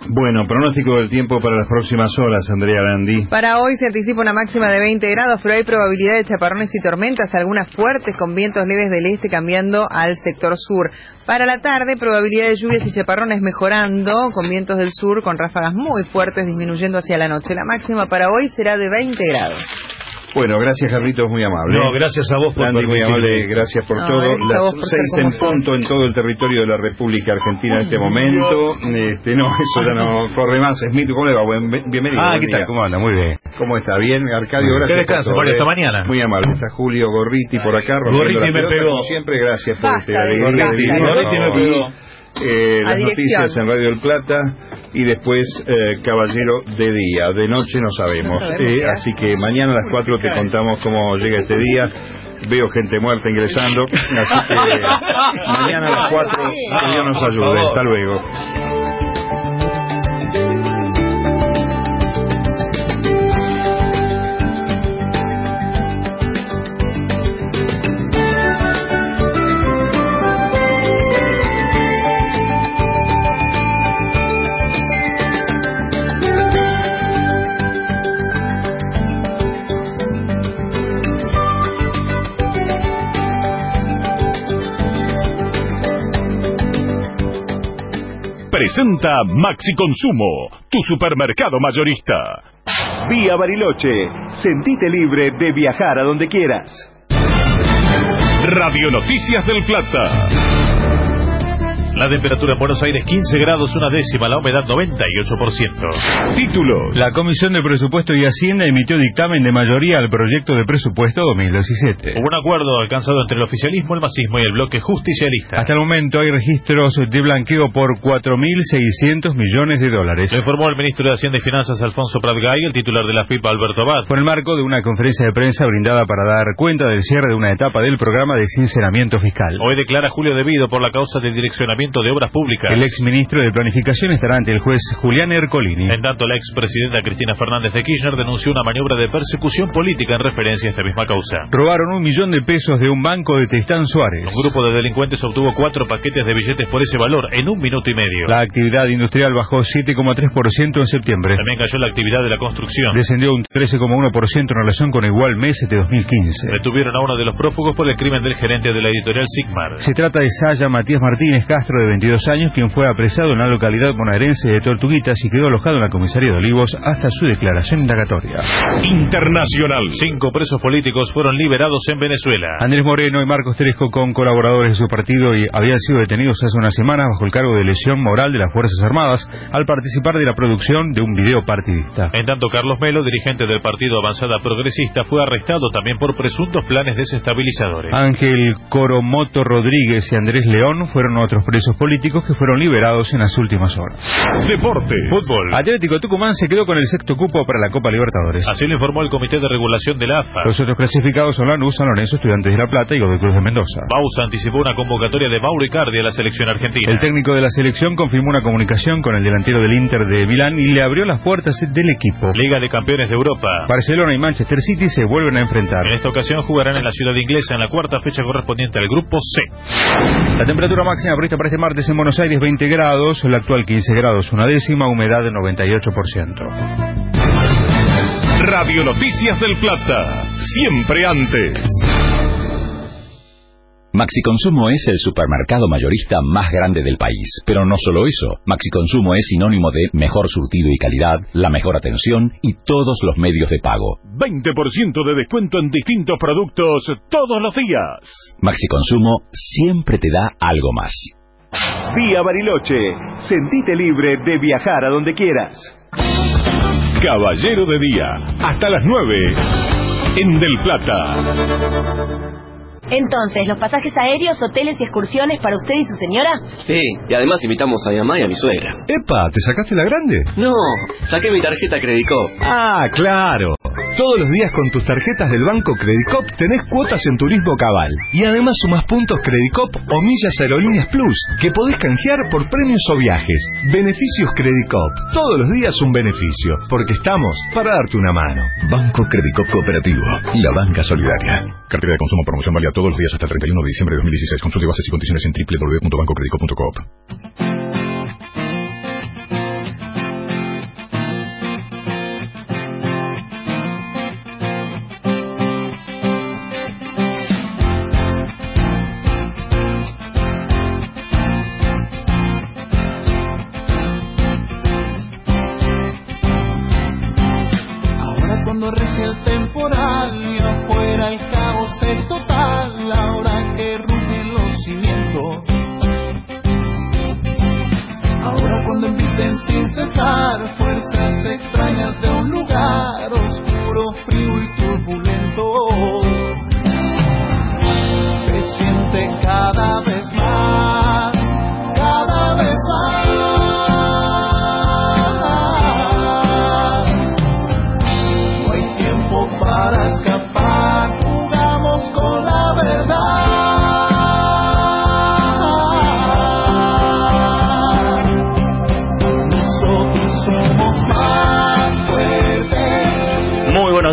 Bueno, pronóstico del tiempo para las próximas horas, Andrea Arandi. Para hoy se anticipa una máxima de 20 grados, pero hay probabilidad de chaparrones y tormentas, algunas fuertes con vientos leves del este cambiando al sector sur. Para la tarde, probabilidad de lluvias y chaparrones mejorando, con vientos del sur, con ráfagas muy fuertes disminuyendo hacia la noche. La máxima para hoy será de 20 grados. Bueno, gracias, Carlitos, muy amable. No, gracias a vos por Andy, muy amable, gracias por todo. Las 6 en punto en todo el territorio de la República Argentina en este momento. No, eso ya no corre más. Smith, ¿cómo le va? Bienvenido. ¿Qué tal? ¿Cómo anda? Muy bien. ¿Cómo está? Bien, Arcadio, gracias. ¿Qué descanso por esta mañana? Muy amable. Está Julio Gorriti por acá. Gorriti me pegó. Como siempre, gracias por Gorriti me pegó. Las noticias en Radio del Plata y después Caballero de día, de noche no sabemos, así que mañana a las 4 te contamos cómo llega este día. Veo gente muerta ingresando, así que mañana a las 4 que Dios nos ayude. Hasta luego. Presenta Maxi Consumo, tu supermercado mayorista. Vía Bariloche, sentite libre de viajar a donde quieras. Radio Noticias del Plata. La temperatura en Buenos Aires 15 grados una décima, la humedad 98%. Títulos. La Comisión de Presupuesto y Hacienda emitió dictamen de mayoría al proyecto de presupuesto 2017. Hubo un acuerdo alcanzado entre el oficialismo, el masismo y el bloque justicialista. Hasta el momento hay registros de blanqueo por 4.600 millones de dólares. Lo informó el ministro de Hacienda y Finanzas, Alfonso Prat-Gay, el titular de la FIP, Alberto Abad. Por el marco de una conferencia de prensa brindada para dar cuenta del cierre de una etapa del programa de sinceramiento fiscal. Hoy declara Julio Devido por la causa de direccionamiento de obras públicas. El exministro de Planificación estará ante el juez Julián Ercolini. En tanto, la expresidenta Cristina Fernández de Kirchner denunció una maniobra de persecución política en referencia a esta misma causa. Robaron $1 millón de pesos de un banco de Tristán Suárez. Un grupo de delincuentes obtuvo 4 paquetes de billetes por ese valor en 1 minuto y medio. La actividad industrial bajó 7,3% en septiembre. También cayó la actividad de la construcción. Descendió un 13,1% en relación con igual mes de 2015. Detuvieron a uno de los prófugos por el crimen del gerente de la editorial Sigmar. Se trata de Saya Matías Martínez Castro, de 22 años, quien fue apresado en la localidad bonaerense de Tortuguitas y quedó alojado en la comisaría de Olivos hasta su declaración indagatoria. Internacional. 5 presos políticos fueron liberados en Venezuela. Andrés Moreno y Marcos Teresco, con colaboradores de su partido, habían sido detenidos hace unas semanas bajo el cargo de lesión moral de las Fuerzas Armadas al participar de la producción de un video partidista. En tanto, Carlos Melo, dirigente del Partido Avanzada Progresista, fue arrestado también por presuntos planes desestabilizadores. Ángel Coromoto Rodríguez y Andrés León fueron otros presos políticos que fueron liberados en las últimas horas. Deporte. Fútbol. Atlético Tucumán se quedó con el sexto cupo para la Copa Libertadores. Así lo informó el Comité de Regulación de la AFA. Los otros clasificados son Lanús, San Lorenzo, Estudiantes de La Plata y Godoy Cruz de Mendoza. Bausa anticipó una convocatoria de Mauro Icardi a la selección argentina. El técnico de la selección confirmó una comunicación con el delantero del Inter de Milán y le abrió las puertas del equipo. Liga de Campeones de Europa. Barcelona y Manchester City se vuelven a enfrentar. En esta ocasión jugarán en la ciudad inglesa en la cuarta fecha correspondiente al Grupo C. La temperatura máxima prevista para este martes en Buenos Aires 20 grados, la actual 15 grados una décima, humedad de 98%. Radio Noticias del Plata. Siempre antes. Maxi Consumo es el supermercado mayorista más grande del país. Pero no solo eso, Maxi Consumo es sinónimo de mejor surtido y calidad, la mejor atención y todos los medios de pago. 20% de descuento en distintos productos todos los días. Maxi Consumo siempre te da algo más. Vía Bariloche, sentite libre de viajar a donde quieras. Caballero de día, hasta las 9 en Del Plata. Entonces, ¿los pasajes aéreos, hoteles y excursiones para usted y su señora? Sí, y además invitamos a mi mamá y a mi suegra. ¡Epa! ¿Te sacaste la grande? No, saqué mi tarjeta Credicop. ¡Ah, claro! Todos los días con tus tarjetas del banco Credicop tenés cuotas en turismo cabal. Y además sumás puntos Credicop o millas Aerolíneas Plus, que podés canjear por premios o viajes. Beneficios Credicop. Todos los días un beneficio, porque estamos para darte una mano. Banco Credicop Cooperativo, la banca solidaria. Cartera de consumo, promoción válida todos los días hasta el 31 de diciembre de 2016. Consulte bases y condiciones en www.bancocredico.coop.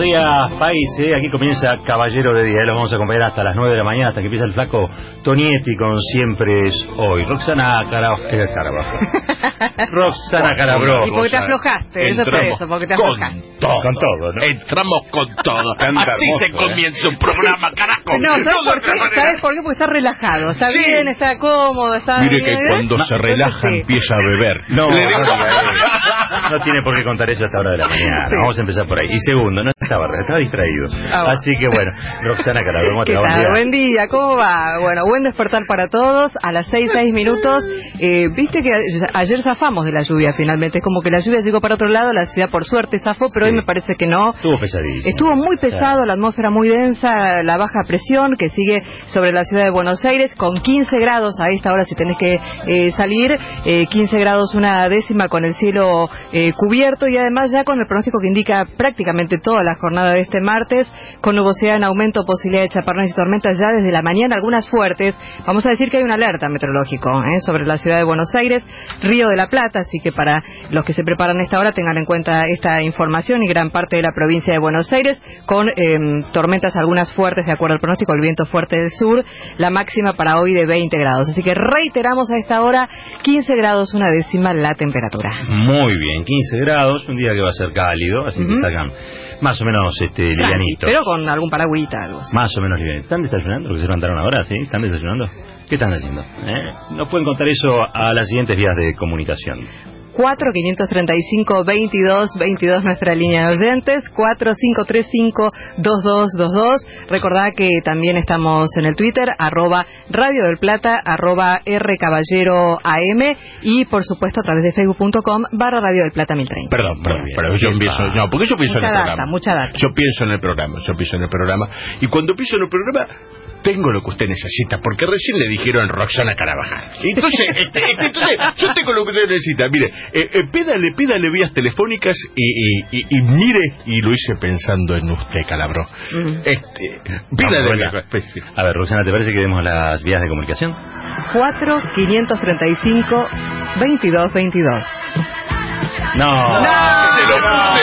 días, país. Aquí comienza Caballero de Día. Los vamos a acompañar hasta las 9 de la mañana, hasta que empieza el flaco Tonietti con Siempre es Hoy. Roxana Carabajo. Roxana Carabajo. Y porque te aflojaste, eso fue eso, porque te aflojaste. Con todo, ¿no? Entramos con todo. Así se comienza un programa, carajo. No, ¿sabes por qué? Porque está relajado, está bien, está cómodo, está Mire bien. que cuando se relaja empieza a beber. No tiene por qué contar eso a esta hora de la mañana. Sí. Vamos a empezar por ahí. Y segundo, no estaba distraído. Así que bueno, Roxana Carabajo. ¿Qué tal? Buen día, ¿cómo va? Bueno, buen despertar para todos. A las 6 minutos. Viste que ayer zafamos de la lluvia finalmente. Es como que la lluvia llegó para otro lado, la ciudad por suerte zafó, pero hoy me parece que no. Estuvo pesadísimo. Estuvo muy pesado, la atmósfera muy densa, la baja presión que sigue sobre la ciudad de Buenos Aires con 15 grados a esta hora si tenés que salir. 15 grados una décima con el cielo cubierto y además ya con el pronóstico que indica prácticamente toda la jornada de este martes, con nubosidad en aumento, posibilidad de chaparrones y tormentas ya desde la mañana, algunas fuertes. Vamos a decir que hay una alerta meteorológico sobre la ciudad de Buenos Aires, Río de la Plata, así que para los que se preparan a esta hora tengan en cuenta esta información y gran parte de la provincia de Buenos Aires, con tormentas algunas fuertes de acuerdo al pronóstico, el viento fuerte del sur, la máxima para hoy de 20 grados. Así que reiteramos a esta hora, 15 grados una décima la temperatura. Muy bien, 15 grados, un día que va a ser cálido, así que sacan más o menos livianitos. Pero con algún paragüita, algo así. Más o menos livianito. ¿Están desayunando? ¿Lo que se levantaron ahora? ¿Sí? ¿Están desayunando? ¿Qué están haciendo? Nos pueden contar eso a las siguientes vías de comunicación. 4-535-2222 nuestra línea de oyentes, 4535-2222. Recordad que también estamos en el Twitter, @Radio del Plata, @RCaballeroAM y por supuesto a través de facebook.com/Radio del Plata 1030. Perdón, pero yo empiezo, no, porque yo pienso en el programa. Mucha data. Yo pienso en el programa, y cuando pienso en el programa tengo lo que usted necesita, porque recién le dijeron Roxana Carabajo. Entonces, yo tengo lo que usted necesita. Mire, pídale vías telefónicas y mire, y lo hice pensando en usted, Calabró. Pídale. A ver, Roxana, ¿te parece que demos las vías de comunicación? 4-535-2222. No. Se lo puse.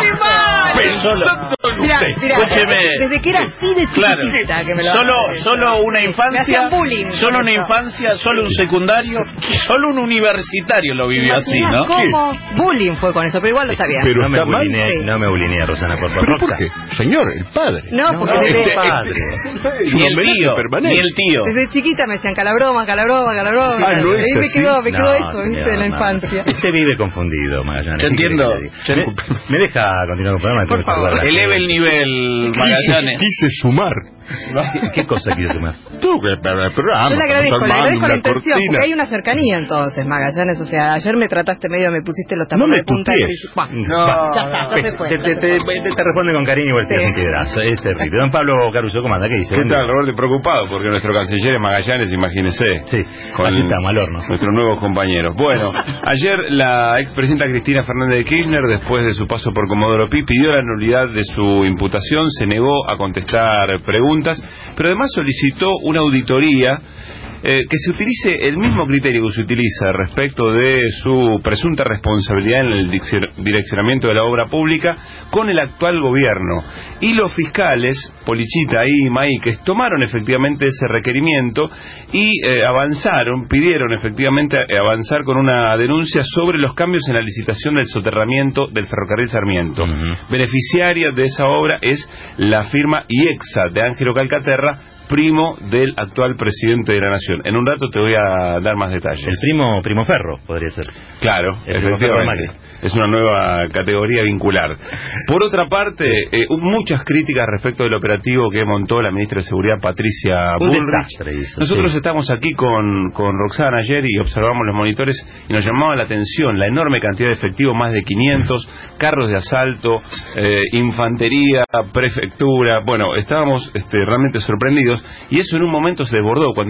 Pensando en usted. Escúcheme. Desde que era así de chiquitita que me lo solo una infancia, solo una infancia, solo un secundario, solo un universitario lo vivió así, ¿no? ¿Cómo? Bullying fue con eso, pero igual está bien. Pero no me bulineé, Rosana, por favor. ¿Por qué? Señor, el padre. No, porque el padre. Ni el tío. Desde chiquita me decían calabroma. Ah, no es ahí me así. quedó eso, ¿viste? En la infancia. Usted vive confundido, Magallanes. Yo entiendo. ¿Me deja continuar con el programa? Por favor. Eleve el nivel, Magallanes. Quise sumar. ¿Qué cosa quiso sumar? Tú, el programa. Yo le agradezco la intención, porque hay una cercanía entonces, Magallanes. O sea, ayer me trataste medio, me pusiste los tapones de punta. Ya se fue. Te responde con cariño igual que es terrible. Don Pablo Caruso, ¿cómo anda? ¿Qué dice? ¿Qué tal, Roberto? Preocupado porque nuestro canciller es Magallanes, imagínese. Sí, así estamos, al horno. Nuestros nuevos compañeros. Bueno, ayer la expresidenta Cristina Fernández de Kirchner, después de su paso por Comodoro Pi, pidió la nulidad de su imputación, se negó a contestar preguntas, pero además solicitó una auditoría que se utilice el mismo criterio que se utiliza respecto de su presunta responsabilidad en el direccionamiento de la obra pública con el actual gobierno. Y los fiscales, Polichita y Maíquez, tomaron efectivamente ese requerimiento y pidieron efectivamente avanzar con una denuncia sobre los cambios en la licitación del soterramiento del ferrocarril Sarmiento. Beneficiaria de esa obra es la firma IEXA de Ángelo Calcaterra, primo del actual presidente de la Nación. En un rato te voy a dar más detalles. El primo Ferro, podría ser. Claro, efectivamente. Es una nueva categoría vincular. Por otra parte, hubo muchas críticas respecto del operativo que montó la ministra de Seguridad, Patricia Bullrich. Nosotros estamos aquí con Roxana ayer y observamos los monitores y nos llamaba la atención la enorme cantidad de efectivos, más de 500, carros de asalto, infantería, prefectura. Bueno, estábamos realmente sorprendidos y eso en un momento se desbordó cuando Cristina Fernández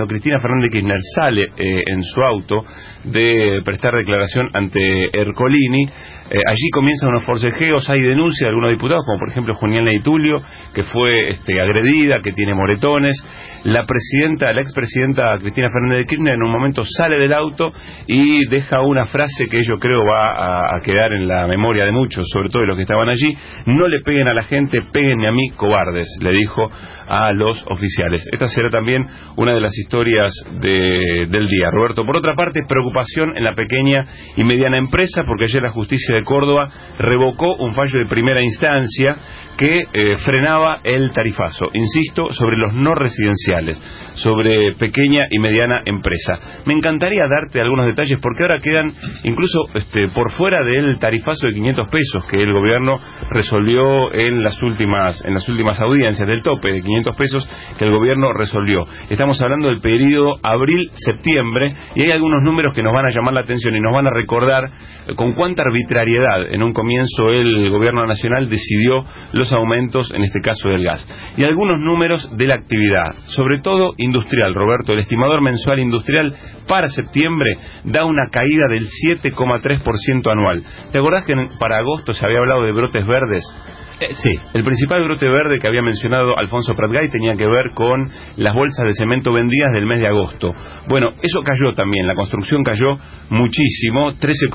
Fernández de Kirchner sale en su auto de prestar declaración ante Ercolini. Allí comienzan unos forcejeos, hay denuncias de algunos diputados, como por ejemplo Juliana y Tulio, que fue agredida, que tiene moretones. La expresidenta Cristina Fernández de Kirchner en un momento sale del auto y deja una frase que yo creo va a quedar en la memoria de muchos, sobre todo de los que estaban allí: no le peguen a la gente, péguenme a mí, cobardes, le dijo a los oficiales. Esta será también una de las historias del día, Roberto. Por otra parte, preocupación en la pequeña y mediana empresa, porque ayer la justicia de Córdoba revocó un fallo de primera instancia que frenaba el tarifazo, insisto, sobre los no residenciales, sobre pequeña y mediana empresa. Me encantaría darte algunos detalles, porque ahora quedan incluso por fuera del tarifazo de 500 pesos que el gobierno resolvió en las últimas audiencias, del tope de 500 pesos que el gobierno resolvió. Estamos hablando del periodo abril-septiembre, y hay algunos números que nos van a llamar la atención y nos van a recordar con cuánta arbitrariedad en un comienzo el gobierno nacional decidió los aumentos, en este caso del gas. Y algunos números de la actividad, sobre todo industrial, Roberto. El estimador mensual industrial para septiembre da una caída del 7,3% anual. ¿Te acordás que para agosto se había hablado de brotes verdes? Sí, el principal brote verde que había mencionado Alfonso Pratgay tenía que ver con las bolsas de cemento vendidas del mes de agosto. Bueno, eso cayó también, la construcción cayó muchísimo,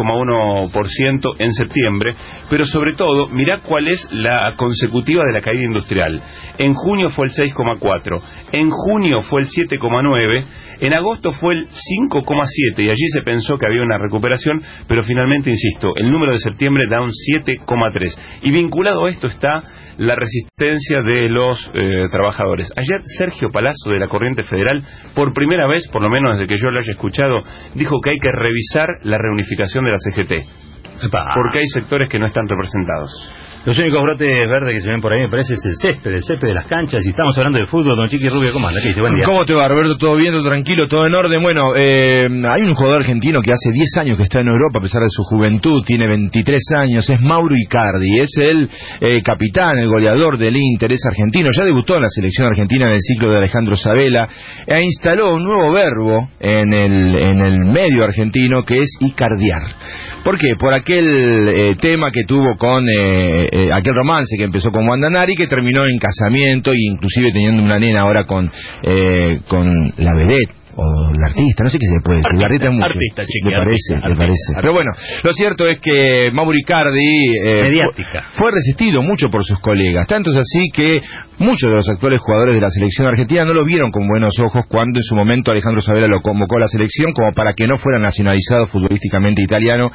13,1% en septiembre, pero sobre todo, mirá cuál es la consecutiva de la caída industrial. En junio fue el 6,4%, en junio fue el 7,9%, en agosto fue el 5,7%, y allí se pensó que había una recuperación, pero finalmente, insisto, el número de septiembre da un 7,3%. Y vinculado a esto está la resistencia de los trabajadores. Ayer Sergio Palazzo, de la Corriente Federal, por primera vez, por lo menos desde que yo lo haya escuchado, dijo que hay que revisar la reunificación de la CGT, porque hay sectores que no están representados. Los únicos brotes verdes que se ven por ahí, me parece, es el césped de las canchas. Y estamos hablando de fútbol, don Chiqui Rubio. ¿Cómo anda? ¿Qué dice? Buen día. ¿Cómo te va, Roberto? ¿Todo bien? ¿Todo tranquilo? ¿Todo en orden? Bueno, hay un jugador argentino que hace 10 años que está en Europa, a pesar de su juventud, tiene 23 años, es Mauro Icardi, es el capitán, el goleador del Inter, es argentino, ya debutó en la selección argentina en el ciclo de Alejandro Sabella, e instaló un nuevo verbo en el medio argentino, que es icardiar. ¿Por qué? Por aquel tema que tuvo con aquel romance que empezó con Wanda Nari, que terminó en casamiento, e inclusive teniendo una nena ahora con la vedette o la artista, no sé qué se puede decir, la artista es mucho, artista, sí, me parece. Pero bueno, lo cierto es que Mauro Icardi fue resistido mucho por sus colegas, tanto es así que muchos de los actuales jugadores de la selección argentina no lo vieron con buenos ojos cuando en su momento Alejandro Sabella lo convocó a la selección, como para que no fuera nacionalizado futbolísticamente italiano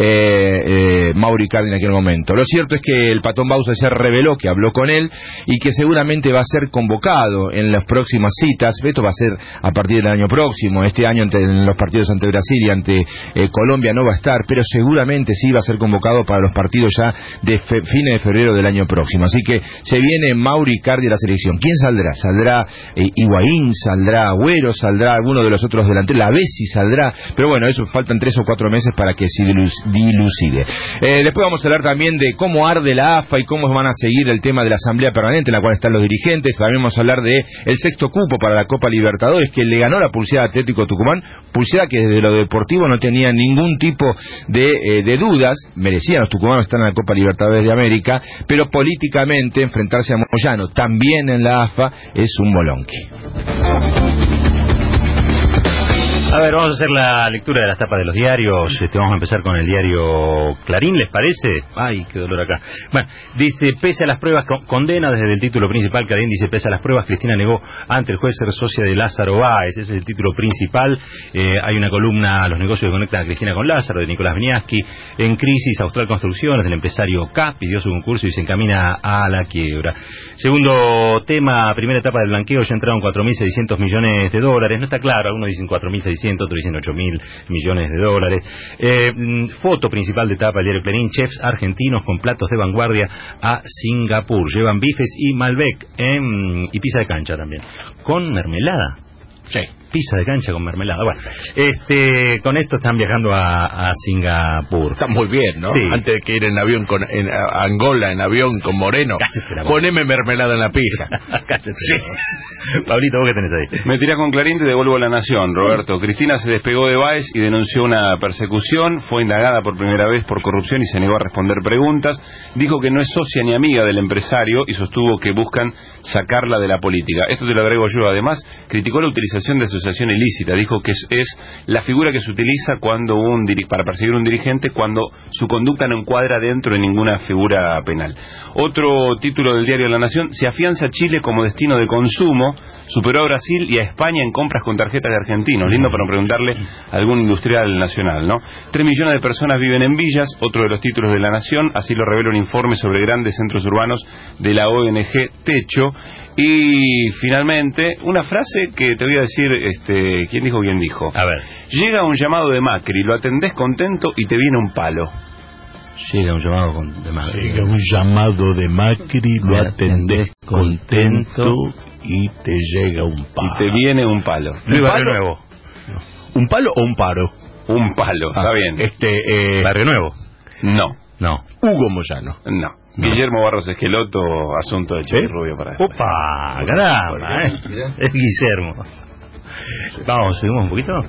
Mauro Icardi en aquel momento. Lo cierto es que el Patón Bausa ya reveló que habló con él y que seguramente va a ser convocado en las próximas citas. Esto va a ser a partir del año próximo. Este año en los partidos ante Brasil y ante Colombia no va a estar, pero seguramente sí va a ser convocado para los partidos ya de fines de febrero del año próximo. Así que se viene Mauro Icardi a la selección. ¿Quién saldrá? ¿Saldrá Higuaín? ¿Saldrá Agüero? ¿Saldrá alguno de los otros delanteros? La Bessi saldrá. Pero bueno, eso faltan 3 o 4 meses para que se dilucide. Después vamos a hablar también de cómo arde la AFA y cómo van a seguir el tema de la Asamblea Permanente en la cual están los dirigentes. También vamos a hablar de el 6º cupo para la Copa Libertadores, que le ganó la Pulseada Atlético Tucumán, Pulseada que desde lo deportivo no tenía ningún tipo de dudas, merecían los tucumanos estar en la Copa Libertadores de América, pero políticamente enfrentarse a Moyano también en la AFA es un bolonqui. A ver, vamos a hacer la lectura de las tapas de los diarios. Vamos a empezar con el diario Clarín, ¿les parece? Ay, qué dolor acá. Bueno, dice, pese a las pruebas, condena desde el título principal. Clarín dice, pese a las pruebas, Cristina negó ante el juez ser socia de Lázaro Báez. Ese es el título principal. Hay una columna, los negocios que conectan a Cristina con Lázaro, de Nicolás Viñaski. En crisis, Austral Construcciones, del empresario K, pidió su concurso y se encamina a la quiebra. Segundo tema, primera etapa del blanqueo, ya entraron 4.600 millones de dólares. No está claro, algunos dicen 4.600, otros dicen 8.000 millones de dólares. Foto principal de etapa del diario Clarín, chefs argentinos con platos de vanguardia a Singapur. Llevan bifes y Malbec y pizza de cancha también. Con mermelada. Sí. pizza de cancha con mermelada. Bueno, con esto están viajando a Singapur. Está muy bien, ¿no? Sí. Antes de que ir en avión a Angola, en avión con Moreno, poneme mermelada en la pizza. Sí. Pablito, ¿vos qué tenés ahí? Me tirás con Clarín, te devuelvo a La Nación, Roberto. Cristina se despegó de Báez y denunció una persecución. Fue indagada por primera vez por corrupción y se negó a responder preguntas. Dijo que no es socia ni amiga del empresario y sostuvo que buscan sacarla de la política. Esto te lo agrego yo. Además, criticó la utilización de asociación ilícita. Dijo que es la figura que se utiliza cuando para perseguir un dirigente cuando su conducta no encuadra dentro de ninguna figura penal. Otro título del diario La Nación: se afianza Chile como destino de consumo, superó a Brasil y a España en compras con tarjetas de argentinos. Lindo para preguntarle a algún industrial nacional, ¿no? 3 millones de personas viven en villas, otro de los títulos de La Nación, así lo revela un informe sobre grandes centros urbanos de la ONG Techo. Y finalmente, una frase que te voy a decir, ¿quién dijo? ¿Quién dijo? A ver. Llega un llamado de Macri, lo atendés contento y te viene un palo. Llega un llamado de Macri. Llega un llamado de Macri, lo atendés contento y te llega un palo. Y te viene un palo. Luis Barrio Nuevo. ¿Un palo o un paro? Un palo, está bien. Barrio Nuevo. No. Hugo Moyano. No. Guillermo Barros Esqueloto, asunto de Che Rubio para después. ¡Opa! ¡Caramba! Es Guillermo. Vamos, subimos un poquito.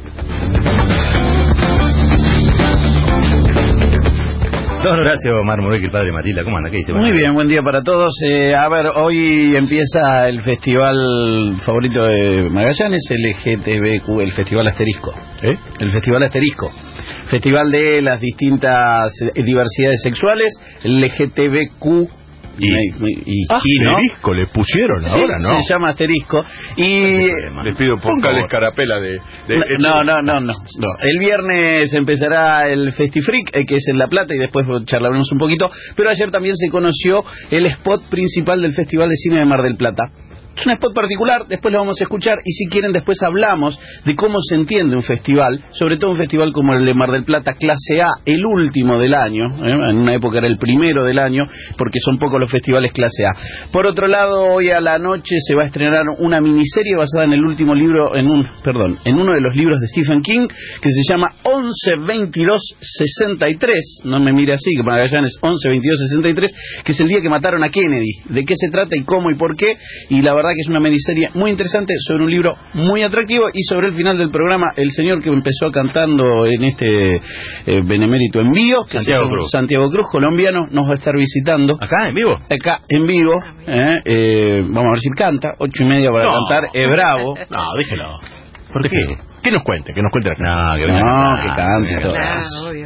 Don Horacio Marmurek, el padre de Matilda, ¿cómo anda? ¿Qué dice? Muy bien, buen día para todos. A ver, hoy empieza el festival favorito de Magallanes, LGTBQ, el Festival Asterisco. El Festival Asterisco. Festival de las distintas diversidades sexuales, LGTBQ. Asterisco, ¿no? Le pusieron ahora, ¿no? Se llama Asterisco. Y les pido póngale escarapela No. El viernes empezará el Festifreak, que es en La Plata, y después charlaremos un poquito. Pero ayer también se conoció el spot principal del Festival de Cine de Mar del Plata. Es un spot particular, después lo vamos a escuchar, y si quieren después hablamos de cómo se entiende un festival, sobre todo un festival como el de Mar del Plata, clase A, el último del año, en una época era el primero del año, porque son pocos los festivales clase A. Por otro lado, hoy a la noche se va a estrenar una miniserie basada en el último libro, en uno de los libros de Stephen King, que se llama 11-22-63, no me mire así, que Magallanes 11-22-63, que es el día que mataron a Kennedy. ¿De qué se trata y cómo y por qué? Y la verdad que es una miniserie muy interesante sobre un libro muy atractivo. Y sobre el final del programa, el señor que empezó cantando en este Benemérito Envío, que Santiago Cruz, colombiano, nos va a estar visitando. ¿Acá en vivo? Acá en vivo. Vamos a ver si canta. 8:30 para cantar. Es bravo. No, déjelo. ¿Por qué? Que nos cuente que cante todo. Obvio.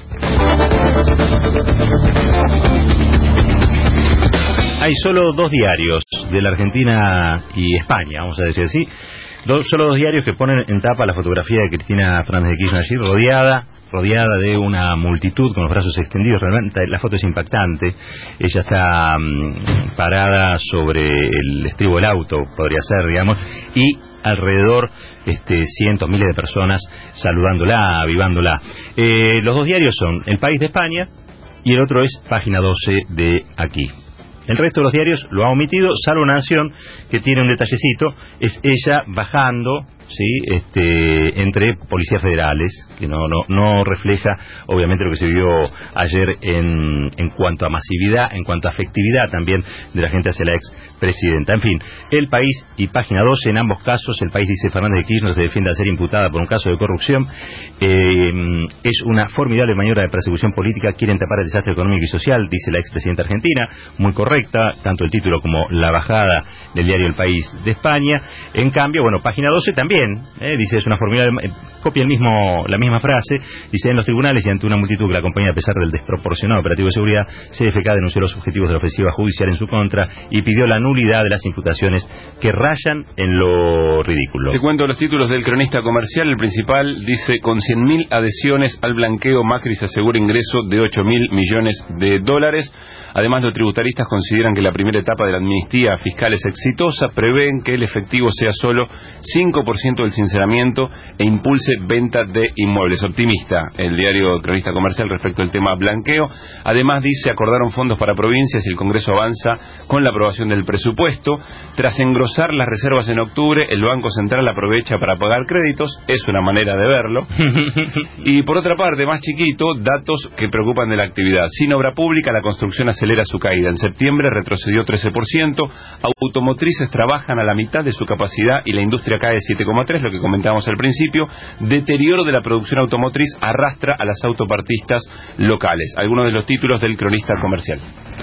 Hay solo 2 diarios de la Argentina y España, vamos a decir así. Solo 2 diarios que ponen en tapa la fotografía de Cristina Fernández de Kirchner allí, rodeada de una multitud con los brazos extendidos. Realmente la foto es impactante. Ella está parada sobre el estribo del auto, podría ser, digamos, y alrededor cientos, miles de personas saludándola, avivándola. Los 2 diarios son El País de España y el otro es Página 12 de aquí. El resto de los diarios lo ha omitido, salvo Nación, que tiene un detallecito, es ella bajando, ¿sí? Entre policías federales, que no refleja obviamente lo que se vio ayer en cuanto a masividad, en cuanto a afectividad también de la gente hacia la expresidenta. En fin, El País y Página 12, en ambos casos, El País dice: Fernández de Kirchner se defiende a ser imputada por un caso de corrupción, es una formidable maniobra de persecución política, quieren tapar el desastre económico y social, dice la expresidenta argentina, muy correcta, tanto el título como la bajada del diario El País de España. En cambio, bueno, Página 12 también, dice, es una formidable, copia la misma frase, dice: en los tribunales y ante una multitud que la acompaña a pesar del desproporcionado operativo de seguridad, CFK denunció los objetivos de la ofensiva judicial en su contra y pidió la nulidad de las imputaciones que rayan en lo ridículo. Te cuento los títulos del Cronista Comercial. El principal dice: con 100.000 adhesiones al blanqueo, Macri se asegura ingreso de $8.000 millones. Además, los tributaristas consideran que la primera etapa de la amnistía fiscal es exitosa, prevén que el efectivo sea solo 5% 50% del sinceramiento e impulse venta de inmuebles. Optimista el diario Cronista Comercial respecto al tema blanqueo. Además dice, acordaron fondos para provincias y el Congreso avanza con la aprobación del presupuesto. Tras engrosar las reservas en octubre, el Banco Central aprovecha para pagar créditos. Es una manera de verlo. Y por otra parte, más chiquito, datos que preocupan de la actividad. Sin obra pública, la construcción acelera su caída. En septiembre retrocedió 13%, automotrices trabajan a la mitad de su capacidad y la industria cae 7,3%, lo que comentábamos al principio. Deterioro de la producción automotriz arrastra a las autopartistas locales. Algunos de los títulos del Cronista Comercial.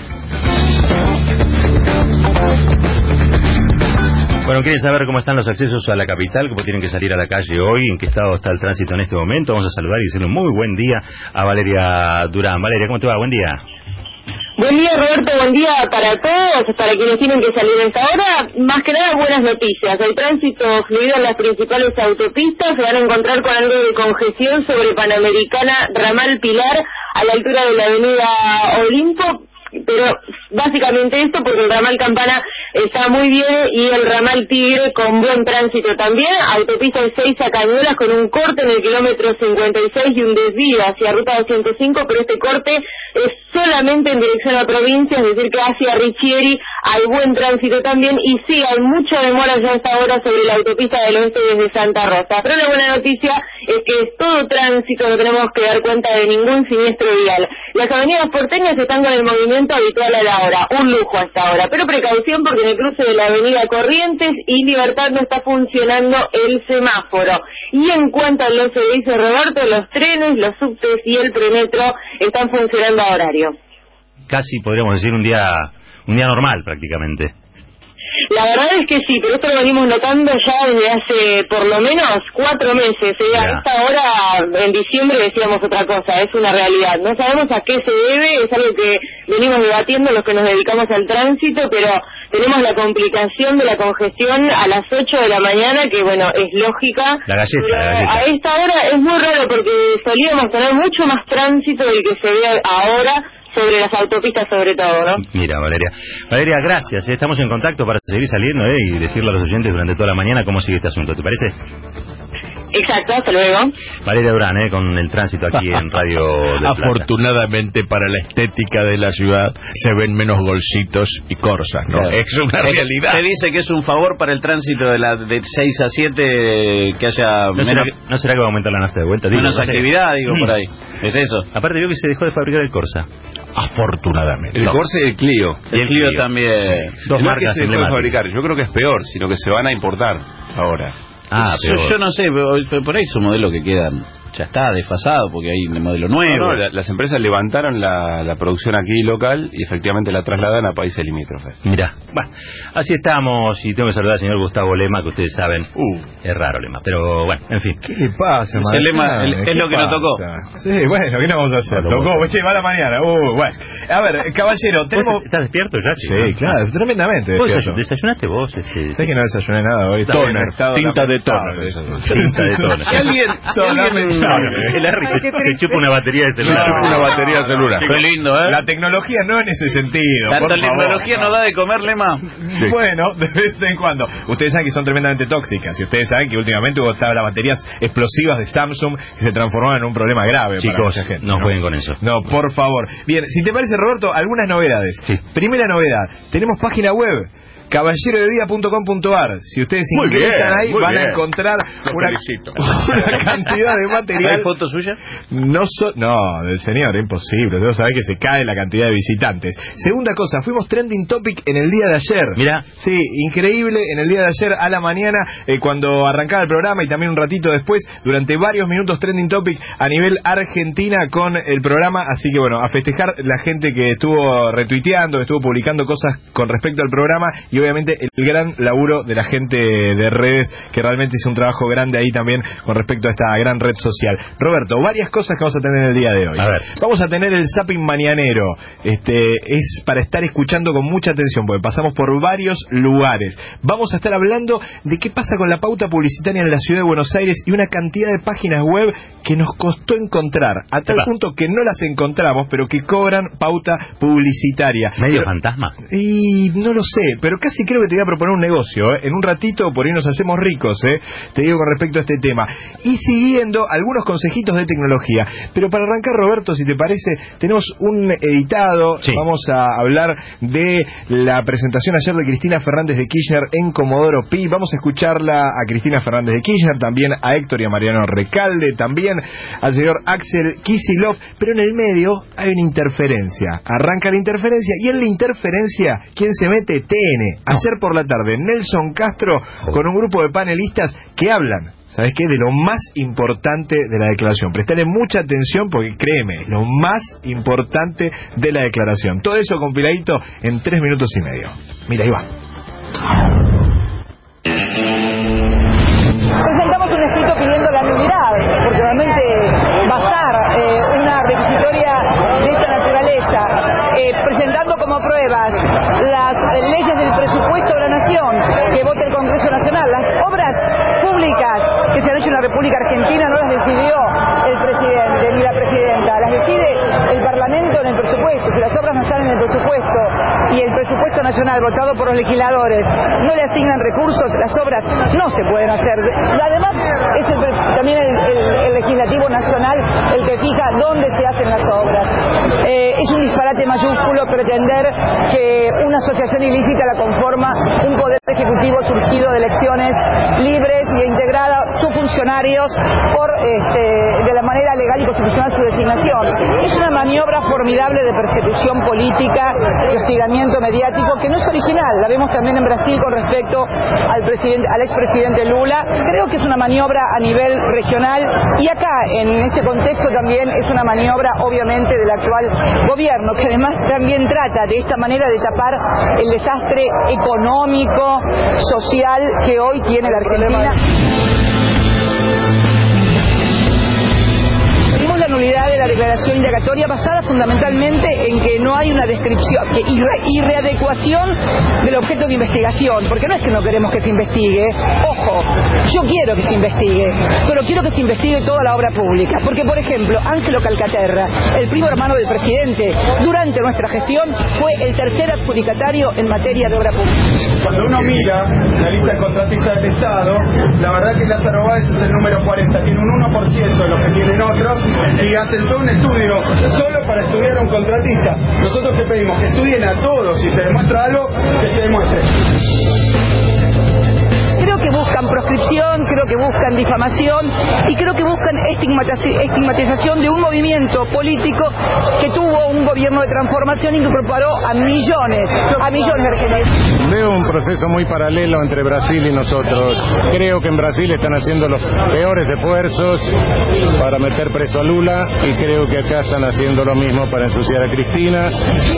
Bueno, ¿quieren saber cómo están los accesos a la capital? ¿Cómo tienen que salir a la calle hoy? ¿En qué estado está el tránsito en este momento? Vamos a saludar y decirle un muy buen día a Valeria Durán. Valeria, ¿cómo te va? Buen día. Buen día, Roberto, buen día para todos, para quienes tienen que salir a esta hora. Más que nada, buenas noticias. El tránsito fluido en las principales autopistas. Se van a encontrar con algo de congestión sobre Panamericana, Ramal Pilar, a la altura de la avenida Olimpo. Pero básicamente esto porque el ramal Campana está muy bien y el ramal Tigre con buen tránsito también. Autopista 6 a Cañuelas con un corte en el kilómetro 56 y un desvío hacia ruta 205, pero este corte es solamente en dirección a provincia, es decir que hacia Richieri hay buen tránsito también y sí, hay mucha demora ya hasta ahora sobre la autopista del oeste desde Santa Rosa. Pero la buena noticia es que es todo tránsito, no tenemos que dar cuenta de ningún siniestro vial. Las avenidas porteñas están con el movimiento habitual a la hora, un lujo hasta ahora, pero precaución porque en el cruce de la avenida Corrientes y Libertad no está funcionando el semáforo. Y en cuanto a lo que dice Roberto, los trenes, los subtes y el premetro están funcionando a horario. Casi podríamos decir un día normal prácticamente. La verdad es que sí, pero esto lo venimos notando ya desde hace por lo menos 4 meses. A esta hora, en diciembre, decíamos otra cosa, es una realidad. No sabemos a qué se debe, es algo que venimos debatiendo los que nos dedicamos al tránsito, pero tenemos la complicación de la congestión a las 8 de la mañana, que bueno, es lógica. La galleta. A esta hora es muy raro porque solíamos tener mucho más tránsito del que se ve ahora, sobre las autopistas sobre todo, ¿no? Mira, Valeria, gracias. Estamos en contacto para seguir saliendo y decirle a los oyentes durante toda la mañana cómo sigue este asunto. ¿Te parece? Exacto, hasta luego. Valeria Durán, con el tránsito aquí en Radio del Plata. Afortunadamente para la estética de la ciudad se ven menos golcitos y corsas, ¿no? Claro. Es una realidad. Se dice que es un favor para el tránsito de 6 a 7 que haya ¿No será que va a aumentar la nafta de vuelta? Menos actividad, por ahí. Es eso. Aparte veo que se dejó de fabricar el Corsa. Afortunadamente. El Corsa y el Clio. Y el Clio también. Dos marcas se dejó de fabricar. Yo creo que es peor, sino que se van a importar ahora. Yo no sé, pero por ahí su modelo que quedan ya está desfasado porque hay un modelo nuevo. Las empresas levantaron la producción aquí local y efectivamente la trasladan a países limítrofes. Mira, bueno, así estamos y tengo que saludar al señor Gustavo Lema, que ustedes saben, es raro Lema, pero bueno, en fin. ¿Qué le pasa, Lema? Es lo que nos tocó. Sí, bueno, ¿qué nos vamos a hacer? Tocó, va a la mañana. Bueno. A ver, caballero, tenemos... ¿Estás despierto ya? Sí, claro, tremendamente despierto. ¿Desayunaste vos? Sé que no desayuné nada hoy. Toner, tinta de toner. Tinta de toner. Si alguien se chupa una batería de celular. Qué lindo, ¿eh? La tecnología no en ese sentido. ¿La tecnología no da de comer, Lema? Sí. Bueno, de vez en cuando. Ustedes saben que son tremendamente tóxicas y ustedes saben que últimamente hubo las baterías explosivas de Samsung que se transformaron en un problema grave. Chicos, para mucha gente. No jueguen con eso. No, por favor. Bien, si te parece, Roberto, algunas novedades. Sí. Primera novedad, tenemos página web. caballerodedía.com.ar. Si ustedes ingresan ahí van a encontrar una cantidad de material. ¿Hay fotos suyas? No, del señor, imposible. Debo saber que se cae la cantidad de visitantes. Segunda cosa, fuimos trending topic en el día de ayer. Mira. Sí, increíble. En el día de ayer a la mañana, cuando arrancaba el programa y también un ratito después, durante varios minutos trending topic a nivel Argentina con el programa. Así que bueno, a festejar la gente que estuvo retuiteando, que estuvo publicando cosas con respecto al programa. Y obviamente el gran laburo de la gente de redes, que realmente hizo un trabajo grande ahí también con respecto a esta gran red social. Roberto, varias cosas que vamos a tener en el día de hoy. A ver. Vamos a tener el zapping mañanero. Es para estar escuchando con mucha atención, porque pasamos por varios lugares. Vamos a estar hablando de qué pasa con la pauta publicitaria en la ciudad de Buenos Aires y una cantidad de páginas web que nos costó encontrar, a tal punto que no las encontramos, pero que cobran pauta publicitaria. ¿Medio fantasma? Y no lo sé, pero casi creo que te voy a proponer un negocio, En un ratito por ahí nos hacemos ricos, Te digo con respecto a este tema. Y siguiendo algunos consejitos de tecnología. Pero para arrancar, Roberto, si te parece, tenemos un editado. Sí. Vamos a hablar de la presentación ayer de Cristina Fernández de Kirchner en Comodoro Pi. Vamos a escucharla a Cristina Fernández de Kirchner, también a Héctor y a Mariano Recalde, también al señor Axel Kicillof, pero en el medio hay una interferencia. Arranca la interferencia y en la interferencia, ¿quién se mete? TN. Ayer por la tarde, Nelson Castro con un grupo de panelistas que hablan, ¿sabes qué? De lo más importante de la declaración. Prestale mucha atención porque créeme, lo más importante de la declaración. Todo eso compiladito en 3 minutos y medio. Mira, ahí va. Presentamos un escrito pidiendo la nulidad, porque realmente bastar una requisitoria de esta naturaleza, presentando como pruebas las leyes del presupuesto de la Nación que vote el Congreso Nacional, las obras públicas que se han hecho en la República Argentina no las decidió el presidente ni la presidenta, las decide el Parlamento en el presupuesto. Si las obras no están en el presupuesto y el presupuesto nacional votado por los legisladores no le asignan recursos, las obras no se pueden hacer. Además, es también el legislativo nacional el que fija dónde se hacen las obras. Es un disparate mayúsculo pretender que una asociación ilícita la conforma un poder ejecutivo surgido de elecciones libres y integrada sus funcionarios por de la manera legal y constitucional su designación. Es una maniobra formidable de persecución política y hostigamiento mediático que no es original. La vemos también en Brasil con respecto al expresidente Lula. Creo que es una maniobra a nivel regional y acá en este contexto también es una maniobra obviamente del actual gobierno, que además también trata de esta manera de tapar el desastre económico, social que hoy tiene la Argentina. La nulidad de la declaración indagatoria basada fundamentalmente en que no hay una descripción y readecuación del objeto de investigación, porque no es que no queremos que se investigue, ojo, yo quiero que se investigue, pero quiero que se investigue toda la obra pública, porque por ejemplo, Ángelo Calcaterra, el primo hermano del presidente, durante nuestra gestión fue el tercer adjudicatario en materia de obra pública. Cuando uno mira la lista de contratistas del Estado, la verdad que Lázaro Báez es el número 40, tiene un 1% de los que tienen otros, y hacen todo un estudio solo para estudiar a un contratista. Nosotros que pedimos que estudien a todos, si se demuestra algo, que se demuestre. Creo que buscan proscripción, creo que buscan difamación y creo que buscan estigmatización de un movimiento político que tuvo un gobierno de transformación y que incorporó a millones de argentinos. Veo un proceso muy paralelo entre Brasil y nosotros. Creo que en Brasil están haciendo los peores esfuerzos para meter preso a Lula y creo que acá están haciendo lo mismo para ensuciar a Cristina.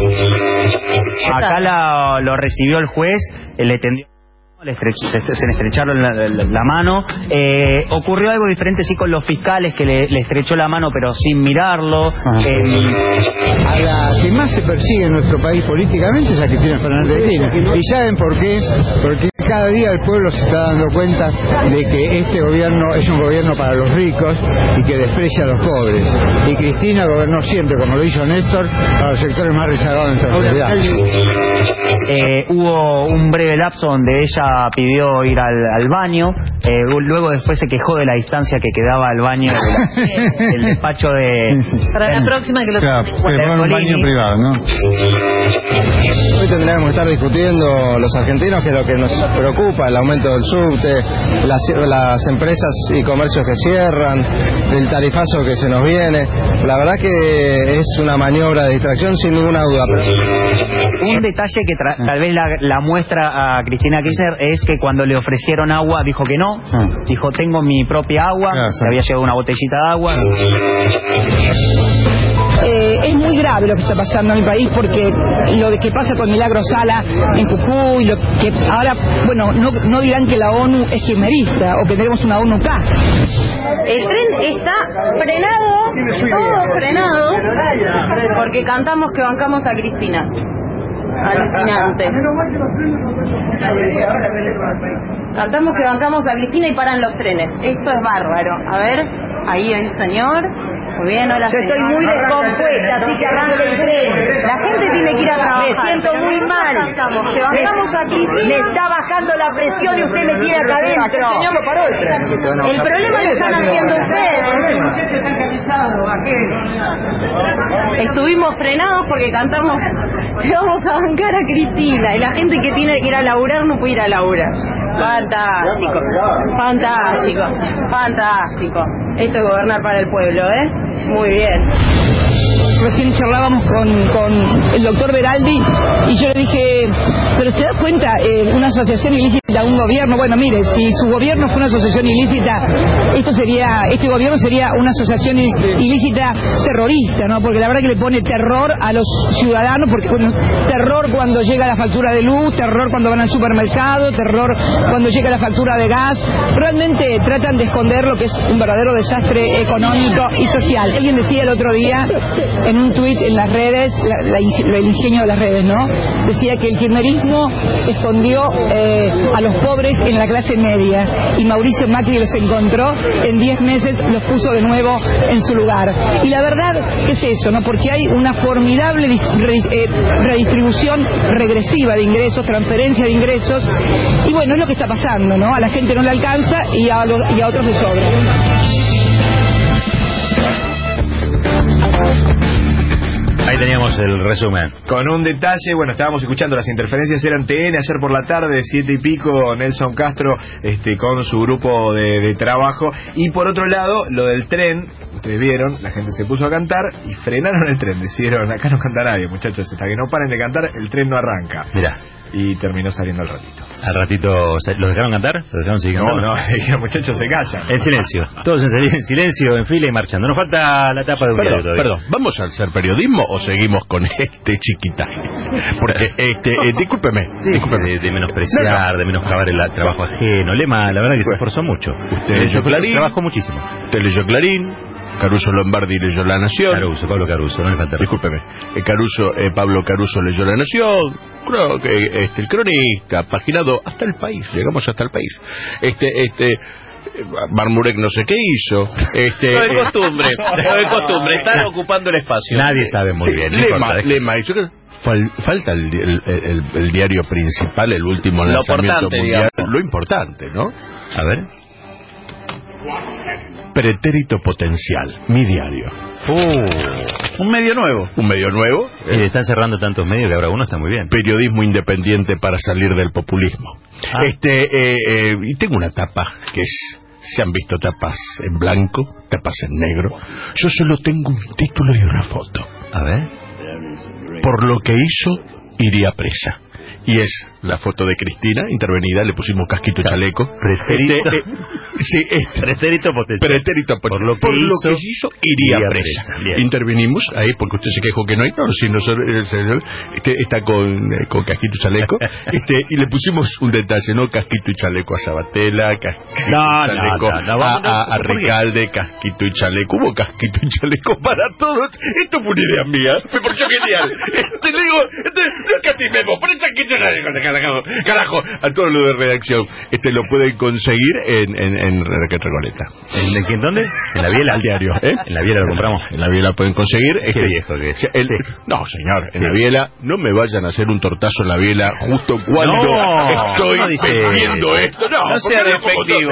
Acá lo recibió el juez, le tendió. Se le estrecharon la mano. Ocurrió algo diferente sí con los fiscales, que le estrechó la mano pero sin mirarlo. A la que más se persigue en nuestro país políticamente es a Cristina Fernández de Kirchner. ¿Y saben por qué? Porque cada día el pueblo se está dando cuenta de que este gobierno es un gobierno para los ricos y que desprecia a los pobres. Y Cristina gobernó siempre, como lo hizo Néstor, para los sectores más rezagados de nuestra sociedad. Hubo un breve lapso donde ella pidió ir al baño, luego después se quejó de la distancia que quedaba al baño del despacho de... Para la próxima que lo... Claro, que fue un baño privado, ¿no? Hoy tendremos que estar discutiendo los argentinos, que es lo que nos preocupa, el aumento del subte, las empresas y comercios que cierran, el tarifazo que se nos viene. La verdad que es una maniobra de distracción sin ninguna duda. Un detalle que tal vez la muestra a Cristina Kirchner es que cuando le ofrecieron agua dijo que no, dijo tengo mi propia agua, le había llegado una botellita de agua. Es muy grave lo que está pasando en el país, porque lo de que pasa con Milagro Sala en Jujuy, lo que ahora, bueno, no dirán que la ONU es kirchnerista o que tenemos una ONU K. El tren está frenado, todo frenado, porque cantamos que bancamos a Cristina. Alucinante. Cantamos que bancamos a Cristina y paran los trenes. Esto es bárbaro. A ver, ahí hay un señor. Muy bien, hola. Yo estoy muy descompuesta, así que arranque el tren. La gente tiene que ir a trabajar. Me siento muy mal. Me está bajando la presión y usted me tiene acá adentro. El problema lo están haciendo ustedes. Estuvimos frenados porque cantamos que vamos a bancar a Cristina y la gente que tiene que ir a laburar no puede ir a laburar. Fantástico, fantástico, fantástico. Esto es gobernar para el pueblo, ¿eh? Muy bien. Recién charlábamos con el doctor Beraldi y yo le dije, pero ¿se da cuenta una asociación ilícita, un gobierno? Bueno, mire, si su gobierno fue una asociación ilícita, este gobierno sería una asociación ilícita terrorista, ¿no? Porque la verdad que le pone terror a los ciudadanos, porque terror cuando llega la factura de luz, terror cuando van al supermercado, terror cuando llega la factura de gas. Realmente tratan de esconder lo que es un verdadero desastre económico y social. Alguien decía el otro día en un tuit en las redes, el ingenio de las redes, ¿no? Decía que el kirchnerismo escondió a los pobres en la clase media y Mauricio Macri los encontró, en 10 meses los puso de nuevo en su lugar. Y la verdad que es eso, ¿no? Porque hay una formidable redistribución regresiva de ingresos, transferencia de ingresos, y bueno, es lo que está pasando, ¿no? A la gente no le alcanza y a otros les sobra. Ahí teníamos el resumen. Con un detalle, bueno, estábamos escuchando las interferencias, eran TN ayer por la tarde, 7 y pico, Nelson Castro con su grupo de trabajo. Y por otro lado, lo del tren, ustedes vieron, la gente se puso a cantar y frenaron el tren. Decidieron, acá no canta nadie, muchachos, hasta que no paren de cantar, el tren no arranca. Mirá. Y terminó saliendo al ratito. ¿Al ratito los dejaron cantar? ¿Los dejaron seguir cantando? No, dijeron, muchachos, se callan. En silencio. Todos en silencio, en fila y marchando. Nos falta la tapa de un diario todavía. Perdón, ¿vamos a hacer periodismo o seguimos con este chiquitaje? Porque, discúlpeme. De menospreciar, de menoscabar el trabajo ajeno. Lema, la verdad que se esforzó mucho. Usted leyó Clarín. Trabajó muchísimo. Usted leyó Clarín. Caruso Lombardi leyó La Nación. Pablo Caruso, no le falta. Discúlpeme. Pablo Caruso leyó La Nación. Creo que el cronista, paginado hasta El País. Llegamos hasta El País. Marmurek no sé qué hizo. Lo de costumbre. Están ocupando el espacio. Nadie sabe muy bien. Lema hizo. Falta el diario principal, el último lanzamiento mundial. Lo importante, ¿no? A ver. Pretérito potencial, mi diario. Un medio nuevo. Y le están cerrando tantos medios que ahora uno está muy bien. Periodismo independiente para salir del populismo. Y tengo una tapa que es... Se han visto tapas en blanco, tapas en negro. Yo solo tengo un título y una foto. A ver. Por lo que hizo, iría presa. Y es la foto de Cristina, intervenida, le pusimos casquito y chaleco. Pretérito potencial. Por lo que hizo, iría presa. Intervenimos ahí, porque usted se quejó que no hay, el señor está con casquito y chaleco. Y le pusimos un detalle, ¿no? Casquito y chaleco a Sabatella, casquito y chaleco a Recalde, casquito y chaleco. Hubo casquito y chaleco para todos. Esto fue una idea mía, me pareció genial. Le digo, no escatimemos, pon el casquito y chaleco, carajo, a todos los de redacción. Lo pueden conseguir en Recoleta. ¿En dónde? En la Biela. Al diario, En la Biela lo compramos. En la Biela pueden conseguir. Qué viejo que es. No, señor, en la Biela, no me vayan a hacer un tortazo en la Biela justo cuando estoy vendiendo esto. No sea despectivo.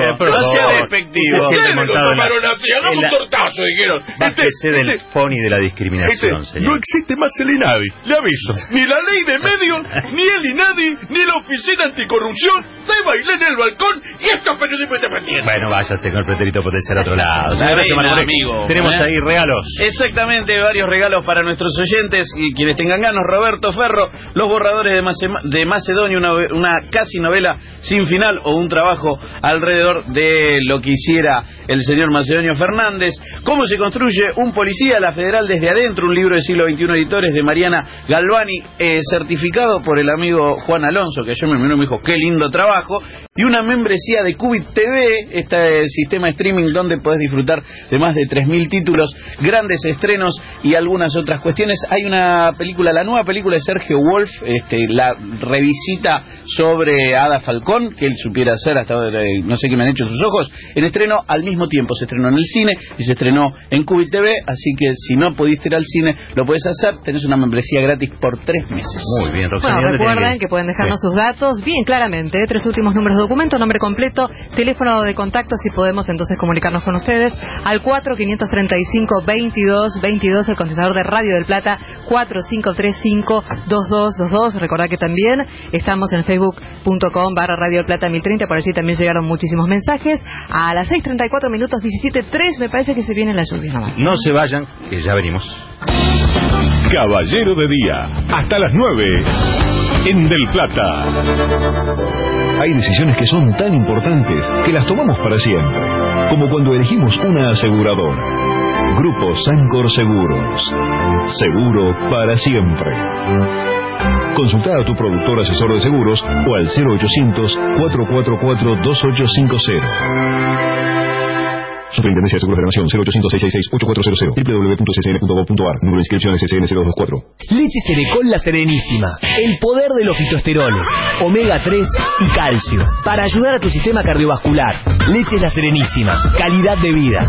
Hagamos un tortazo, dijeron. Bájese del pony de la discriminación, señor. No existe más el INADI, le aviso. Ni la ley de medios, ni el INADI, ni la oficina anticorrupción. Se bailé en el balcón y esto es periodismo independiente. Bueno, váyase con el pretérito potencial a otro lado. Amigo. Tenemos ahí regalos. Exactamente, varios regalos para nuestros oyentes y quienes tengan ganas. Roberto Ferro, Los borradores de Macedonia, una casi novela sin final o un trabajo alrededor de lo que hiciera el señor Macedonio Fernández. Cómo se construye un policía, la federal desde adentro, un libro de siglo XXI editores de Mariana Galvani, certificado por el amigo Juan Alonso. Alonso, que ayer me dijo, qué lindo trabajo, y una membresía de Qubit TV, este sistema streaming donde podés disfrutar de más de 3.000 títulos, grandes estrenos y algunas otras cuestiones. Hay una película, la nueva película de Sergio Wolf, la revisita sobre Ada Falcón, que él supiera hacer hasta ahora, no sé qué me han hecho sus ojos, en estreno al mismo tiempo. Se estrenó en el cine y se estrenó en Qubit TV, así que si no pudiste ir al cine, lo puedes hacer, tenés una membresía gratis por 3 meses. Muy bien, Roxana. Bueno, recuerden que pueden dejarnos sus datos bien claramente, 3 últimos números de documento, nombre completo, teléfono de contacto, si podemos entonces comunicarnos con ustedes, al 4-535-2222, el contestador de Radio del Plata, 4535-2222. Recordad que también estamos en facebook.com/Radio del Plata 1030, por allí también llegaron muchísimos mensajes. A las 6:34 minutos 17:03, me parece que se viene la lluvia nomás. No se vayan, que ya venimos. Caballero de Día, hasta las 9, en Del Plata. Hay decisiones que son tan importantes que las tomamos para siempre, como cuando elegimos una aseguradora. Grupo Sancor Seguros. Seguro para siempre. Consulta a tu productor asesor de seguros o al 0800-444-2850. Superintendencia de Seguros de la Nación, 0800-666-8400, www.ccn.gov.ar, número de inscripción SCN 0224. Leche Cerecol La Serenísima, el poder de los fitoesteroles, omega 3 y calcio, para ayudar a tu sistema cardiovascular. Leche La Serenísima, calidad de vida.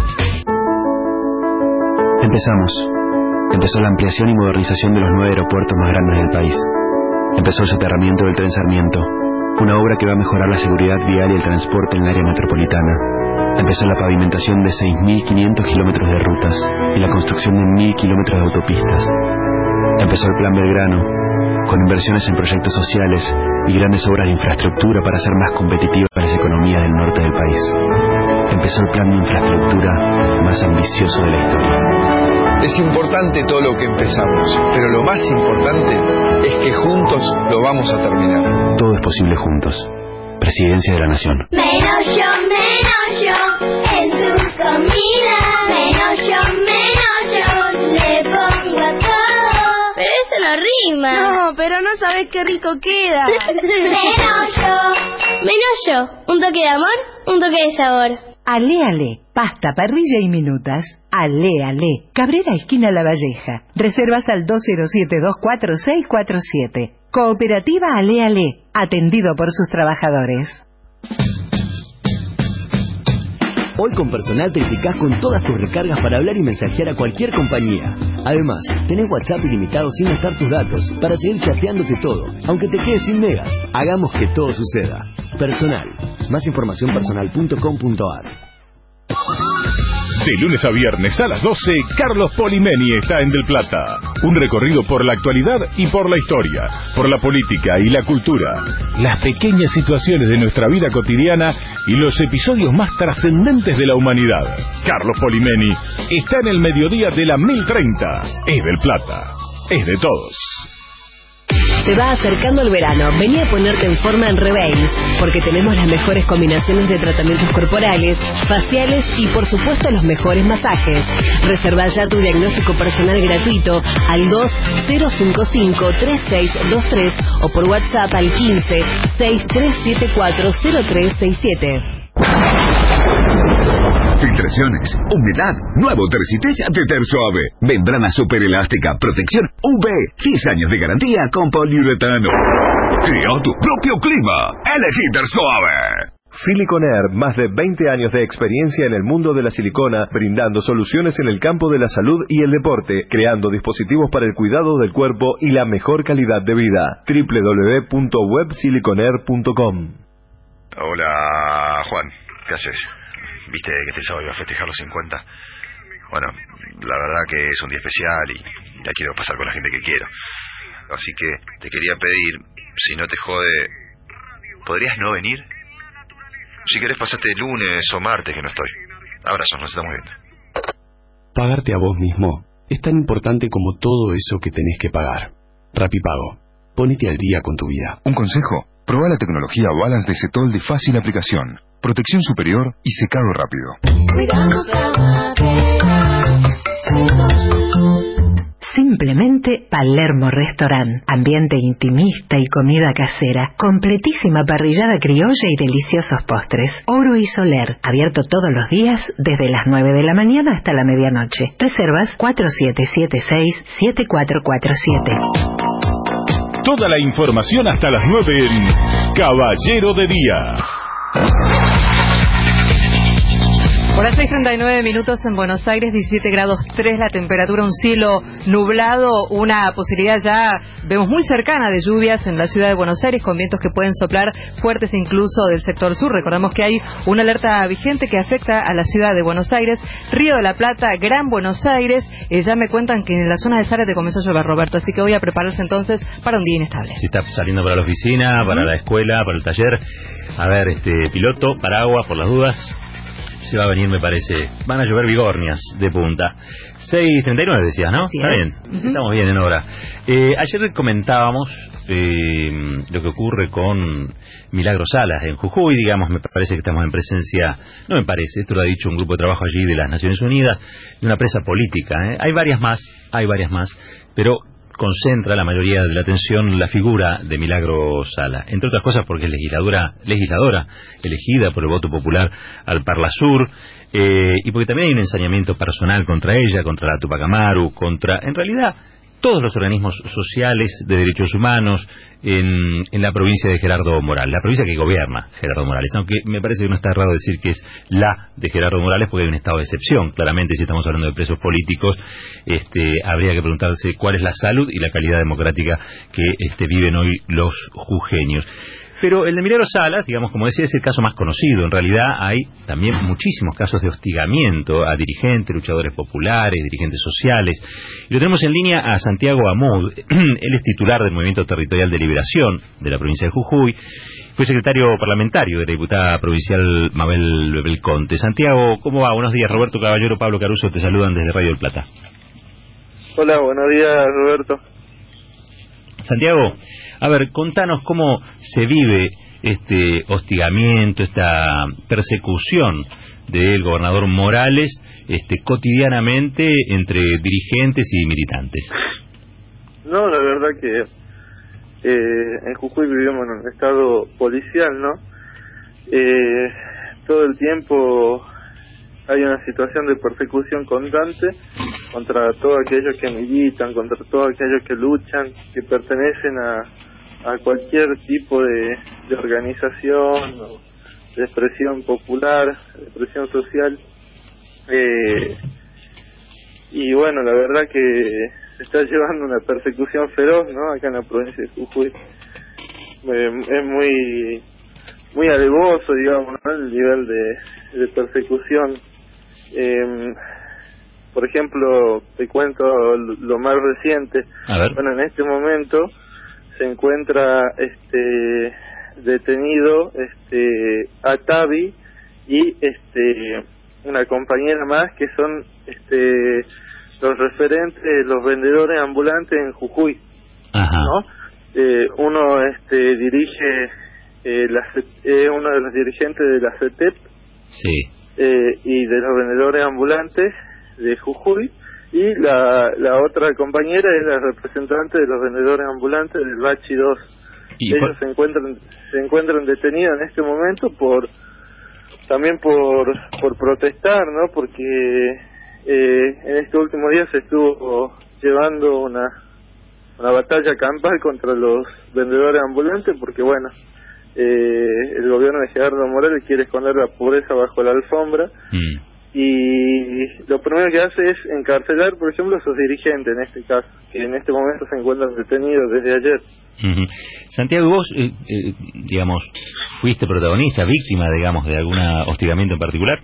Empezó la ampliación y modernización de los 9 aeropuertos más grandes del país. Empezó el soterramiento del Tren Sarmiento, una obra que va a mejorar la seguridad vial y el transporte en el área metropolitana. Empezó la pavimentación de 6.500 kilómetros de rutas y la construcción de 1.000 kilómetros de autopistas. Empezó el Plan Belgrano, con inversiones en proyectos sociales y grandes obras de infraestructura para hacer más competitivas las economías del norte del país. Empezó el plan de infraestructura más ambicioso de la historia. Es importante todo lo que empezamos, pero lo más importante es que juntos lo vamos a terminar. Todo es posible juntos. Presidencia de la Nación. Menos yo, en tu comida. Menos yo, le pongo a todo. Pero eso no rima. No, pero no sabes qué rico queda. Menos yo, un toque de amor, un toque de sabor. Ale, pasta, parrilla y minutas. Ale, Cabrera, esquina La Valleja. Reservas al 207-24647. Cooperativa Ale, atendido por sus trabajadores. Hoy con Personal triplicás con todas tus recargas para hablar y mensajear a cualquier compañía. Además, tenés WhatsApp ilimitado sin gastar tus datos para seguir chateándote todo, aunque te quedes sin megas. Hagamos que todo suceda. Personal. Más información personal.com.ar. De lunes a viernes a las 12, Carlos Polimeni está en Del Plata. Un recorrido por la actualidad y por la historia, por la política y la cultura, las pequeñas situaciones de nuestra vida cotidiana y los episodios más trascendentes de la humanidad. Carlos Polimeni está en el mediodía de la 1030. Es Del Plata. Es de todos. Se va acercando el verano. Vení a ponerte en forma en Reveils, porque tenemos las mejores combinaciones de tratamientos corporales, faciales y por supuesto los mejores masajes. Reserva ya tu diagnóstico personal gratuito al 2055-3623 o por WhatsApp al 15-6374-0367. Filtraciones, humedad, nuevo Tercitech de Tersuave. Membrana super elástica, protección UV, 10 años de garantía con poliuretano. Crea tu propio clima. Elegí Tersuave. Siliconair, más de 20 años de experiencia en el mundo de la silicona, brindando soluciones en el campo de la salud y el deporte, creando dispositivos para el cuidado del cuerpo y la mejor calidad de vida. www.websiliconair.com. Hola, Juan, ¿qué haces? Viste que este sábado iba a festejar los 50. Bueno, la verdad que es un día especial y la quiero pasar con la gente que quiero. Así que te quería pedir, si no te jode, ¿podrías no venir? Si querés pasarte lunes o martes que no estoy. Abrazos, nos estamos viendo. Pagarte a vos mismo es tan importante como todo eso que tenés que pagar. Rapipago. Ponete al día con tu vida. Un consejo. Proba la tecnología Balance de Cetol de fácil aplicación. Protección superior y secado rápido. Simplemente Palermo Restaurant. Ambiente intimista y comida casera. Completísima parrillada criolla y deliciosos postres. Oro y Soler. Abierto todos los días desde las 9 de la mañana hasta la medianoche. Reservas 4776-7447. Toda la información hasta las 9 en Caballero de Día. Por las 6:39 minutos en Buenos Aires, 17 grados 3 la temperatura, un cielo nublado, una posibilidad ya, vemos muy cercana de lluvias en la ciudad de Buenos Aires, con vientos que pueden soplar fuertes incluso del sector sur. Recordamos que hay una alerta vigente que afecta a la ciudad de Buenos Aires, Río de la Plata, Gran Buenos Aires. Ya me cuentan que en la zona de Zárate comenzó a llover, Roberto, así que voy a prepararse entonces para un día inestable. Si está saliendo para la oficina, para la escuela, para el taller, a ver, piloto, paraguas, por las dudas. Se va a venir, me parece. Van a llover bigornias de punta. 6:39 decías, ¿no? Sí, está bien. Estamos bien en hora. Ayer comentábamos lo que ocurre con Milagro Salas en Jujuy, digamos. Me parece que estamos en presencia, no me parece, esto lo ha dicho un grupo de trabajo allí de las Naciones Unidas, de una presa política. Hay varias más, pero concentra la mayoría de la atención la figura de Milagro Sala, entre otras cosas porque es legisladora elegida por el voto popular al Parlasur, y porque también hay un ensañamiento personal contra ella, contra la Tupac Amaru, contra, en realidad, todos los organismos sociales de derechos humanos en la provincia de Gerardo Morales, la provincia que gobierna Gerardo Morales, aunque me parece que no está errado decir que es la de Gerardo Morales porque hay un estado de excepción. Claramente, si estamos hablando de presos políticos, habría que preguntarse cuál es la salud y la calidad democrática que viven hoy los jujeños. Pero el de Milagro Salas, digamos, como decía, es el caso más conocido. En realidad hay también muchísimos casos de hostigamiento a dirigentes, luchadores populares, dirigentes sociales. Y lo tenemos en línea a Santiago Amud. Él es titular del Movimiento Territorial de Liberación de la provincia de Jujuy. Fue secretario parlamentario de la diputada provincial Mabel Belconte. Santiago, ¿cómo va? Buenos días. Roberto Caballero, Pablo Caruso te saludan desde Radio del Plata. Hola, buenos días, Roberto. Santiago, a ver, contanos cómo se vive este hostigamiento, esta persecución del gobernador Morales cotidianamente entre dirigentes y militantes. No, la verdad que en Jujuy vivimos en un estado policial, ¿no? Todo el tiempo hay una situación de persecución constante contra todos aquellos que militan, contra todos aquellos que luchan, que pertenecen a cualquier tipo de organización o de expresión popular, de expresión social. Y bueno, la verdad que se está llevando una persecución feroz, ¿no? Acá en la provincia de Jujuy. Es muy alevoso, digamos, ¿no? El nivel de persecución. Por ejemplo, te cuento lo más reciente. Bueno, en este momento se encuentra detenido Atavi y una compañera más que son los referentes, los vendedores ambulantes en Jujuy. ¿No? Uno dirige uno de los dirigentes de la CETEP. Sí. Y de los vendedores ambulantes de Jujuy, y la otra compañera es la representante de los vendedores ambulantes del Bachi 2. Ellos se encuentran detenidos en este momento también por protestar, ¿no? Porque en este último día se estuvo llevando una batalla campal contra los vendedores ambulantes, porque bueno, el gobierno de Gerardo Morales quiere esconder la pobreza bajo la alfombra. Y lo primero que hace es encarcelar, por ejemplo, a sus dirigentes, en este caso, que en este momento se encuentran detenidos desde ayer. Santiago, vos, digamos, fuiste protagonista, víctima, digamos, de algún hostigamiento en particular.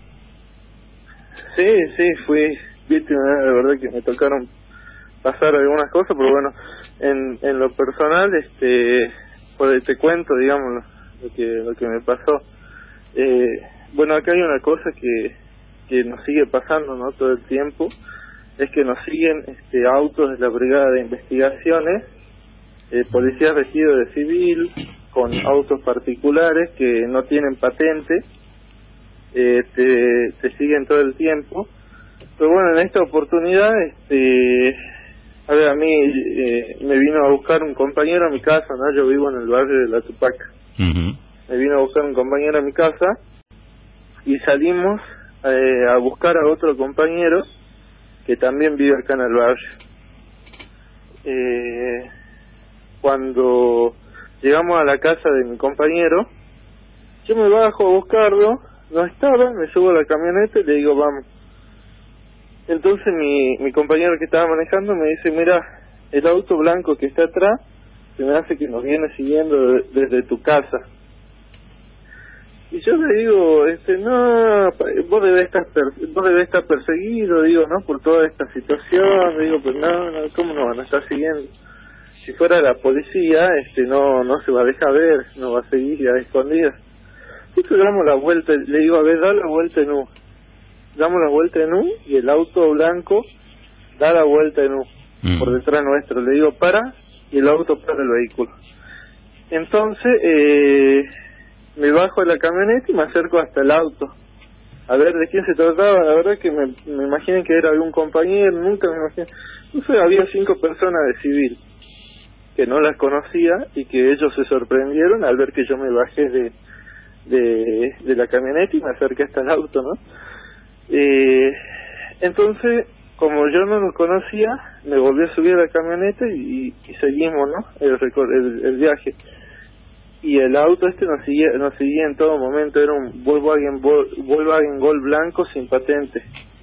Sí, fui víctima, de verdad que me tocaron pasar algunas cosas, pero bueno, en lo personal, te cuento, digamos, lo que me pasó. Bueno, acá hay una cosa que nos sigue pasando, ¿no? Todo el tiempo, es que nos siguen autos de la Brigada de Investigaciones, policías vestidos de civil, con autos particulares que no tienen patente, te siguen todo el tiempo. Pero bueno, en esta oportunidad A ver, a mí me vino a buscar un compañero a mi casa, ¿no? Yo vivo en el barrio de La Tupaca. Me vino a buscar un compañero a mi casa y salimos a buscar a otro compañero que también vive acá en el barrio. Cuando llegamos a la casa de mi compañero, yo me bajo a buscarlo, no estaba, me subo a la camioneta y le digo, vamos. Entonces mi compañero que estaba manejando me dice, mira, el auto blanco que está atrás se me hace que nos viene siguiendo desde tu casa. Y yo le digo, no, vos debés estar perseguido, digo, ¿no? Por toda esta situación, digo, pues no, ¿cómo nos van a estar siguiendo? Si fuera la policía, no se va a dejar ver, no va a seguir a escondidas. Entonces damos la vuelta, le digo, a ver, da la vuelta en U. Damos la vuelta en U y el auto blanco da la vuelta en U, por detrás nuestro. Le digo, para, y el auto para el vehículo. Entonces, me bajo de la camioneta y me acerco hasta el auto. A ver de quién se trataba. La verdad que me imaginé que era algún compañero, nunca me imaginé. Entonces había 5 personas de civil, que no las conocía y que ellos se sorprendieron al ver que yo me bajé de la camioneta y me acerqué hasta el auto, ¿no? Entonces, como yo no los conocía, me volví a subir a la camioneta y seguimos, ¿no? El viaje. Y el auto nos seguía en todo momento. Era un Volkswagen Gol blanco sin patente.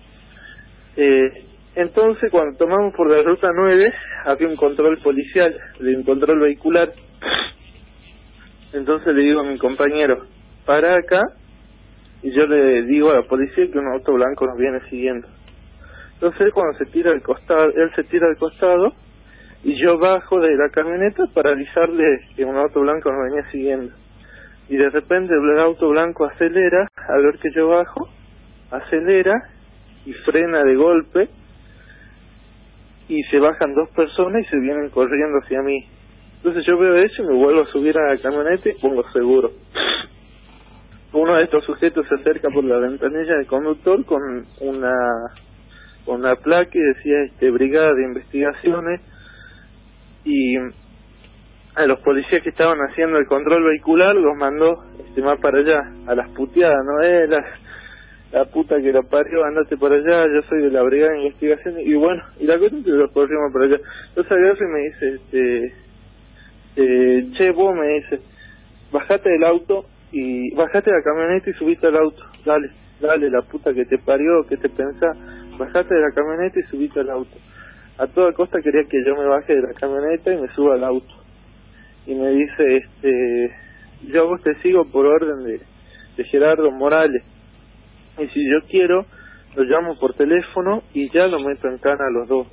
Entonces, cuando tomamos por la ruta 9, había un control policial, un control vehicular. Entonces le digo a mi compañero, para acá, y yo le digo a la policía que un auto blanco nos viene siguiendo. Entonces él cuando se tira al costado, y yo bajo de la camioneta para avisarle que un auto blanco nos venía siguiendo. Y de repente el auto blanco acelera, al ver que yo bajo, acelera y frena de golpe, y se bajan 2 personas y se vienen corriendo hacia mí. Entonces yo veo eso y me vuelvo a subir a la camioneta y pongo seguro. Uno de estos sujetos se acerca por la ventanilla del conductor con una placa y decía Brigada de Investigaciones, y a los policías que estaban haciendo el control vehicular los mandó más para allá, a las puteadas, ¿no? La puta que lo parió, andate para allá, yo soy de la Brigada de Investigaciones, y bueno, y la cosa es que los corrimos para allá. Entonces agarra y me dice, che, vos, me dice, bajate del auto, y bajate de la camioneta y subiste al auto, dale, la puta que te parió, que te pensás, bajate de la camioneta y subiste al auto. A toda costa quería que yo me baje de la camioneta y me suba al auto. Y me dice, yo a vos te sigo por orden de Gerardo Morales. Y si yo quiero, lo llamo por teléfono y ya lo meto en cana a los dos.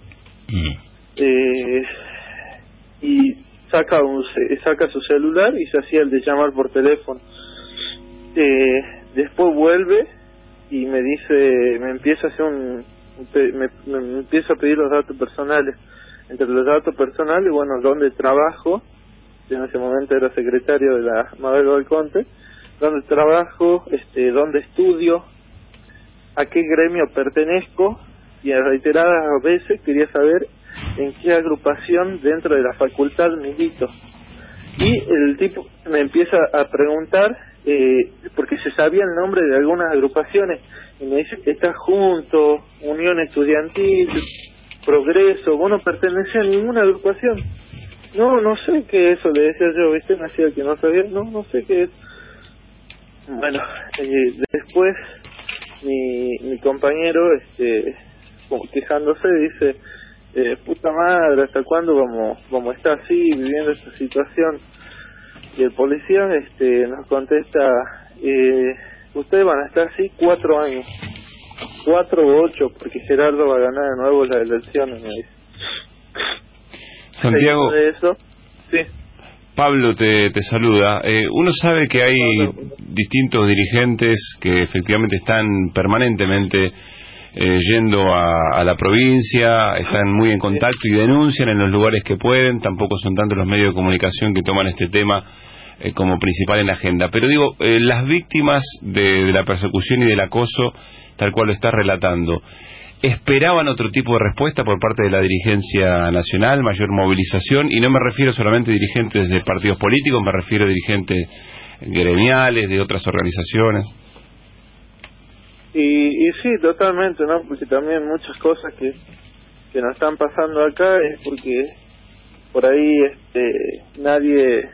Y saca su celular y se hacía el de llamar por teléfono. Después vuelve y me dice, me empieza a hacer me empieza a pedir los datos personales. Entre los datos personales, bueno, dónde trabajo, yo en ese momento era secretario de la Mabel Valconte, dónde trabajo, dónde estudio, a qué gremio pertenezco, y a reiteradas veces quería saber en qué agrupación dentro de la facultad milito. Y el tipo me empieza a preguntar, porque se sabía el nombre de algunas agrupaciones, y me dice que está junto, Unión Estudiantil, Progreso, vos no pertenecés a ninguna agrupación. No sé qué es eso, le decía yo, ¿viste? Me hacía que no sabía, no sé qué es. Bueno, después mi compañero, como quejándose, dice, puta madre, ¿hasta cuándo vamos a estar así, viviendo esta situación? Y el policía nos contesta, ustedes van a estar así 4 años, 4 o 8, porque Gerardo va a ganar de nuevo las elecciones, me dice. Santiago, de eso, sí. Pablo te saluda. Uno sabe que hay distintos dirigentes que efectivamente están permanentemente yendo a la provincia, están muy en contacto y denuncian en los lugares que pueden. Tampoco son tantos los medios de comunicación que toman este tema como principal en la agenda. Pero digo, las víctimas de la persecución y del acoso, tal cual lo estás relatando, esperaban otro tipo de respuesta por parte de la dirigencia nacional, mayor movilización, y no me refiero solamente a dirigentes de partidos políticos, me refiero a dirigentes gremiales, de otras organizaciones. Y sí, totalmente, ¿no? Porque también muchas cosas que nos están pasando acá es porque por ahí nadie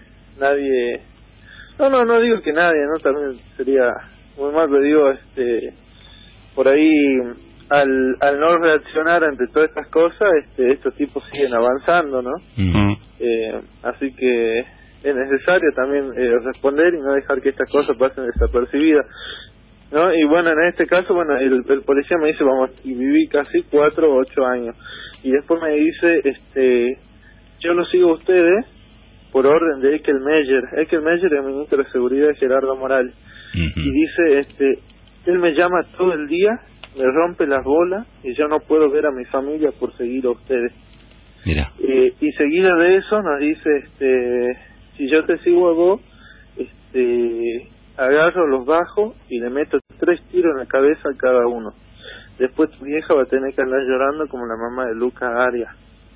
no digo que nadie, ¿no? También sería muy mal, pero digo, por ahí al no reaccionar ante todas estas cosas, estos tipos siguen avanzando, ¿no? Así que es necesario también responder y no dejar que estas cosas pasen desapercibidas, ¿no? Y bueno, en este caso, bueno, el policía me dice, vamos, y viví casi 4 o 8 años, y después me dice, yo lo sigo a ustedes por orden de Ekel Meyer, el ministro de Seguridad de Gerardo Morales, y dice, él me llama todo el día, me rompe las bolas, y yo no puedo ver a mi familia por seguir a ustedes. Mira. Y seguida de eso nos dice, si yo te sigo a vos, agarro los bajos y le meto 3 tiros en la cabeza a cada uno. Después tu vieja va a tener que andar llorando como la mamá de Lucas Arias.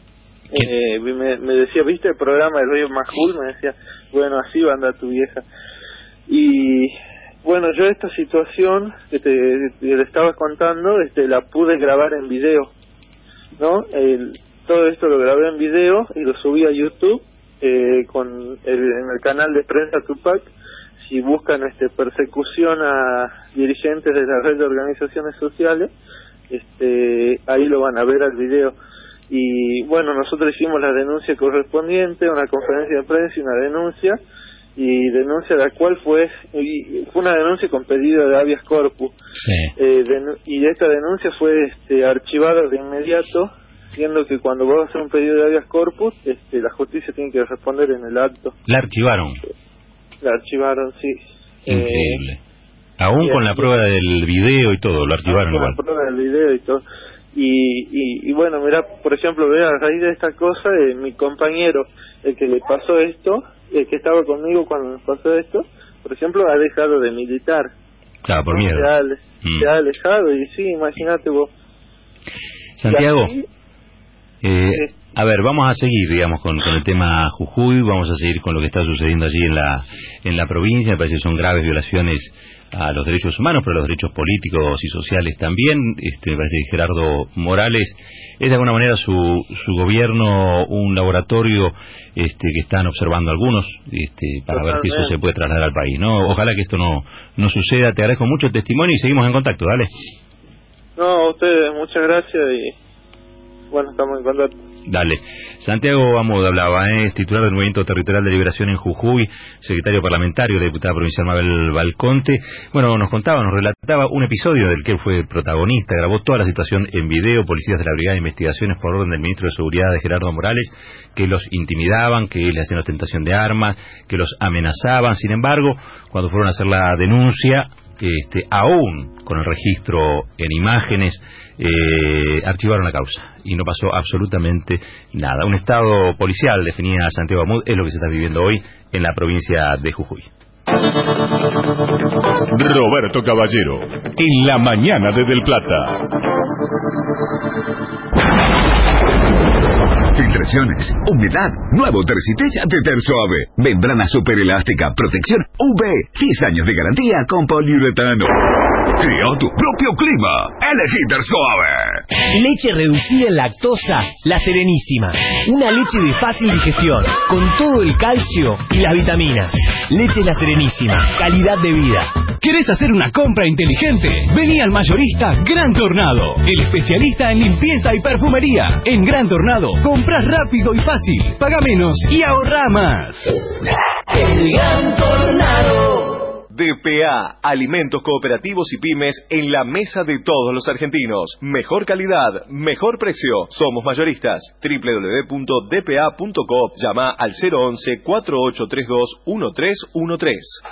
Me decía, ¿viste el programa de Río Majul? Me decía, bueno, así va a andar tu vieja. Y bueno, yo esta situación que te estaba contando, la pude grabar en video, ¿no? Todo esto lo grabé en video y lo subí a YouTube en el canal de Prensa Tupac. Si buscan persecución a dirigentes de la red de organizaciones sociales, ahí lo van a ver al video. Y bueno, nosotros hicimos la denuncia correspondiente, una conferencia de prensa y una denuncia la cual fue una denuncia con pedido de habeas corpus. Sí. Y esta denuncia fue archivada de inmediato, siendo que cuando vos haces un pedido de habeas corpus, la justicia tiene que responder en el acto. ¿La archivaron? La archivaron, sí. Increíble. Aún con la prueba del video y todo, lo archivaron igual. Con la prueba del video y todo. Y bueno, mira, por ejemplo, vea, a raíz de esta cosa, mi compañero, el que le pasó esto, el que estaba conmigo cuando nos pasó esto, por ejemplo, ha dejado de militar. Claro, por miedo. Se ha alejado, y sí, imagínate vos. Santiago, a ver, vamos a seguir, digamos, con el tema Jujuy, vamos a seguir con lo que está sucediendo allí en la provincia. Me parece que son graves violaciones a los derechos humanos, pero a los derechos políticos y sociales también. Me parece que Gerardo Morales es de alguna manera su gobierno un laboratorio que están observando algunos para ver si eso se puede trasladar al país, ¿no? Ojalá que esto no suceda. Te agradezco mucho el testimonio y seguimos en contacto, dale. No, a ustedes, muchas gracias y bueno, estamos en contacto. Dale. Santiago Amud hablaba, es titular del Movimiento Territorial de Liberación en Jujuy, secretario parlamentario de la diputada provincial Mabel Balconte. Bueno, nos relataba un episodio del que él fue protagonista, grabó toda la situación en video, policías de la Brigada de Investigaciones por orden del ministro de Seguridad de Gerardo Morales, que los intimidaban, que le hacían ostentación de armas, que los amenazaban. Sin embargo, cuando fueron a hacer la denuncia, aún con el registro en imágenes, archivaron la causa y no pasó absolutamente nada. Un estado policial, definía Santiago Amud, es lo que se está viviendo hoy en la provincia de Jujuy. Roberto Caballero, en la mañana de Del Plata. Filtraciones, humedad, nuevo Tercitech de Tersuave. Membrana superelástica, protección UV, 10 años de garantía con poliuretano. Crea tu propio clima. Elegí Tersuave. Leche reducida en lactosa, La Serenísima. Una leche de fácil digestión, con todo el calcio y las vitaminas. Leche La Serenísima, calidad de vida. ¿Querés hacer una compra inteligente? Vení al mayorista Gran Tornado, el especialista en limpieza y perfumería. En Gran Tornado, compras rápido y fácil, paga menos y ahorra más. El Gran Tornado. DPA, alimentos cooperativos y pymes en la mesa de todos los argentinos. Mejor calidad, mejor precio. Somos mayoristas. www.dpa.com. Llama al 011-4832-1313.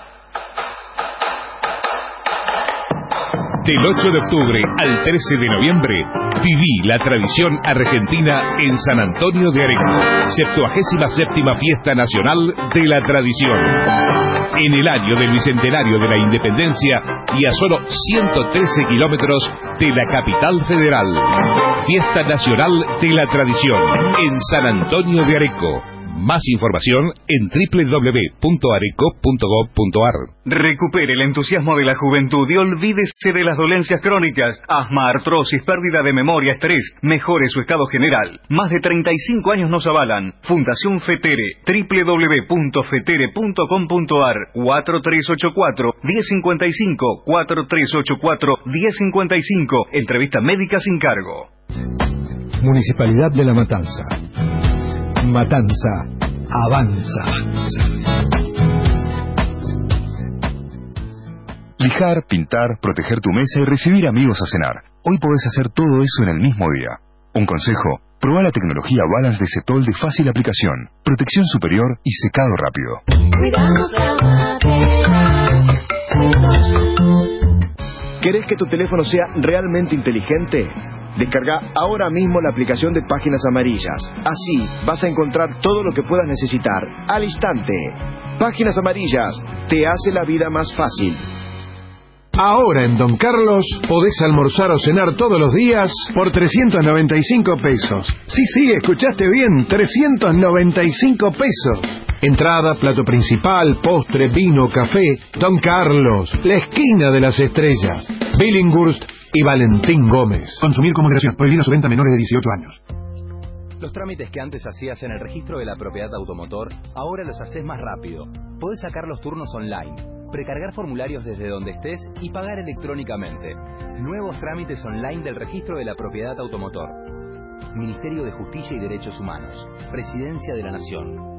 Del 8 de octubre al 13 de noviembre, viví la tradición argentina en San Antonio de Areco. 77ª Fiesta Nacional de la Tradición. En el año del Bicentenario de la Independencia y a solo 113 kilómetros de la capital federal. Fiesta Nacional de la Tradición en San Antonio de Areco. Más información en www.areco.gov.ar. Recupere el entusiasmo de la juventud y olvídese de las dolencias crónicas, asma, artrosis, pérdida de memoria, estrés. Mejore su estado general. Más de 35 años nos avalan. Fundación Fetere, www.fetere.com.ar, 4384-1055, 4384-1055. Entrevista médica sin cargo. Municipalidad de La Matanza. Matanza avanza. Lijar, pintar, proteger tu mesa y recibir amigos a cenar. Hoy podés hacer todo eso en el mismo día. Un consejo: probá la tecnología Balance de Cetol de fácil aplicación, protección superior y secado rápido. ¿Querés que tu teléfono sea realmente inteligente? Descarga ahora mismo la aplicación de Páginas Amarillas. Así vas a encontrar todo lo que puedas necesitar al instante. Páginas Amarillas te hace la vida más fácil. Ahora en Don Carlos podés almorzar o cenar todos los días por 395 pesos. Sí, escuchaste bien, 395 pesos. Entrada, plato principal, postre, vino, café. Don Carlos, la esquina de las estrellas. Billinghurst y Valentín Gómez. Consumir con moderación. Prohibido su venta a menores de 18 años. Los trámites que antes hacías en el registro de la propiedad automotor, ahora los haces más rápido. Podés sacar los turnos online, precargar formularios desde donde estés y pagar electrónicamente. Nuevos trámites online del registro de la propiedad automotor. Ministerio de Justicia y Derechos Humanos. Presidencia de la Nación.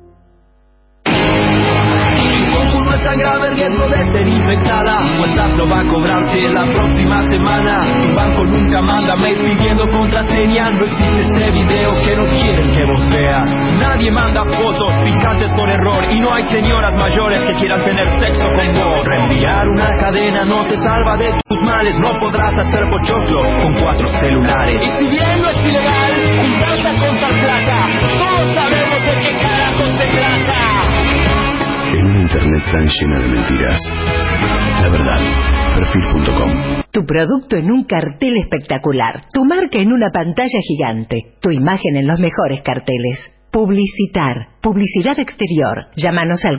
No es tan grave el riesgo de ser infectada. WhatsApp lo va a cobrarte la próxima semana. Tu banco nunca manda mail pidiendo contraseña. No existe ese video que no quieren que vos veas. Nadie manda fotos picantes por error. Y no hay señoras mayores que quieran tener sexo con vos. Reenviar una cadena no te salva de tus males. No podrás hacer pochoclo con 4 celulares. Y si bien no es ilegal juntarse con tal plata, todos sabemos de qué carajo se trata. En una internet tan llena de mentiras. La verdad. Perfil.com. Tu producto en un cartel espectacular. Tu marca en una pantalla gigante. Tu imagen en los mejores carteles. Publicitar. Publicidad exterior. Llámanos al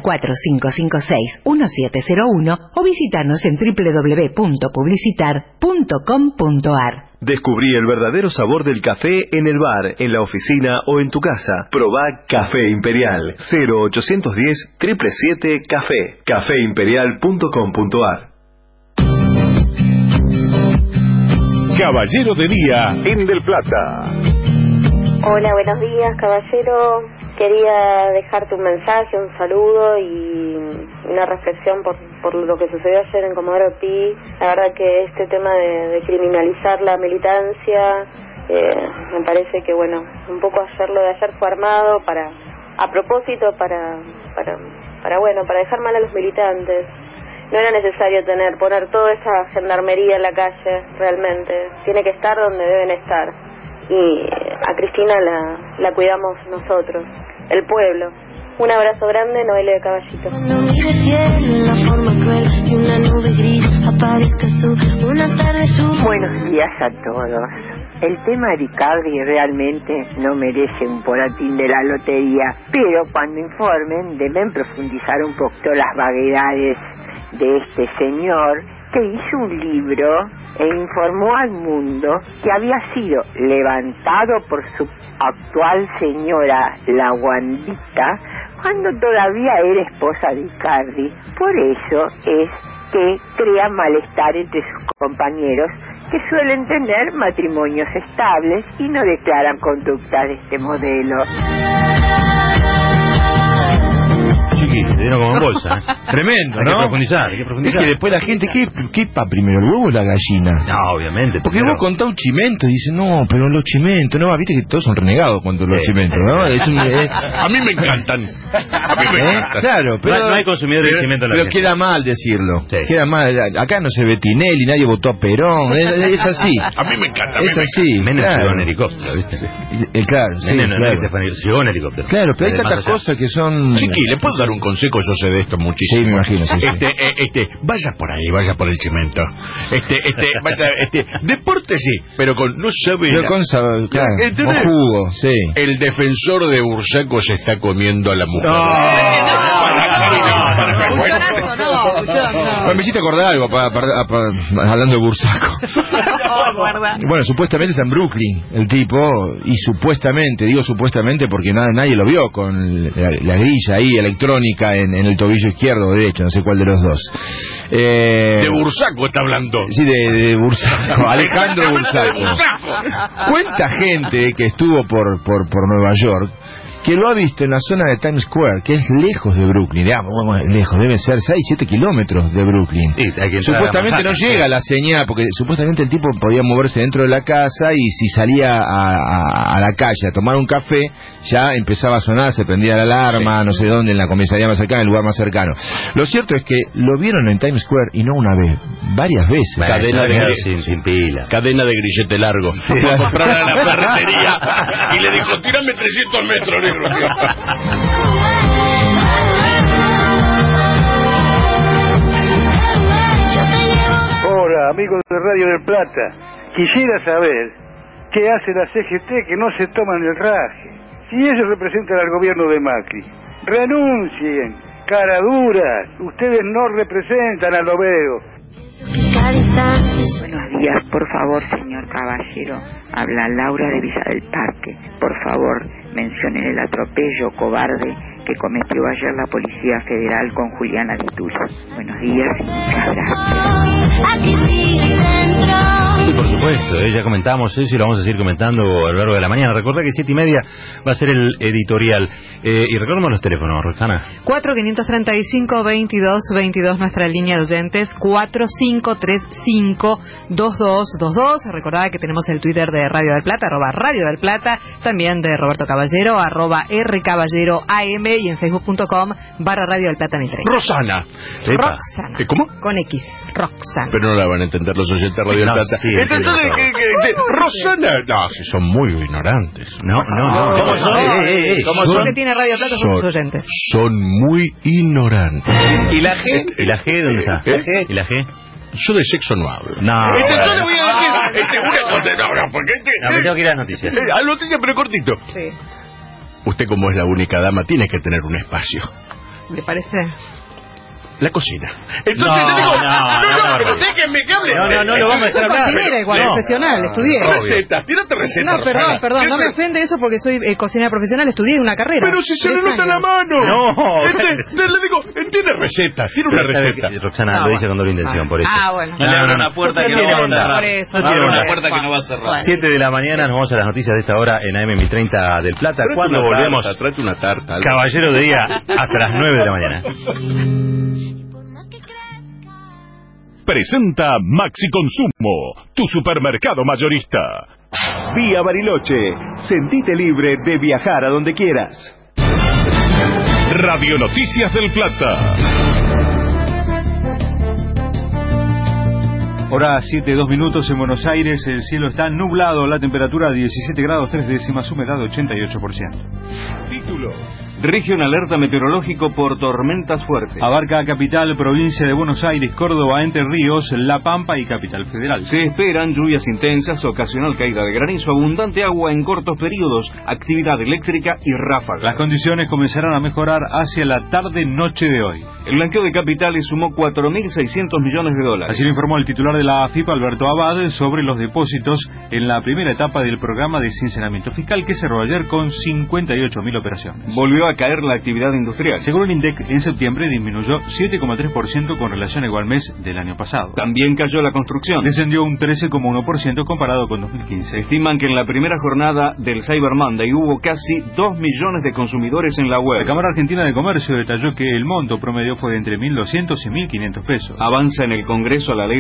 4556-1701 o visítanos en www.publicitar.com.ar. Descubrí el verdadero sabor del café en el bar, en la oficina o en tu casa. Probá Café Imperial. 0810-777 Café. Caféimperial.com.ar. Caballero de Día en Del Plata. Hola, buenos días, caballero. Quería dejarte un mensaje, un saludo y una reflexión por lo que sucedió ayer en Comodoro Pi. La verdad que este tema de criminalizar la militancia, me parece que, bueno, un poco ayer lo de ayer fue armado para dejar mal a los militantes. No era necesario poner toda esa gendarmería en la calle, realmente. Tiene que estar donde deben estar. Y a Cristina la cuidamos nosotros, el pueblo. Un abrazo grande, Noelia de Caballito. Buenos días a todos. El tema de Icardi realmente no merece un poratín de la lotería, pero cuando informen deben profundizar un poquito las vaguedades de este señor que hizo un libro e informó al mundo que había sido levantado por su actual señora, la Wandita, cuando todavía era esposa de Icardi. Por eso es que crea malestar entre sus compañeros, que suelen tener matrimonios estables y no declaran conductas de este modelo. Chiqui, se dieron como en bolsa. Tremendo, ¿no? Hay que profundizar. Es que después la gente, ¿qué pa primero, el huevo o la gallina? No, obviamente. Porque vos contás un chimento y dices, no, pero los chimentos, no, viste que todos son renegados cuando los chimentos, ¿no? A mí me encantan. A mí me encantan. Claro, pero no hay consumidores de chimento en la Pero gente. queda mal decirlo. Sí. Queda mal. Acá no se ve Tinelli, nadie votó a Perón. Es así. A mí me encanta. Es así. Menem claro. llegó en helicóptero, ¿viste? Claro, sí. Menem llegó en helicóptero. Claro, pero hay tantas cosas que son... Chiqui, ¿le puedo dar un consejo? Yo sé de esto muchísimo. Sí, me imagino. Sí, Vaya por ahí, vaya por el cemento. Vaya, deporte sí, pero no sabe. Pero con claro, jugo, sí. El defensor de Bursaco se está comiendo a la mujer. Me hiciste acordar algo hablando de Bursaco. Bueno, supuestamente está en Brooklyn el tipo, y digo supuestamente porque nadie lo vio con la grilla ahí electrónica en el tobillo izquierdo o derecho, no sé cuál de los dos. De Bursaco está hablando. Sí, de Bursaco, Alejandro Bursaco. Cuenta gente que estuvo por Nueva York que lo ha visto en la zona de Times Square, que es lejos de Brooklyn, digamos, lejos, deben ser 6-7 kilómetros de Brooklyn. Supuestamente no llega la señal, porque supuestamente el tipo podía moverse dentro de la casa y si salía a la calle a tomar un café, ya empezaba a sonar, se prendía la alarma, no sé dónde, en la comisaría más cercana, en el lugar más cercano. Lo cierto es que lo vieron en Times Square, y no una vez, varias veces. Sin pila. Cadena de grillete largo. Fue a comprar a la ferretería y le dijo, tírame 300 metros, negro. Hola, amigos de Radio del Plata. Quisiera saber qué hace la CGT que no se toman el raje. Si ellos representan al gobierno de Macri, renuncien, caraduras. Ustedes no representan a lo veo. Buenos días, por favor, señor Caballero. Habla Laura de Villa del Parque. Por favor, mencionen el atropello cobarde que cometió ayer la Policía Federal con Juliana Di Tulio. Buenos días y muchas gracias. Sí, por supuesto, ya comentamos eso y lo vamos a seguir comentando a lo largo de la mañana. Recordá que 7:30 va a ser el editorial. Y recordemos los teléfonos, Roxana. 4-535-2222, nuestra línea de oyentes, 4535-2222. Recordá que tenemos el Twitter de Radio del Plata, @Radio del Plata, también de Roberto Caballero, @RCaballeroAM, y en facebook.com/Radio del Plata 1030. Roxana. Roxana. ¿Cómo? Con X. Roxana. Pero no la van a entender los oyentes de Radio del Plata. Sí, Roxana. No, si son muy ignorantes. No. ¿Cómo son? ¿Cómo son? Que tiene Radio Plata son sus oyentes. Son muy ignorantes. ¿Y la G? ¿Y la G dónde está? ¿Y la G? Yo de sexo no hablo. No. Yo le voy a decir una cosa. No, porque me tengo que ir a las noticias. A las noticias, pero cortito. Sí. Usted, como es la única dama, tiene que tener un espacio. ¿Le parece? La cocina. Entonces le digo, pero déjenme que hable. No, lo vamos a hacer hablar. Cocinera igual, profesional, estudié. Recetas, tírate recetas. No, perdón, no me ofende eso porque soy cocinera profesional, estudié una carrera. Pero si se le nota la mano. No. Le digo, tiene recetas, tiene una receta. Roxana lo dice con doble intención, por eso. Bueno. No le abra una puerta que no va a cerrar. Por eso. No tiene una puerta que no va a cerrar. 7 de la mañana, nos vamos a las noticias de esta hora en AM 1030 del Plata. Cuando volvemos, trate una tarta. Caballero de Día, hasta las 9 de la mañana. Presenta Maxi Consumo, tu supermercado mayorista. Vía Bariloche, sentite libre de viajar a donde quieras. Radio Noticias del Plata. Hora 7:02 en Buenos Aires, el cielo está nublado, la temperatura 17 grados 3 décimas, humedad 88%. Título: rige una alerta meteorológico por tormentas fuertes. Abarca capital, provincia de Buenos Aires, Córdoba, Entre Ríos, La Pampa y Capital Federal. Se esperan lluvias intensas, ocasional caída de granizo, abundante agua en cortos periodos, actividad eléctrica y ráfagas. Las condiciones comenzarán a mejorar hacia la tarde-noche de hoy. El blanqueo de capitales sumó $4.600 millones. Así lo informó el titular de la AFIP, Alberto Abad, sobre los depósitos en la primera etapa del programa de sinceramiento fiscal que cerró ayer con 58.000 operaciones. Volvió a caer la actividad industrial. Según el INDEC, en septiembre disminuyó 7,3% con relación a igual mes del año pasado. También cayó la construcción. Descendió un 13,1% comparado con 2015. Estiman que en la primera jornada del Cyber Monday hubo casi 2 millones de consumidores en la web. La Cámara Argentina de Comercio detalló que el monto promedio fue de entre 1.200 y 1.500 pesos. Avanza en el Congreso la ley de presupuesto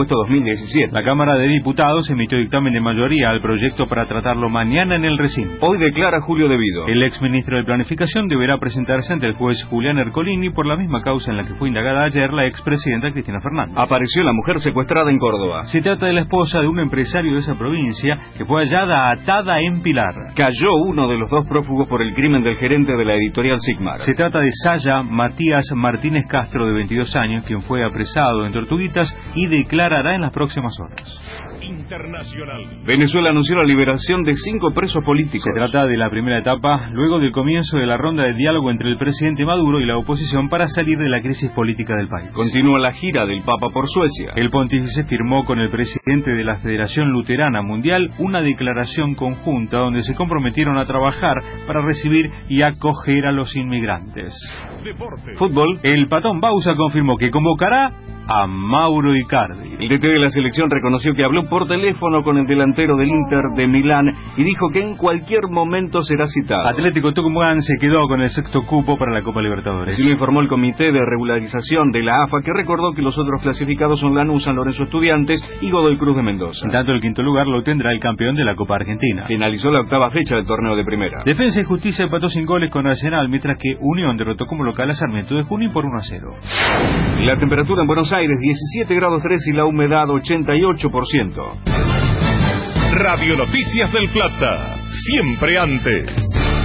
presupuesto 2017. La Cámara de Diputados emitió dictamen de mayoría al proyecto para tratarlo mañana en el recinto. Hoy declara Julio Devido. El exministro de Planificación deberá presentarse ante el juez Julián Ercolini por la misma causa en la que fue indagada ayer la expresidenta Cristina Fernández. Apareció la mujer secuestrada en Córdoba. Se trata de la esposa de un empresario de esa provincia que fue hallada atada en Pilar. Cayó uno de los dos prófugos por el crimen del gerente de la editorial Sigmar. Se trata de Saya Matías Martínez Castro, de 22 años, quien fue apresado en Tortuguitas y declarará en las próximas horas. Internacional. Venezuela anunció la liberación de 5 presos políticos. Se trata de la primera etapa luego del comienzo de la ronda de diálogo entre el presidente Maduro y la oposición para salir de la crisis política del país. Continúa la gira del Papa por Suecia. El pontífice firmó con el presidente de la Federación Luterana Mundial una declaración conjunta donde se comprometieron a trabajar para recibir y acoger a los inmigrantes. Deporte. Fútbol. El patón Bausa confirmó que convocará a Mauro Icardi. El DT de la selección reconoció que habló por teléfono con el delantero del Inter de Milán y dijo que en cualquier momento será citado. Atlético Tucumán se quedó con el 6º cupo para la Copa Libertadores. Así lo informó el Comité de Regularización de la AFA, que recordó que los otros clasificados son Lanús, San Lorenzo Estudiantes y Godoy Cruz de Mendoza. En tanto, el 5º lugar lo tendrá el campeón de la Copa Argentina. Finalizó la 8ª fecha del torneo de primera. Defensa y Justicia empató sin goles con Arsenal, mientras que Unión derrotó como local a Sarmiento de Junín por 1-0. La temperatura en Buenos Aires 17 grados 3 y la humedad 88%. Radio Noticias del Plata, siempre antes.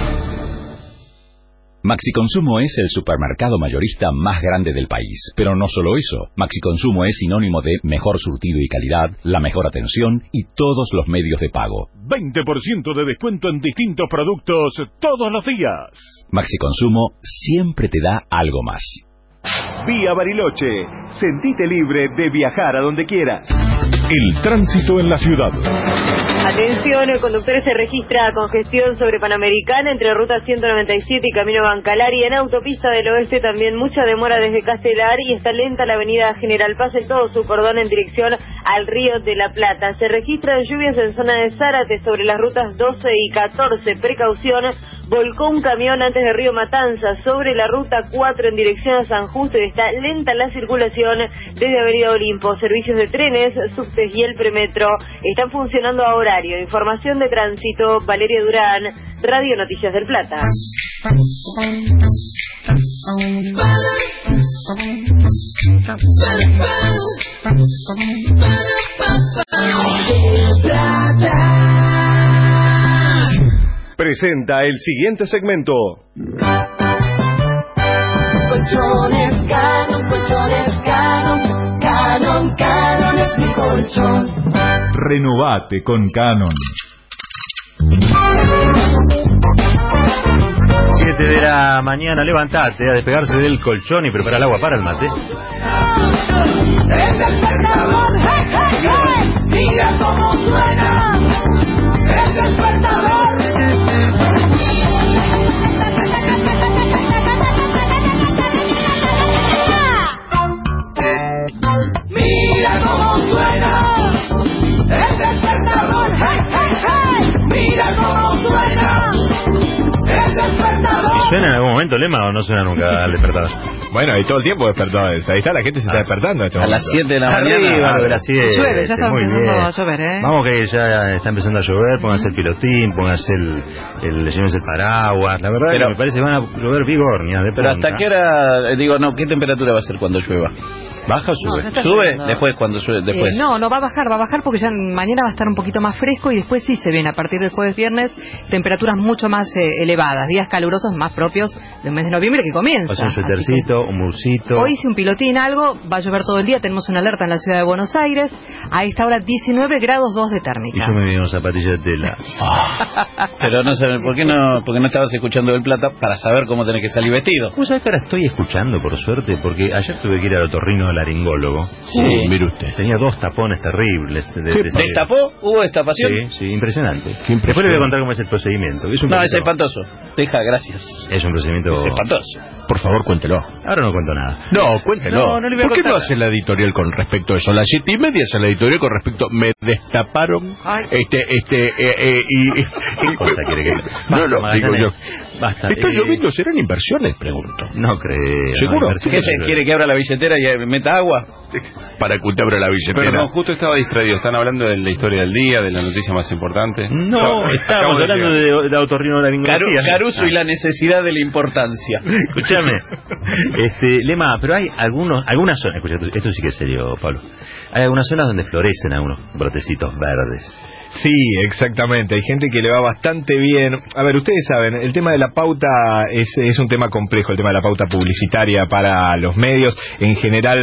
Maxi Consumo es el supermercado mayorista más grande del país. Pero no solo eso, Maxi Consumo es sinónimo de mejor surtido y calidad, la mejor atención y todos los medios de pago. 20% de descuento en distintos productos todos los días. Maxi Consumo siempre te da algo más. Vía Bariloche, sentite libre de viajar a donde quieras. El tránsito en la ciudad. Atención, el conductor se registra congestión sobre Panamericana entre ruta 197 y Camino Bancalar, y en autopista del oeste también mucha demora desde Castelar, y está lenta la avenida General Paz en todo su cordón en dirección al Río de la Plata. Se registran lluvias en zona de Zárate sobre las rutas 12 y 14. Precaución, volcó un camión antes de Río Matanzas sobre la ruta 4 en dirección a San Justo y está lenta la circulación desde Avenida Olimpo. Servicios de trenes, subtes y el premetro están funcionando a horario. Información de tránsito, Valeria Durán, Radio Noticias del Plata. Presenta el siguiente segmento. Colchones Canon, colchones Canon, Canon, Canon es mi colchón. Renovate con Canon. 7 de la mañana, levantate a despegarse del colchón y preparar el agua para el mate. El despertador, hey, hey, hey, mira cómo suena. El despertador. Mira cómo suena. El despertador, hey, hey, hey, mira cómo suena. El despertador. ¿Suena en algún momento, Lema, o no suena nunca al despertador? Bueno, y todo el tiempo despertadores. Ahí está, la gente se está despertando. A las 7 de la mañana. Arriba, de las 7. Llueve, ya está muy empezando bien. a llover, ¿eh? Vamos que ya está empezando a llover, pónganse el pilotín, pónganse llévense el paraguas. La verdad, pero, que me parece que van a llover bigornias. Pero ¿hasta qué hora? Digo, no, ¿qué temperatura va a ser cuando llueva? ¿Baja o sube? No, ¿Sube? No. Después, cuando sube, después. No, va a bajar porque ya mañana va a estar un poquito más fresco, y después sí se viene a partir del jueves, viernes, temperaturas mucho más elevadas, días calurosos más propios del mes de noviembre que comienza. O sea, un suétercito, un bursito. Hoy hice un pilotín, algo, va a llover todo el día, tenemos una alerta en la ciudad de Buenos Aires, a esta hora 19 grados 2 de térmica. Y yo me vi unos zapatillas de tela. Pero no sé, ¿por qué no estabas escuchando del Plata para saber cómo tenés que salir vestido? ¿Vos sabés que ahora estoy escuchando, por suerte? Porque ayer tuve que ir al otorrinolaringólogo. Sí, mire usted. Tenía 2 tapones terribles. ¿Destapó? ¿Hubo destapación? Sí, impresionante. Después le voy a contar cómo es el procedimiento. Es es espantoso. Deja, gracias. Es un procedimiento... Es espantoso. Por favor, cuéntelo. Ahora no cuento nada. No, cuéntelo. No le voy a ¿Por qué contar. no hace la editorial con respecto a eso? Las 7:30 hace la editorial con respecto... Me destaparon... ¿Qué cosa quiere que... No, digo yo. Basta. ¿Está lloviendo? ¿Serán inversiones? Pregunto. No creo. ¿Seguro? ¿Qué se quiere que abra la billetera y meta agua. Para Culebra la billetera. Perdón, justo estaba distraído. ¿Están hablando de la historia del día, de la noticia más importante? No, estábamos hablando de otorrinolaringología. Caruso y la necesidad de la importancia. Escúchame, Lema, pero hay algunas zonas, escucha, esto sí que es serio, Pablo. Hay algunas zonas donde florecen algunos brotecitos verdes. Sí, exactamente. Hay gente que le va bastante bien. A ver, ustedes saben, el tema de la pauta es un tema complejo, el tema de la pauta publicitaria para los medios. En general,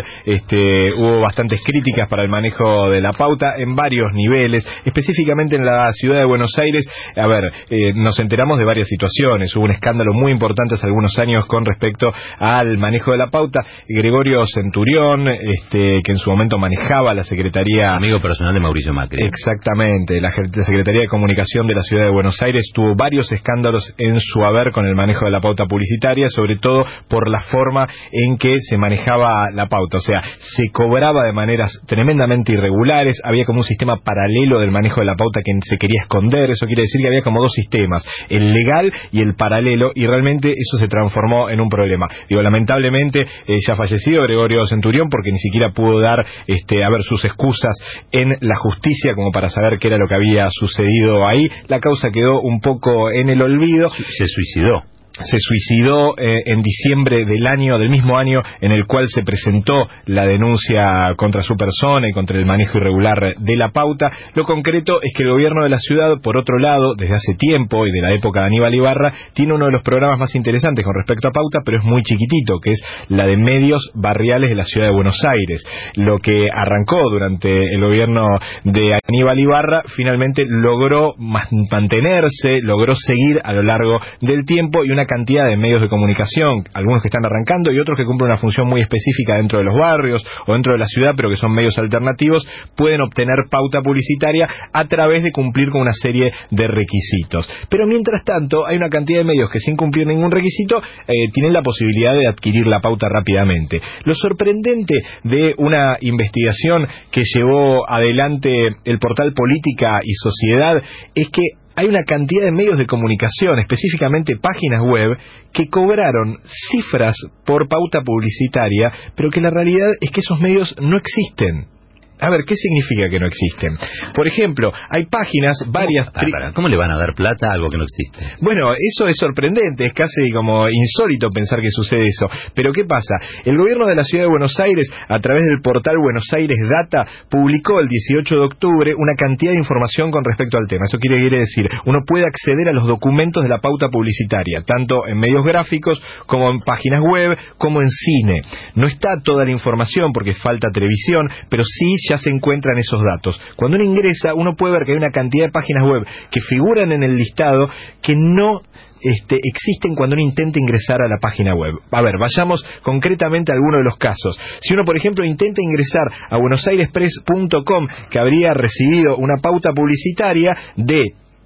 hubo bastantes críticas para el manejo de la pauta en varios niveles, específicamente en la ciudad de Buenos Aires. A ver, nos enteramos de varias situaciones. Hubo un escándalo muy importante hace algunos años con respecto al manejo de la pauta. Gregorio Centurión, que en su momento manejaba la Secretaría... Amigo personal de Mauricio Macri. Exactamente. La Secretaría de Comunicación de la Ciudad de Buenos Aires tuvo varios escándalos en su haber con el manejo de la pauta publicitaria, sobre todo por la forma en que se manejaba la pauta. O sea, se cobraba de maneras tremendamente irregulares, había como un sistema paralelo del manejo de la pauta que se quería esconder. Eso quiere decir que había como dos sistemas, el legal y el paralelo, y realmente eso se transformó en un problema. Lamentablemente ya fallecido Gregorio Centurión, porque ni siquiera pudo dar sus excusas en la justicia como para saber qué era lo que había sucedido ahí. La causa quedó un poco en el olvido. Se suicidó. Se suicidó en diciembre del mismo año en el cual se presentó la denuncia contra su persona y contra el manejo irregular de la pauta. Lo concreto es que el gobierno de la ciudad, por otro lado, desde hace tiempo y de la época de Aníbal Ibarra, tiene uno de los programas más interesantes con respecto a pauta, pero es muy chiquitito, que es la de medios barriales de la ciudad de Buenos Aires. Lo que arrancó durante el gobierno de Aníbal Ibarra finalmente logró mantenerse, logró seguir a lo largo del tiempo, y una cantidad de medios de comunicación, algunos que están arrancando y otros que cumplen una función muy específica dentro de los barrios o dentro de la ciudad, pero que son medios alternativos, pueden obtener pauta publicitaria a través de cumplir con una serie de requisitos. Pero mientras tanto, hay una cantidad de medios que sin cumplir ningún requisito tienen la posibilidad de adquirir la pauta rápidamente. Lo sorprendente de una investigación que llevó adelante el portal Política y Sociedad es que hay una cantidad de medios de comunicación, específicamente páginas web, que cobraron cifras por pauta publicitaria, pero que la realidad es que esos medios no existen. A ver, ¿qué significa que no existen? Por ejemplo, hay páginas, varias... ¿Cómo le van a dar plata a algo que no existe? Bueno, eso es sorprendente, es casi como insólito pensar que sucede eso. Pero ¿qué pasa? El gobierno de la Ciudad de Buenos Aires, a través del portal Buenos Aires Data, publicó el 18 de octubre una cantidad de información con respecto al tema. Eso quiere decir, uno puede acceder a los documentos de la pauta publicitaria, tanto en medios gráficos, como en páginas web, como en cine. No está toda la información porque falta televisión, pero sí ya se encuentran esos datos. Cuando uno ingresa, uno puede ver que hay una cantidad de páginas web que figuran en el listado que no existen cuando uno intenta ingresar a la página web. A ver, vayamos concretamente a algunos de los casos. Si uno, por ejemplo, intenta ingresar a buenosairespress.com, que habría recibido una pauta publicitaria de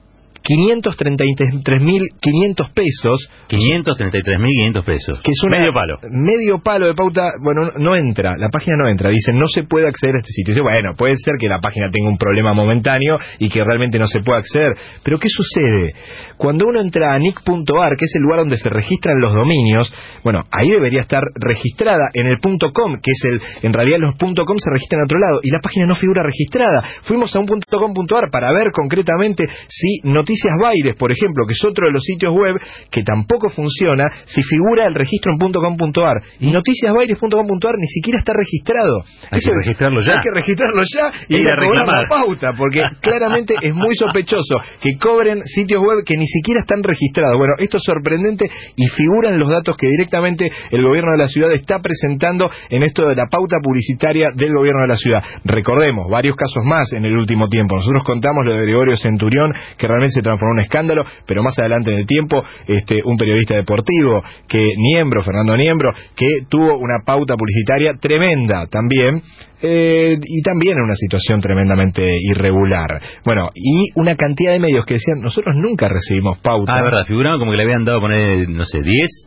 533.500 pesos. 533.500 pesos. Que es medio palo. Medio palo de pauta. Bueno, no entra. La página no entra. Dicen, no se puede acceder a este sitio. Dice, bueno, puede ser que la página tenga un problema momentáneo y que realmente no se pueda acceder. Pero ¿qué sucede? Cuando uno entra a nick.ar, que es el lugar donde se registran los dominios, bueno, ahí debería estar registrada en el .com, que es en realidad los .com se registran en otro lado, y la página no figura registrada. Fuimos a un .com.ar para ver concretamente si Noticias Baires, por ejemplo, que es otro de los sitios web que tampoco funciona, si figura el registro en .com.ar, y noticiasbaires.com.ar ni siquiera está registrado. Hay que registrarlo ya. Hay que registrarlo ya y ir a cobrar la pauta, porque claramente es muy sospechoso que cobren sitios web que ni siquiera están registrados. Bueno, esto es sorprendente y figuran los datos que directamente el gobierno de la ciudad está presentando en esto de la pauta publicitaria del gobierno de la ciudad. Recordemos, varios casos más en el último tiempo. Nosotros contamos lo de Gregorio Centurión, que realmente se transformó en un escándalo, pero más adelante en el tiempo, un periodista deportivo, Fernando Niembro, que tuvo una pauta publicitaria tremenda también, y también en una situación tremendamente irregular. Bueno, y una cantidad de medios que decían, nosotros nunca recibimos pauta. Ah, es verdad, figuraba como que le habían dado, poner, no sé, 10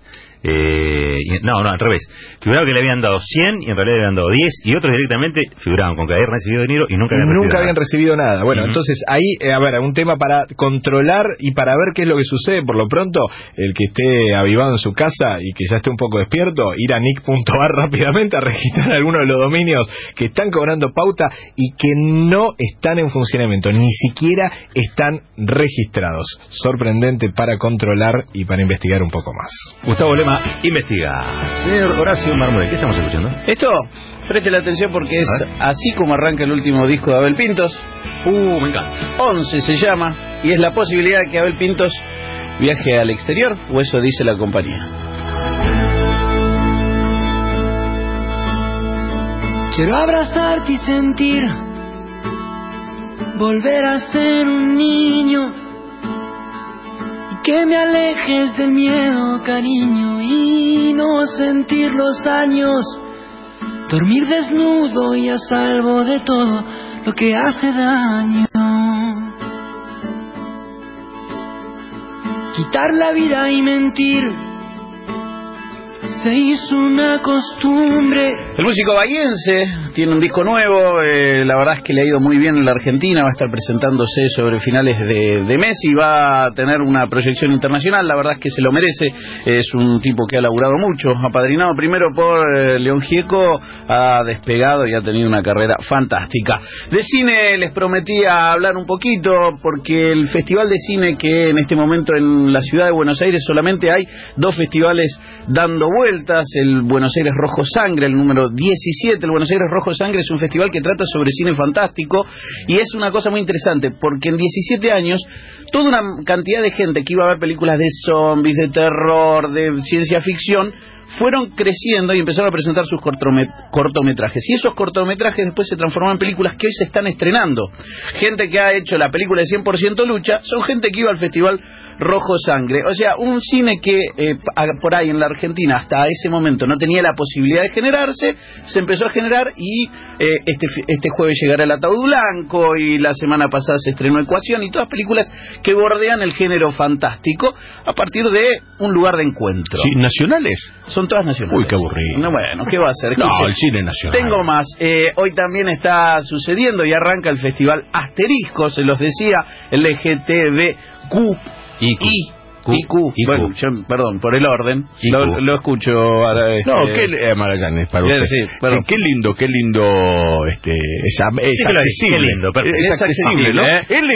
No, al revés. Figuraba que le habían dado 100 y en realidad le habían dado 10, y otros directamente figuraban con que habían recibido dinero y nunca habían recibido nada. Bueno, entonces ahí, a ver, un tema para controlar y para ver qué es lo que sucede. Por lo pronto, el que esté avivado en su casa y que ya esté un poco despierto, ir a nick.ar rápidamente a registrar algunos de los dominios que están cobrando pauta y que no están en funcionamiento, ni siquiera están registrados. Sorprendente para controlar y para investigar un poco más. Gustavo Lema investiga. Señor Horacio Marmure, ¿qué estamos escuchando? Esto, preste la atención porque es así como arranca el último disco de Abel Pintos. Me encanta. 11 se llama, y es la posibilidad de que Abel Pintos viaje al exterior, o eso dice la compañía. Quiero abrazarte y sentir, volver a ser un niño, y que me alejes del miedo, cariño, y no sentir los años, dormir desnudo y a salvo de todo lo que hace daño. Quitar la vida y mentir se hizo una costumbre. El músico bahiense tiene un disco nuevo, la verdad es que le ha ido muy bien en la Argentina, va a estar presentándose sobre finales de mes y va a tener una proyección internacional, la verdad es que se lo merece, es un tipo que ha laburado mucho, apadrinado primero por León Gieco, ha despegado y ha tenido una carrera fantástica. De cine les prometía hablar un poquito, porque el Festival de Cine que en este momento en la ciudad de Buenos Aires solamente hay 2 festivales dando vueltas, el Buenos Aires Rojo Sangre, el número 17, el Buenos Aires Rojo Sangre es un festival que trata sobre cine fantástico y es una cosa muy interesante porque en 17 años toda una cantidad de gente que iba a ver películas de zombies, de terror, de ciencia ficción fueron creciendo y empezaron a presentar sus cortometrajes. Y esos cortometrajes después se transformaron en películas que hoy se están estrenando. Gente que ha hecho la película de 100% Lucha son gente que iba al Festival Rojo Sangre. O sea, un cine que por ahí en la Argentina hasta ese momento no tenía la posibilidad de generarse, se empezó a generar y este jueves llegará El Ataúd Blanco y la semana pasada se estrenó Ecuación y todas películas que bordean el género fantástico a partir de un lugar de encuentro. Sí, ¿nacionales? Son todas nacionales. Uy, qué aburrido. No, bueno, ¿qué va a hacer? No, el cine nacional. Tengo más. Hoy también está sucediendo y arranca el Festival Asterisco, se los decía, LGTBQ. Bueno, yo, perdón, por el orden, lo escucho ahora. No, qué Magallanes para usted. Sí, qué lindo, es accesible. Qué lindo, es accesible, ¿no?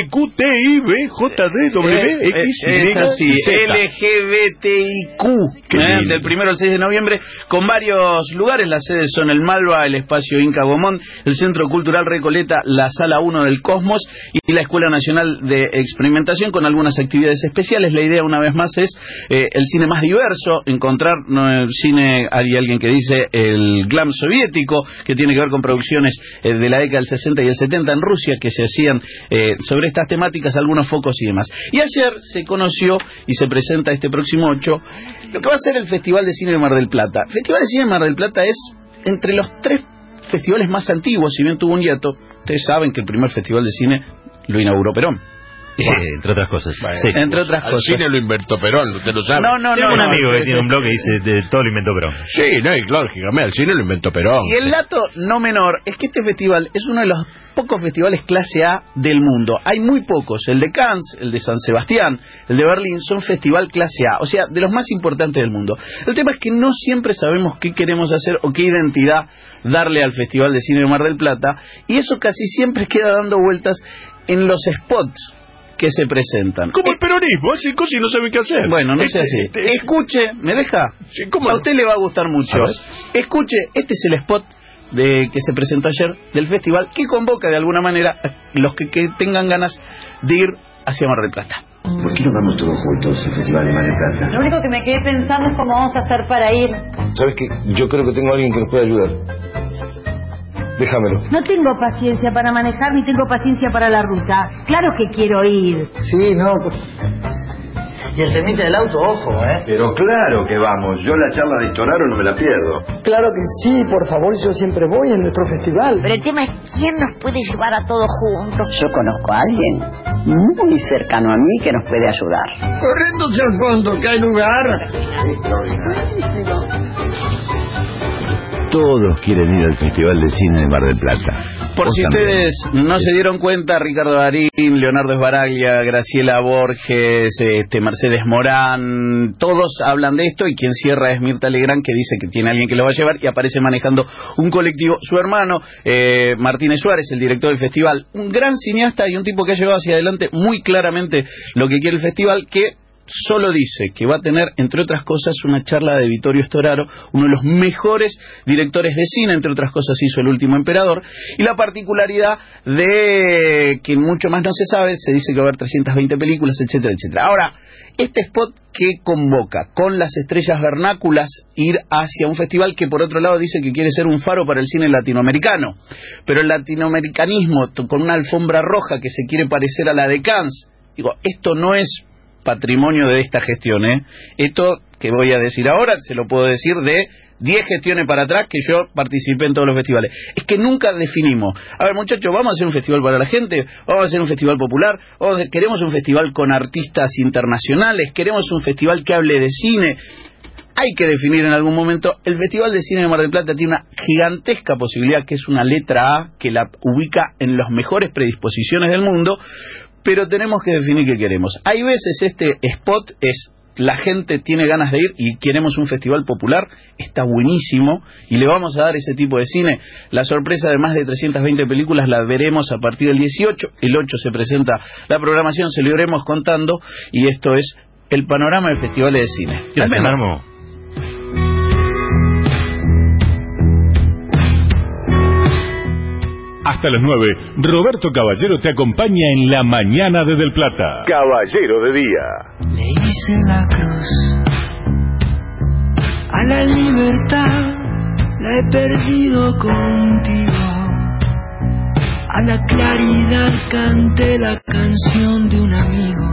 LQTIBJDWXYZ. LGBTIQ. Del 1 al 6 de noviembre, con varios lugares. Las sedes son el Malva, el Espacio Inca Gomón, el Centro Cultural Recoleta, la Sala 1 del Cosmos y la Escuela Nacional de Experimentación, con algunas actividades especiales. La idea, una vez más, es el cine más diverso, encontrar el cine, hay alguien que dice el glam soviético, que tiene que ver con producciones de la década del 60 y el 70 en Rusia, que se hacían sobre estas temáticas, algunos focos y demás. Y ayer se conoció y se presenta este próximo 8 lo que va a ser el Festival de Cine de Mar del Plata. El Festival de Cine de Mar del Plata es entre los 3 festivales más antiguos, si bien tuvo un hiato. Ustedes saben que el primer festival de cine lo inauguró Perón. Entre otras cosas. Bueno, sí. Entre otras cosas. El cine lo inventó Perón, usted lo sabe. Tengo un amigo que tiene un blog que dice todo lo inventó Perón. Sí, no, y claro, el cine lo inventó Perón. Y el dato no menor es que este festival es uno de los pocos festivales clase A del mundo. Hay muy pocos. El de Cannes, el de San Sebastián, el de Berlín son festival clase A, o sea, de los más importantes del mundo. El tema es que no siempre sabemos qué queremos hacer o qué identidad darle al Festival de Cine de Mar del Plata, y eso casi siempre queda dando vueltas en los spots que se presentan. Como el peronismo, hacen cosas y no saben qué hacer. Bueno, no sé así. Escuche, ¿me deja? Sí, ¿cómo a no? usted le va a gustar mucho. Escuche, este es el spot que se presentó ayer del festival, que convoca de alguna manera a los que tengan ganas de ir hacia Mar del Plata. ¿Por qué no vamos todos juntos al Festival de Mar del Plata? Lo único que me quedé pensando es cómo vamos a hacer para ir. ¿Sabes qué? Yo creo que tengo a alguien que nos puede ayudar. Déjamelo. No tengo paciencia para manejar ni tengo paciencia para la ruta. Claro que quiero ir. Sí, no. Y el temita del auto, ojo, Pero claro que vamos, yo la charla de Storaro no me la pierdo. Claro que sí, por favor, yo siempre voy en nuestro festival. Pero el tema es quién nos puede llevar a todos juntos. Yo conozco a alguien muy cercano a mí que nos puede ayudar. Corriendo hacia el fondo, que hay lugar. Todos quieren ir al Festival de Cine de Mar del Plata. Por si ustedes no se dieron cuenta, Ricardo Darín, Leonardo Esbaraglia, Graciela Borges, Mercedes Morán, todos hablan de esto, y quien cierra es Mirta Legrand, que dice que tiene alguien que lo va a llevar, y aparece manejando un colectivo su hermano, Martínez Suárez, el director del festival, un gran cineasta y un tipo que ha llevado hacia adelante muy claramente lo que quiere el festival, que solo dice que va a tener, entre otras cosas, una charla de Vittorio Storaro, uno de los mejores directores de cine, entre otras cosas hizo El Último Emperador, y la particularidad de que mucho más no se sabe, se dice que va a haber 320 películas, etcétera, etcétera. Ahora, este spot que convoca con las estrellas vernáculas ir hacia un festival que por otro lado dice que quiere ser un faro para el cine latinoamericano, pero el latinoamericanismo con una alfombra roja que se quiere parecer a la de Cannes, digo, esto no es patrimonio de esta gestión, Esto que voy a decir ahora se lo puedo decir de 10 gestiones para atrás que yo participé en todos los festivales. Es que nunca definimos, a ver muchachos, vamos a hacer un festival para la gente, vamos a hacer un festival popular, queremos un festival con artistas internacionales, queremos un festival que hable de cine. Hay que definir en algún momento. El Festival de Cine de Mar del Plata tiene una gigantesca posibilidad, que es una letra A que la ubica en las mejores predisposiciones del mundo, pero tenemos que definir qué queremos. Hay veces este spot es, la gente tiene ganas de ir y queremos un festival popular, está buenísimo, y le vamos a dar ese tipo de cine. La sorpresa de más de 320 películas la veremos a partir del 18, el 8 se presenta la programación, se lo iremos contando, y esto es el panorama del Festival de Cine. Gracias, Narmo. Hasta las 9, Roberto Caballero te acompaña en la mañana de Del Plata. Caballero de Día. Le hice la cruz a la libertad, la he perdido contigo. A la claridad canté la canción de un amigo.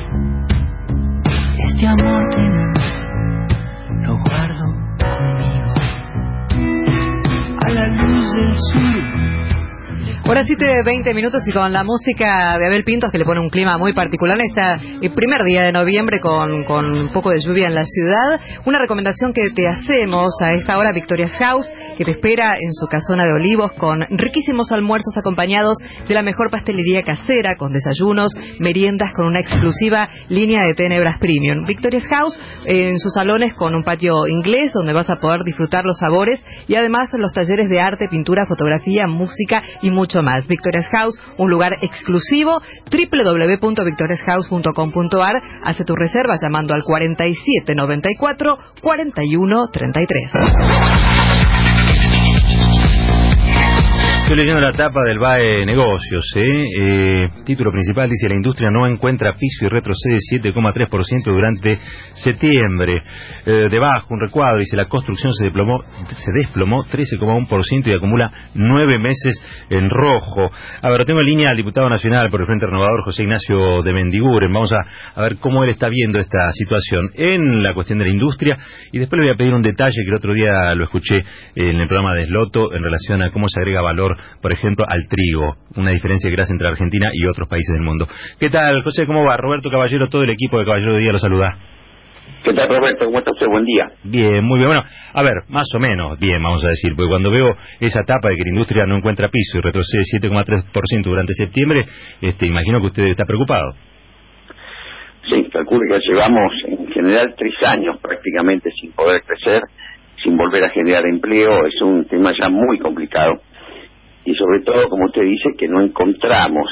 Este amor tenaz lo guardo conmigo. A la luz del sur. Ahora 7:20 y con la música de Abel Pintos, que le pone un clima muy particular en el primer día de noviembre con un poco de lluvia en la ciudad. Una recomendación que te hacemos a esta hora, Victoria's House, que te espera en su casona de Olivos con riquísimos almuerzos acompañados de la mejor pastelería casera, con desayunos, meriendas, con una exclusiva línea de tenebras premium. Victoria's House en sus salones con un patio inglés donde vas a poder disfrutar los sabores, y además los talleres de arte, pintura, fotografía, música y mucho más. Victoria's House, un lugar exclusivo, www.victoriashouse.com.ar. Hace tu reserva llamando al 4794 4133. Estoy leyendo la tapa del BAE Negocios, título principal dice: la industria no encuentra piso y retrocede 7,3% durante septiembre. Debajo un recuadro dice: la construcción se desplomó 13,1% y acumula 9 meses en rojo. A ver, tengo en línea al diputado nacional por el Frente Renovador, José Ignacio de Mendiguren. Vamos a ver cómo él está viendo esta situación en la cuestión de la industria, y después le voy a pedir un detalle que el otro día lo escuché en el programa de Sloto en relación a cómo se agrega valor, por ejemplo, al trigo, una diferencia que hace entre Argentina y otros países del mundo. ¿Qué tal, José? ¿Cómo va? Roberto Caballero, todo el equipo de Caballero de Día lo saluda. ¿Qué tal, Roberto? ¿Cómo está usted? Buen día. Bien, muy bien. Bueno, a ver, más o menos bien, vamos a decir, porque cuando veo esa etapa de que la industria no encuentra piso y retrocede 7,3% durante septiembre, imagino que usted está preocupado. Sí, calculo que llevamos en general 3 años prácticamente sin poder crecer, sin volver a generar empleo. Es un tema ya muy complicado. Y sobre todo, como usted dice, que no encontramos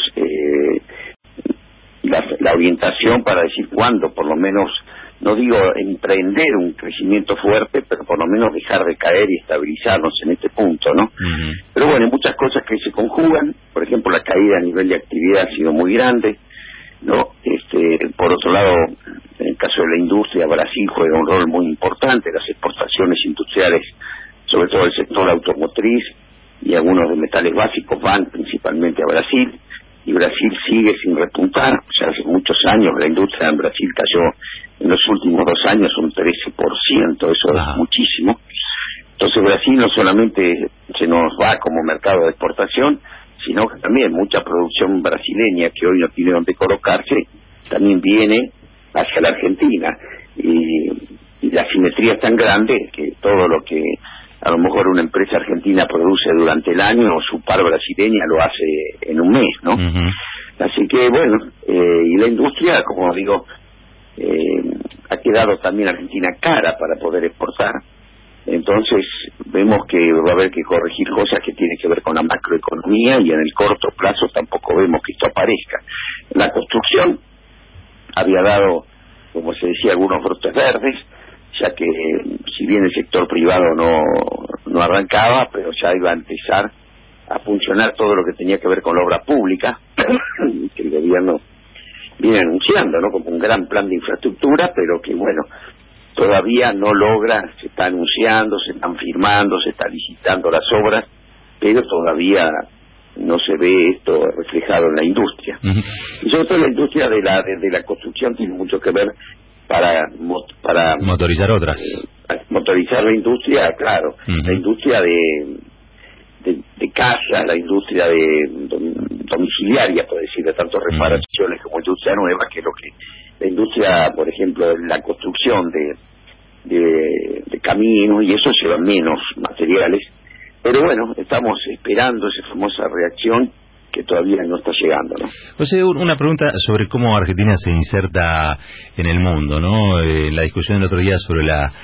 la orientación para decir cuándo, por lo menos, no digo emprender un crecimiento fuerte, pero por lo menos dejar de caer y estabilizarnos en este punto, ¿no? Pero bueno, hay muchas cosas que se conjugan. Por ejemplo, la caída a nivel de actividad ha sido muy grande, ¿no? Por otro lado, en el caso de la industria, Brasil juega un rol muy importante. Las exportaciones industriales, sobre todo el sector automotriz y algunos de metales básicos, van principalmente a Brasil. y Brasil sigue sin repuntar. O sea, hace muchos años la industria en Brasil cayó en los últimos 2 años un 13%, eso es muchísimo. Entonces Brasil no solamente se nos va como mercado de exportación, sino que también mucha producción brasileña que hoy no tiene donde colocarse, también viene hacia la Argentina. Y la simetría es tan grande que todo lo que a lo mejor una empresa argentina produce durante el año, su par brasileña lo hace en un mes, ¿no? Así que, bueno, y la industria, como digo, ha quedado también Argentina cara para poder exportar. Entonces vemos que va a haber que corregir cosas que tienen que ver con la macroeconomía, y en el corto plazo tampoco vemos que esto aparezca. La construcción había dado, como se decía, algunos brotes verdes, ya que si bien el sector privado no arrancaba, pero ya iba a empezar a funcionar todo lo que tenía que ver con la obra pública, que el gobierno viene anunciando, ¿no?, como un gran plan de infraestructura, pero que, bueno, todavía no logra, se está anunciando, se están firmando, se están licitando las obras, pero todavía no se ve esto reflejado en la industria. Y sobre todo la industria de la construcción tiene mucho que ver para motorizar otras. Motorizar la industria, claro, la industria de casa, la industria de domiciliaria, por decir, de tanto reparaciones como industria nueva, que es lo que la industria, por ejemplo, la construcción de caminos, y eso lleva menos materiales. Pero bueno, estamos esperando esa famosa reacción que todavía no está llegando, ¿no? José, una pregunta sobre cómo Argentina se inserta en el mundo, ¿no? La discusión del otro día sobre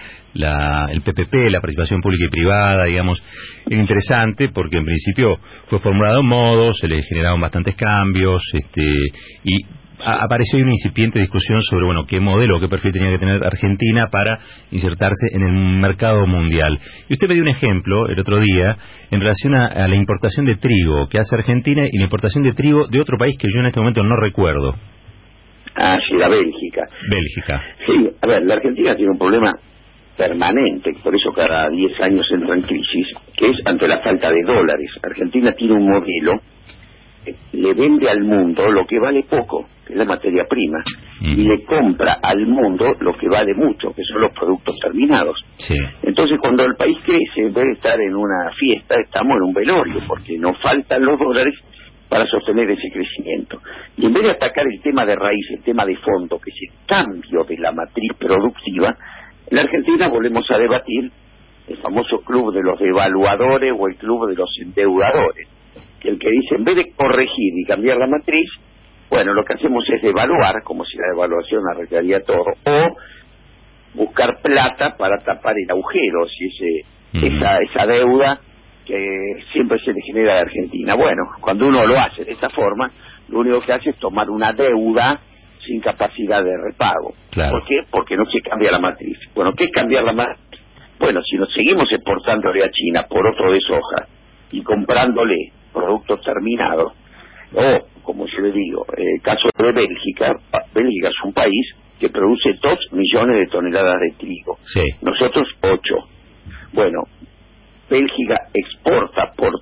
el PPP, la participación pública y privada, digamos, es interesante porque en principio fue formulado de un modo, se le generaron bastantes cambios, y apareció una incipiente discusión sobre, bueno, qué modelo, qué perfil tenía que tener Argentina para insertarse en el mercado mundial. Y usted me dio un ejemplo el otro día en relación a la importación de trigo que hace Argentina y la importación de trigo de otro país que yo en este momento no recuerdo. Ah, sí, la Bélgica. Bélgica. Sí, a ver, la Argentina tiene un problema permanente, por eso cada 10 años entra en crisis, que es ante la falta de dólares. Argentina tiene un modelo, le vende al mundo lo que vale poco, que es la materia prima, y le compra al mundo lo que vale mucho, que son los productos terminados. Sí. Entonces, cuando el país crece, en vez de estar en una fiesta, estamos en un velorio, porque nos faltan los dólares para sostener ese crecimiento. Y en vez de atacar el tema de raíz, el tema de fondo, que es el cambio de la matriz productiva, en la Argentina volvemos a debatir el famoso club de los devaluadores o el club de los endeudadores, el que dice, en vez de corregir y cambiar la matriz, bueno, lo que hacemos es devaluar, como si la devaluación arreglaría todo, o buscar plata para tapar el agujero, si esa deuda que siempre se le genera a Argentina. Bueno, cuando uno lo hace de esta forma, lo único que hace es tomar una deuda sin capacidad de repago. Claro. ¿Por qué? Porque no se cambia la matriz. Bueno, ¿qué es cambiar la matriz? Bueno, si nos seguimos exportándole a China por otro de soja y comprándole productos terminados, o, como yo le digo, el caso de Bélgica es un país que produce 2 millones de toneladas de trigo. Sí. Nosotros 8. Bueno, Bélgica exporta por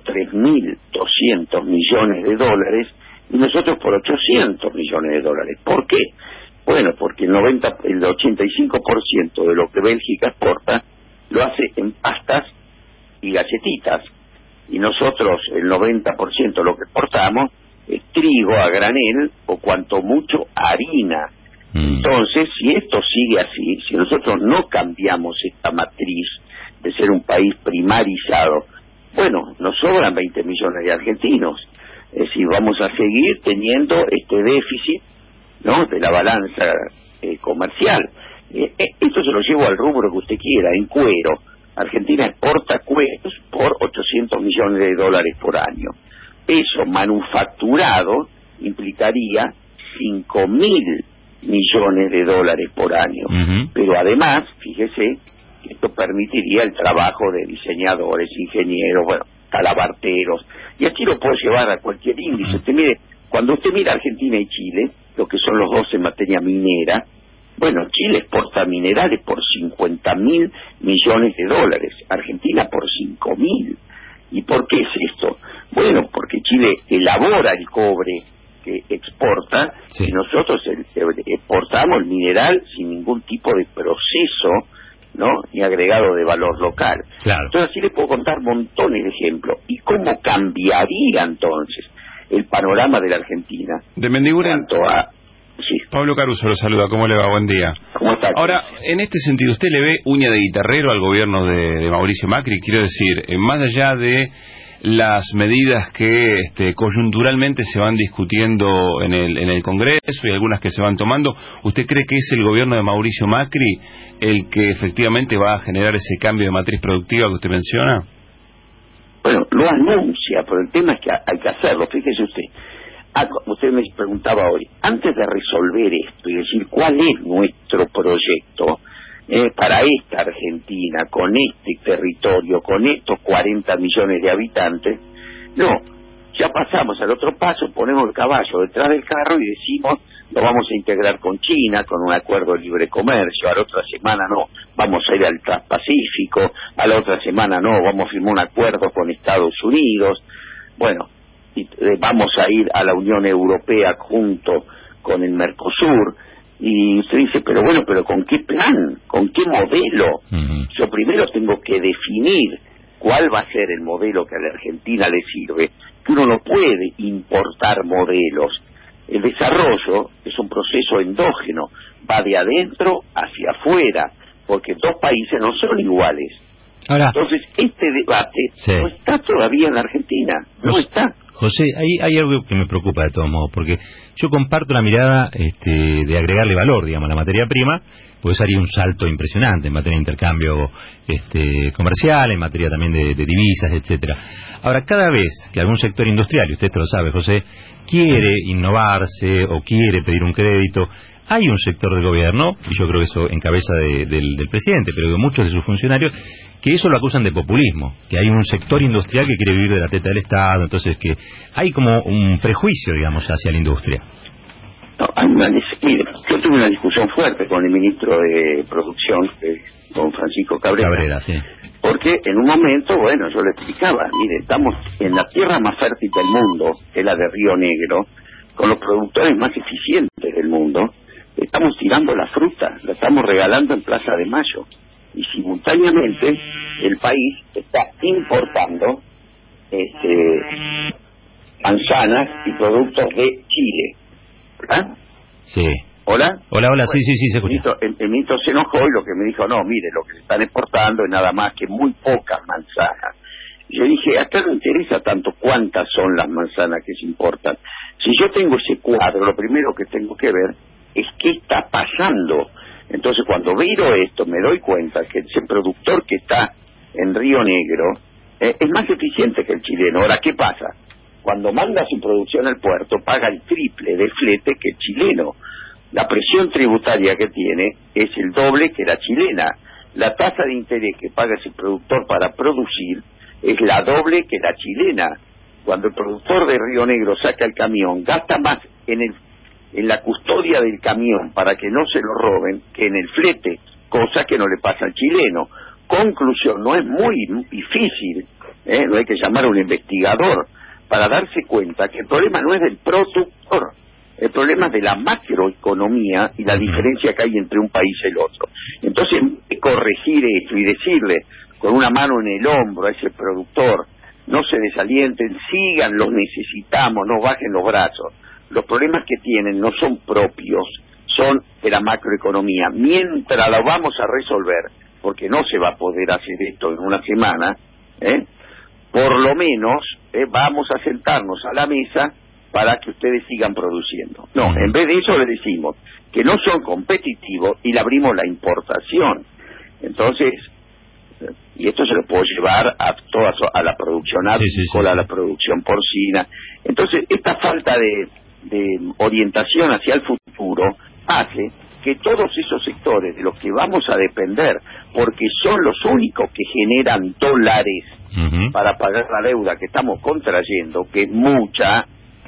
3.200 millones de dólares y nosotros por 800 millones de dólares. ¿Por qué? Bueno, porque el 85% de lo que Bélgica exporta lo hace en pastas y galletitas, y nosotros el 90% de lo que exportamos es trigo a granel o cuanto mucho harina. Entonces, si esto sigue así, si nosotros no cambiamos esta matriz de ser un país primarizado, bueno, nos sobran 20 millones de argentinos. Es decir, vamos a seguir teniendo este déficit, ¿no?, de la balanza comercial. Esto se lo llevo al rubro que usted quiera, en cuero. Argentina exporta cueros por 800 millones de dólares por año. Eso manufacturado implicaría 5.000 millones de dólares por año. Pero además, fíjese, esto permitiría el trabajo de diseñadores, ingenieros, bueno, talabarteros, y aquí lo puedo llevar a cualquier índice. Usted mire, cuando usted mira Argentina y Chile, lo que son los dos en materia minera, bueno, Chile exporta minerales por 50.000 millones de dólares, Argentina por 5.000. ¿Y por qué es esto? Bueno, porque Chile elabora el cobre exporta y nosotros exportamos el mineral sin ningún tipo de proceso, ¿no? Ni agregado de valor local. Claro. Entonces así les puedo contar montones de ejemplos. ¿Y cómo cambiaría entonces el panorama de la Argentina? De Mendiguren, sí. Pablo Caruso lo saluda, ¿cómo le va? Buen día. ¿Cómo está? Ahora, en este sentido, ¿usted le ve uña de guitarrero al gobierno de Mauricio Macri? Quiero decir, más allá de las medidas que coyunturalmente se van discutiendo en el Congreso y algunas que se van tomando, ¿usted cree que es el gobierno de Mauricio Macri el que efectivamente va a generar ese cambio de matriz productiva que usted menciona? Bueno, lo anuncia, pero el tema es que hay que hacerlo. Fíjese usted, usted me preguntaba hoy, antes de resolver esto y decir cuál es nuestro proyecto para esta Argentina, con este territorio, con estos 40 millones de habitantes, no, ya pasamos al otro paso, ponemos el caballo detrás del carro y decimos, lo vamos a integrar con China, con un acuerdo de libre comercio, a la otra semana no, vamos a ir al Transpacífico, a la otra semana no, vamos a firmar un acuerdo con Estados Unidos, bueno, vamos a ir a la Unión Europea junto con el Mercosur. Y usted dice, pero bueno, pero ¿con qué plan? ¿Con qué modelo? Yo primero tengo que definir cuál va a ser el modelo que a la Argentina le sirve, que uno no puede importar modelos. El desarrollo es un proceso endógeno, va de adentro hacia afuera, porque dos países no son iguales. Ahora, entonces, este debate no está todavía en la Argentina, no está. José, hay algo que me preocupa de todos modos, porque yo comparto la mirada de agregarle valor, digamos, a la materia prima, pues haría un salto impresionante en materia de intercambio comercial, en materia también de divisas, etcétera. Ahora, cada vez que algún sector industrial, y usted lo sabe, José, quiere innovarse o quiere pedir un crédito, hay un sector del gobierno, y yo creo que eso en cabeza del presidente, pero de muchos de sus funcionarios, que eso lo acusan de populismo, que hay un sector industrial que quiere vivir de la teta del Estado, entonces que hay como un prejuicio, digamos, hacia la industria. No, mire, yo tuve una discusión fuerte con el ministro de Producción, con Francisco Cabrera, sí. Porque en un momento, bueno, yo le explicaba, mire, estamos en la tierra más fértil del mundo, que es la de Río Negro, con los productores más eficientes del mundo, estamos tirando la fruta, la estamos regalando en Plaza de Mayo, y simultáneamente el país está importando manzanas y productos de Chile. ¿Verdad? Sí. ¿Hola? Hola, bueno, sí, se escucha. El ministro se enojó y lo que me dijo, no, mire, lo que se están exportando es nada más que muy pocas manzanas. Y yo dije, acá no interesa tanto cuántas son las manzanas que se importan. Si yo tengo ese cuadro, lo primero que tengo que ver es qué está pasando. Entonces, cuando miro esto, me doy cuenta que ese productor que está en Río Negro es más eficiente que el chileno. Ahora, ¿qué pasa? Cuando manda su producción al puerto, paga el triple de flete que el chileno. La presión tributaria que tiene es el doble que la chilena. La tasa de interés que paga ese productor para producir es la doble que la chilena. Cuando el productor de Río Negro saca el camión, gasta más en la custodia del camión para que no se lo roben que en el flete, cosa que no le pasa al chileno. Conclusión, no es muy difícil, no hay que llamar a un investigador para darse cuenta que el problema no es del productor, el problema es de la macroeconomía y la diferencia que hay entre un país y el otro. Entonces, corregir esto y decirle con una mano en el hombro a ese productor, no se desalienten, sigan, los necesitamos, no bajen los brazos. Los problemas que tienen no son propios, son de la macroeconomía. Mientras lo vamos a resolver, porque no se va a poder hacer esto en una semana, por lo menos vamos a sentarnos a la mesa para que ustedes sigan produciendo. No, en vez de eso le decimos que no son competitivos y le abrimos la importación. Entonces, y esto se lo puedo llevar a la producción avícola, a la producción porcina. Entonces, esta falta de orientación hacia el futuro hace que todos esos sectores de los que vamos a depender, porque son los únicos que generan dólares para pagar la deuda que estamos contrayendo, que es mucha,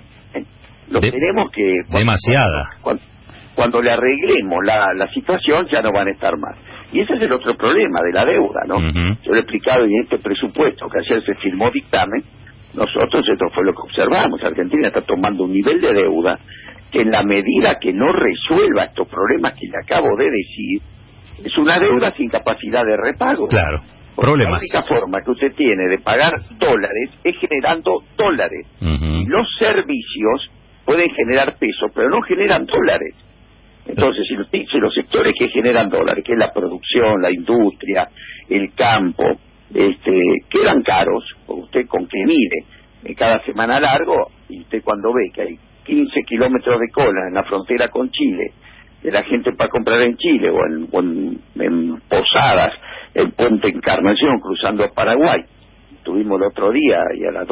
tenemos que... Demasiada. Cuando le arreglemos la situación ya no van a estar más. Y ese es el otro problema de la deuda, ¿no? Yo le he explicado en este presupuesto que ayer se firmó dictamen, nosotros esto fue lo que observamos, Argentina está tomando un nivel de deuda que en la medida que no resuelva estos problemas que le acabo de decir, es una deuda sin capacidad de repago. Claro, porque problemas. la única forma que usted tiene de pagar dólares es generando dólares. Y los servicios pueden generar pesos, pero no generan dólares. Entonces, si los sectores que generan dólares, que es la producción, la industria, el campo, quedan caros, usted con que mire cada semana largo, y usted cuando ve que hay 15 kilómetros de cola en la frontera con Chile, de la gente para comprar en Chile, o en Posadas, en Puente Encarnación, cruzando a Paraguay. Tuvimos el otro día, y a las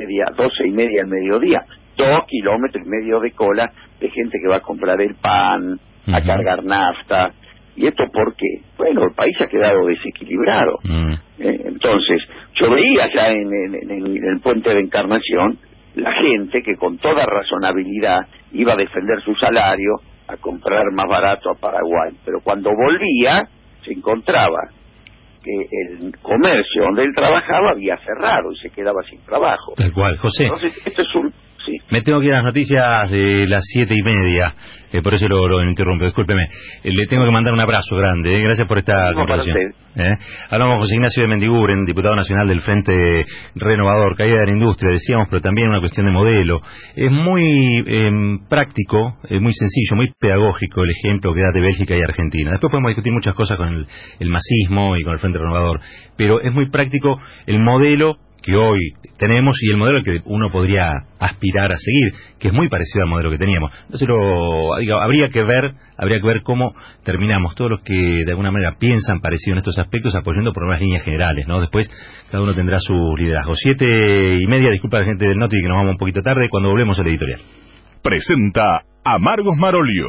12:30 del mediodía, 2,5 kilómetros de cola de gente que va a comprar el pan, a cargar nafta. ¿Y esto por qué? Bueno, el país ha quedado desequilibrado. Entonces, yo veía ya en el Puente de Encarnación la gente que con toda razonabilidad iba a defender su salario, a comprar más barato a Paraguay. Pero cuando volvía, se encontraba que el comercio donde él trabajaba había cerrado y se quedaba sin trabajo. Tal cual, José. Entonces, esto es un... Sí. Me tengo que ir a las noticias de las 7:30, por eso lo interrumpo, discúlpeme. Le tengo que mandar un abrazo grande, gracias por esta conversación. Hablamos con José Ignacio de Mendiguren, diputado nacional del Frente Renovador, caída de la industria, decíamos, pero también una cuestión de modelo. Es muy práctico, muy sencillo, muy pedagógico el ejemplo que da de Bélgica y Argentina. Después podemos discutir muchas cosas con el masismo y con el Frente Renovador, pero es muy práctico el modelo que hoy tenemos y el modelo que uno podría aspirar a seguir, que es muy parecido al modelo que teníamos. Entonces habría que ver cómo terminamos, todos los que de alguna manera piensan parecido en estos aspectos, apoyando por unas líneas generales, ¿no? Después cada uno tendrá su liderazgo. 7:30, disculpa a la gente del Noti que nos vamos un poquito tarde, cuando volvemos al editorial. Presenta Amargos Marolio.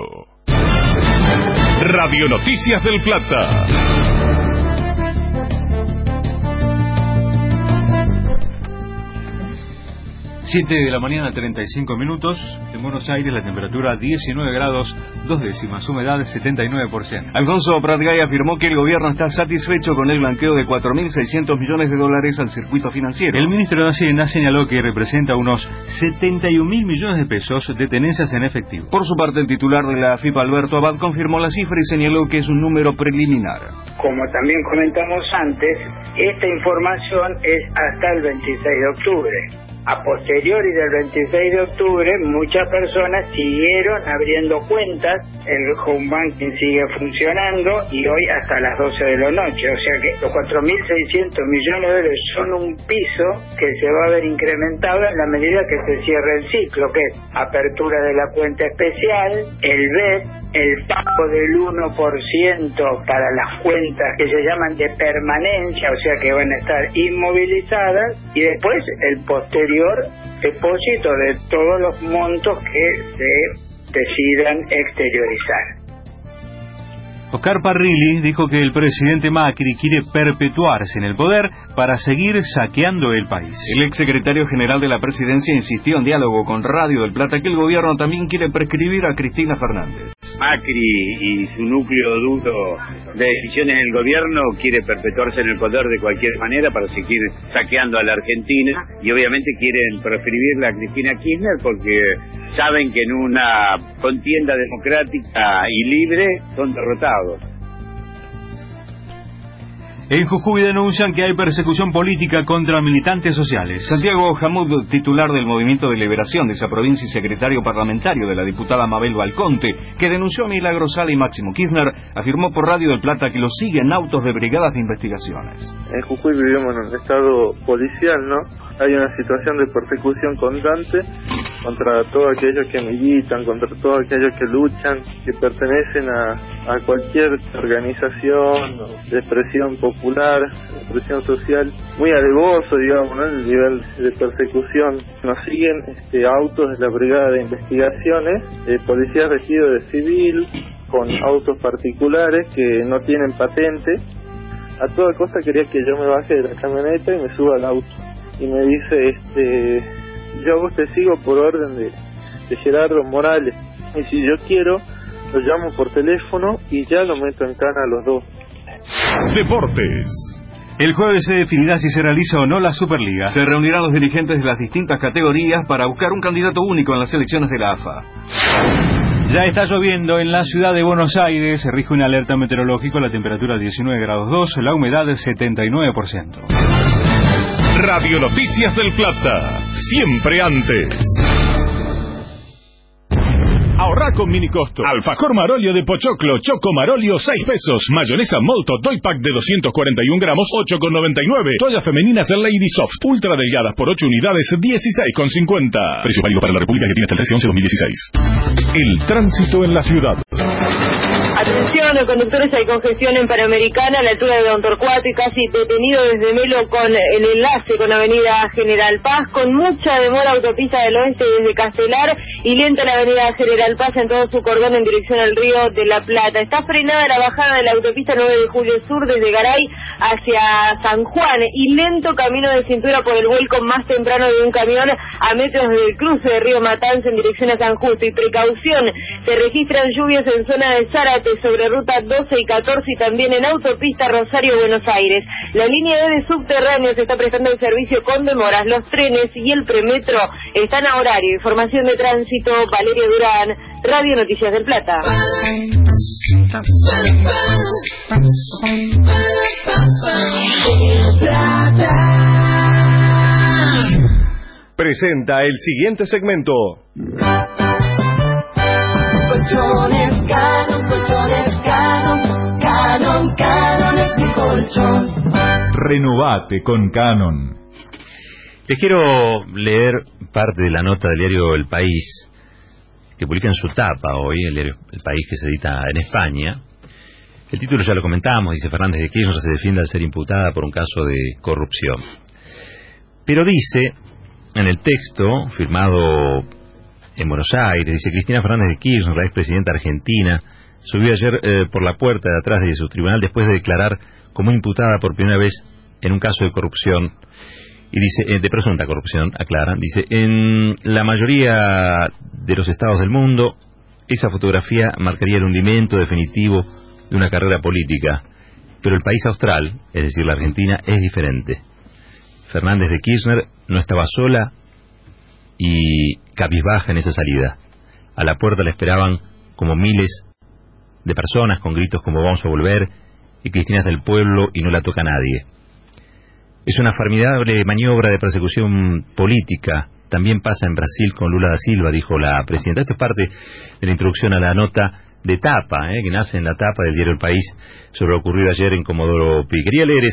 Radio Noticias del Plata. 7:35 a.m. En Buenos Aires la temperatura 19 grados 2 décimas, humedad 79%. Alfonso Pratgay afirmó que el gobierno está satisfecho con el blanqueo de $4.600 millones al circuito financiero. El ministro de Hacienda señaló que representa unos 71.000 millones de pesos de tenencias en efectivo. Por su parte, el titular de la AFIP, Alberto Abad, confirmó la cifra y señaló que es un número preliminar. Como también comentamos antes, esta información es hasta el 26 de octubre. A posteriori del 26 de octubre, muchas personas siguieron abriendo cuentas, el home banking sigue funcionando y hoy hasta las 12 de la noche. O sea que los $4.600 millones son un piso que se va a ver incrementado en la medida que se cierre el ciclo, que es apertura de la cuenta especial, el BED, el pago del 1% para las cuentas que se llaman de permanencia, o sea que van a estar inmovilizadas, y después el posterior depósito de todos los montos que se decidan exteriorizar. Oscar Parrilli dijo que el presidente Macri quiere perpetuarse en el poder para seguir saqueando el país. El exsecretario general de la presidencia insistió en diálogo con Radio del Plata que el gobierno también quiere prescribir a Cristina Fernández. Macri y su núcleo duro de decisiones en el gobierno quiere perpetuarse en el poder de cualquier manera para seguir saqueando a la Argentina, y obviamente quieren prescribirle a Cristina Kirchner porque saben que en una contienda democrática y libre son derrotados. En Jujuy denuncian que hay persecución política contra militantes sociales. Santiago Hamud, titular del Movimiento de Liberación de esa provincia y secretario parlamentario de la diputada Mabel Balconte, que denunció a Milagro Sala y Máximo Kirchner, afirmó por Radio del Plata que lo siguen autos de brigadas de investigaciones. En Jujuy vivimos en un estado policial, ¿no? Hay una situación de persecución constante contra todos aquellos que militan, contra todos aquellos que luchan, que pertenecen a cualquier organización de expresión popular, de expresión social, muy alevoso, digamos, ¿no? El nivel de persecución. Nos siguen autos de la Brigada de Investigaciones, policías vestidos de civil, con autos particulares que no tienen patente. A toda costa quería que yo me baje de la camioneta y me suba al auto. Y me dice, yo a vos te sigo por orden de Gerardo Morales, y si yo quiero lo llamo por teléfono y ya lo meto en cana a los dos. Deportes. El jueves se definirá si se realiza o no la Superliga. Se reunirán los dirigentes de las distintas categorías para buscar un candidato único en las elecciones de la AFA. Ya está lloviendo en la ciudad de Buenos Aires. Se rige una alerta meteorológica, la temperatura 19 grados 2, la humedad del 79%. Radio Noticias del Plata, siempre antes. Ahorrar con mini costo. Alfajor Marolio de Pochoclo, Choco Marolio 6 pesos. Mayonesa Molto Toy Pack de 241 gramos 8,99. Toallas femeninas Lady Soft ultra delgadas por 8 unidades 16,50. Precio válido para la República Argentina hasta el 13/11/2016. El tránsito en la ciudad. Atención, conductores, hay congestión en Panamericana a la altura de Don Torcuato y casi detenido desde Melo con el enlace con Avenida General Paz, con mucha demora autopista del oeste desde Castelar y lenta la Avenida General Paz en todo su cordón en dirección al Río de la Plata. Está frenada la bajada de la autopista 9 de Julio Sur desde Garay hacia San Juan y lento camino de cintura por el vuelco más temprano de un camión a metros del cruce de Río Matanza en dirección a San Justo. Y precaución, se registran lluvias en zona de Zárate sobre ruta 12 y 14 y también en autopista Rosario-Buenos Aires. La línea D de subterráneos está prestando el servicio con demoras. Los trenes y el premetro están a horario. Información de tránsito, Valeria Durán, Radio Noticias del Plata. Presenta el siguiente segmento. Colchones Canon, colchones Canon, Canon es mi colchón. Renovate con Canon. Les quiero leer parte de la nota del diario El País, que publica en su tapa hoy, el diario El País, que se edita en España. El título ya lo comentamos, dice: Fernández de Kirchner se defiende al ser imputada por un caso de corrupción. Pero dice, en el texto, firmado en Buenos Aires, dice: Cristina Fernández de Kirchner, la expresidenta argentina, subió ayer por la puerta de atrás de su tribunal después de declarar como imputada por primera vez en un caso de corrupción. Y dice, de presunta corrupción, aclaran, dice: en la mayoría de los estados del mundo, esa fotografía marcaría el hundimiento definitivo de una carrera política, pero el país austral, es decir, la Argentina, es diferente. Fernández de Kirchner no estaba sola y cabizbaja en esa salida. A la puerta la esperaban como miles de personas con gritos como "vamos a volver", y Cristina es del pueblo y no la toca a nadie. Es una formidable maniobra de persecución política. También pasa en Brasil con Lula da Silva, dijo la presidenta. Esto es parte de la introducción a la nota de tapa, que nace en la tapa del diario El País sobre lo ocurrido ayer en Comodoro Pi. Quería leer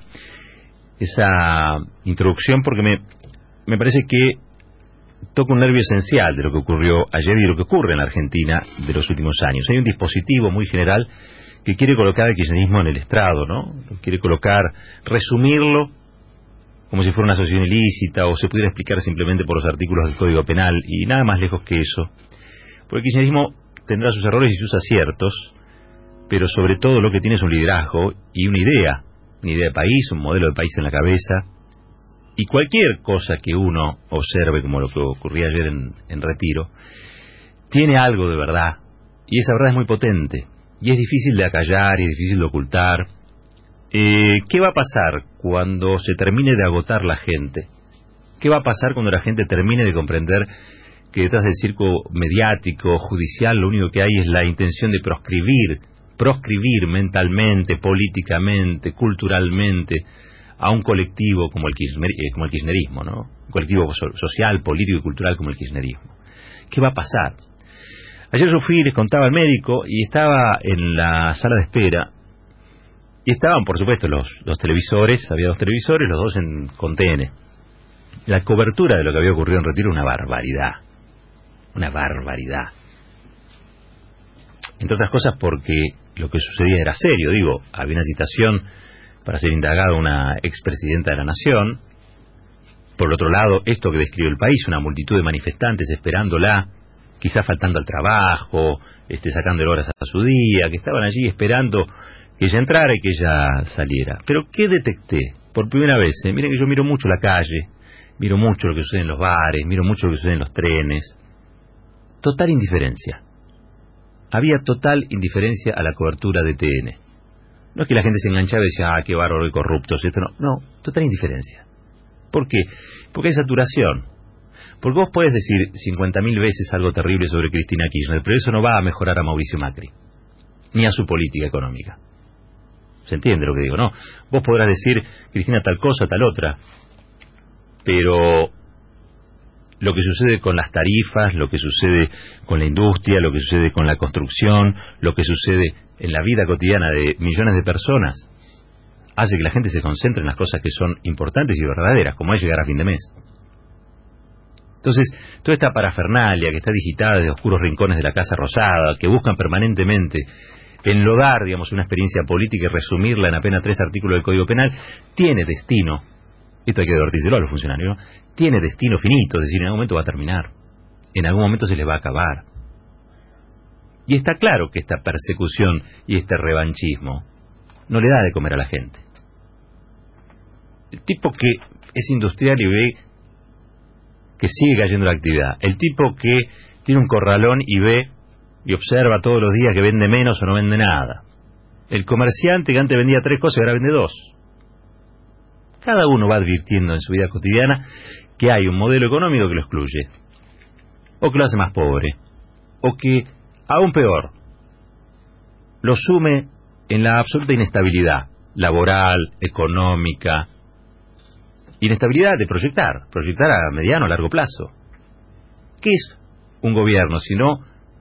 esa introducción porque me parece que toca un nervio esencial de lo que ocurrió ayer y de lo que ocurre en la Argentina de los últimos años. Hay un dispositivo muy general que quiere colocar el kirchnerismo en el estrado, ¿no? Quiere colocar, resumirlo como si fuera una asociación ilícita, o se pudiera explicar simplemente por los artículos del Código Penal, y nada más lejos que eso. Porque el kirchnerismo tendrá sus errores y sus aciertos, pero sobre todo lo que tiene es un liderazgo y una idea de país, un modelo de país en la cabeza, y cualquier cosa que uno observe, como lo que ocurría ayer en Retiro, tiene algo de verdad, y esa verdad es muy potente, y es difícil de acallar, y es difícil de ocultar. ¿Qué va a pasar cuando se termine de agotar la gente? ¿Qué va a pasar cuando la gente termine de comprender que detrás del circo mediático, judicial, lo único que hay es la intención de proscribir mentalmente, políticamente, culturalmente a un colectivo como el kirchnerismo, ¿no? Un colectivo social, político y cultural como el kirchnerismo? ¿Qué va a pasar? Ayer yo fui, les contaba al médico, y estaba en la sala de espera, y estaban, por supuesto, los televisores, había 2 televisores, los 2 con TN. La cobertura de lo que había ocurrido en Retiro, una barbaridad. Entre otras cosas porque lo que sucedía era serio, digo, había una citación para ser indagada una expresidenta de la Nación. Por otro lado, esto que describe El País, una multitud de manifestantes esperándola, quizás faltando al trabajo, sacándole horas a su día, que estaban allí esperando que ella entrara y que ella saliera. Pero ¿qué detecté? Por primera vez, miren que yo miro mucho la calle, miro mucho lo que sucede en los bares, miro mucho lo que sucede en los trenes. Total indiferencia. Había total indiferencia a la cobertura de TN. No es que la gente se enganchaba y decía, qué bárbaro y corruptos. Esto no, total indiferencia. ¿Por qué? Porque hay saturación. Porque vos podés decir 50.000 veces algo terrible sobre Cristina Kirchner, pero eso no va a mejorar a Mauricio Macri, ni a su política económica. ¿Se entiende lo que digo, no? Vos podrás decir, Cristina tal cosa, tal otra, pero lo que sucede con las tarifas, lo que sucede con la industria, lo que sucede con la construcción, lo que sucede en la vida cotidiana de millones de personas, hace que la gente se concentre en las cosas que son importantes y verdaderas, como es llegar a fin de mes. Entonces, toda esta parafernalia que está digitada de oscuros rincones de la Casa Rosada, que buscan permanentemente enlodar, digamos, una experiencia política y resumirla en apenas 3 artículos del Código Penal, tiene destino. Esto hay que advertírselo a los funcionarios, ¿no? Tiene destino finito, es decir, en algún momento va a terminar. En algún momento se les va a acabar. Y está claro que esta persecución y este revanchismo no le da de comer a la gente. El tipo que es industrial y ve que sigue cayendo la actividad, el tipo que tiene un corralón y ve y observa todos los días que vende menos o no vende nada, el comerciante que antes vendía 3 cosas y ahora vende 2. Cada uno va advirtiendo en su vida cotidiana que hay un modelo económico que lo excluye, o que lo hace más pobre, o que, aún peor, lo sume en la absoluta inestabilidad laboral, económica, inestabilidad de proyectar a mediano o largo plazo. ¿Qué es un gobierno sino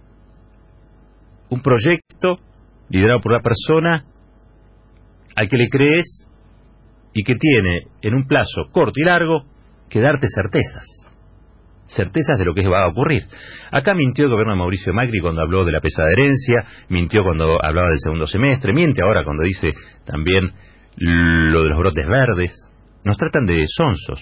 un proyecto liderado por la persona al que le crees y que tiene en un plazo corto y largo que darte certezas de lo que va a ocurrir? Acá mintió el gobierno de Mauricio Macri cuando habló de la pesada herencia, mintió cuando hablaba del segundo semestre, miente ahora cuando dice también lo de los brotes verdes. Nos tratan de sonsos.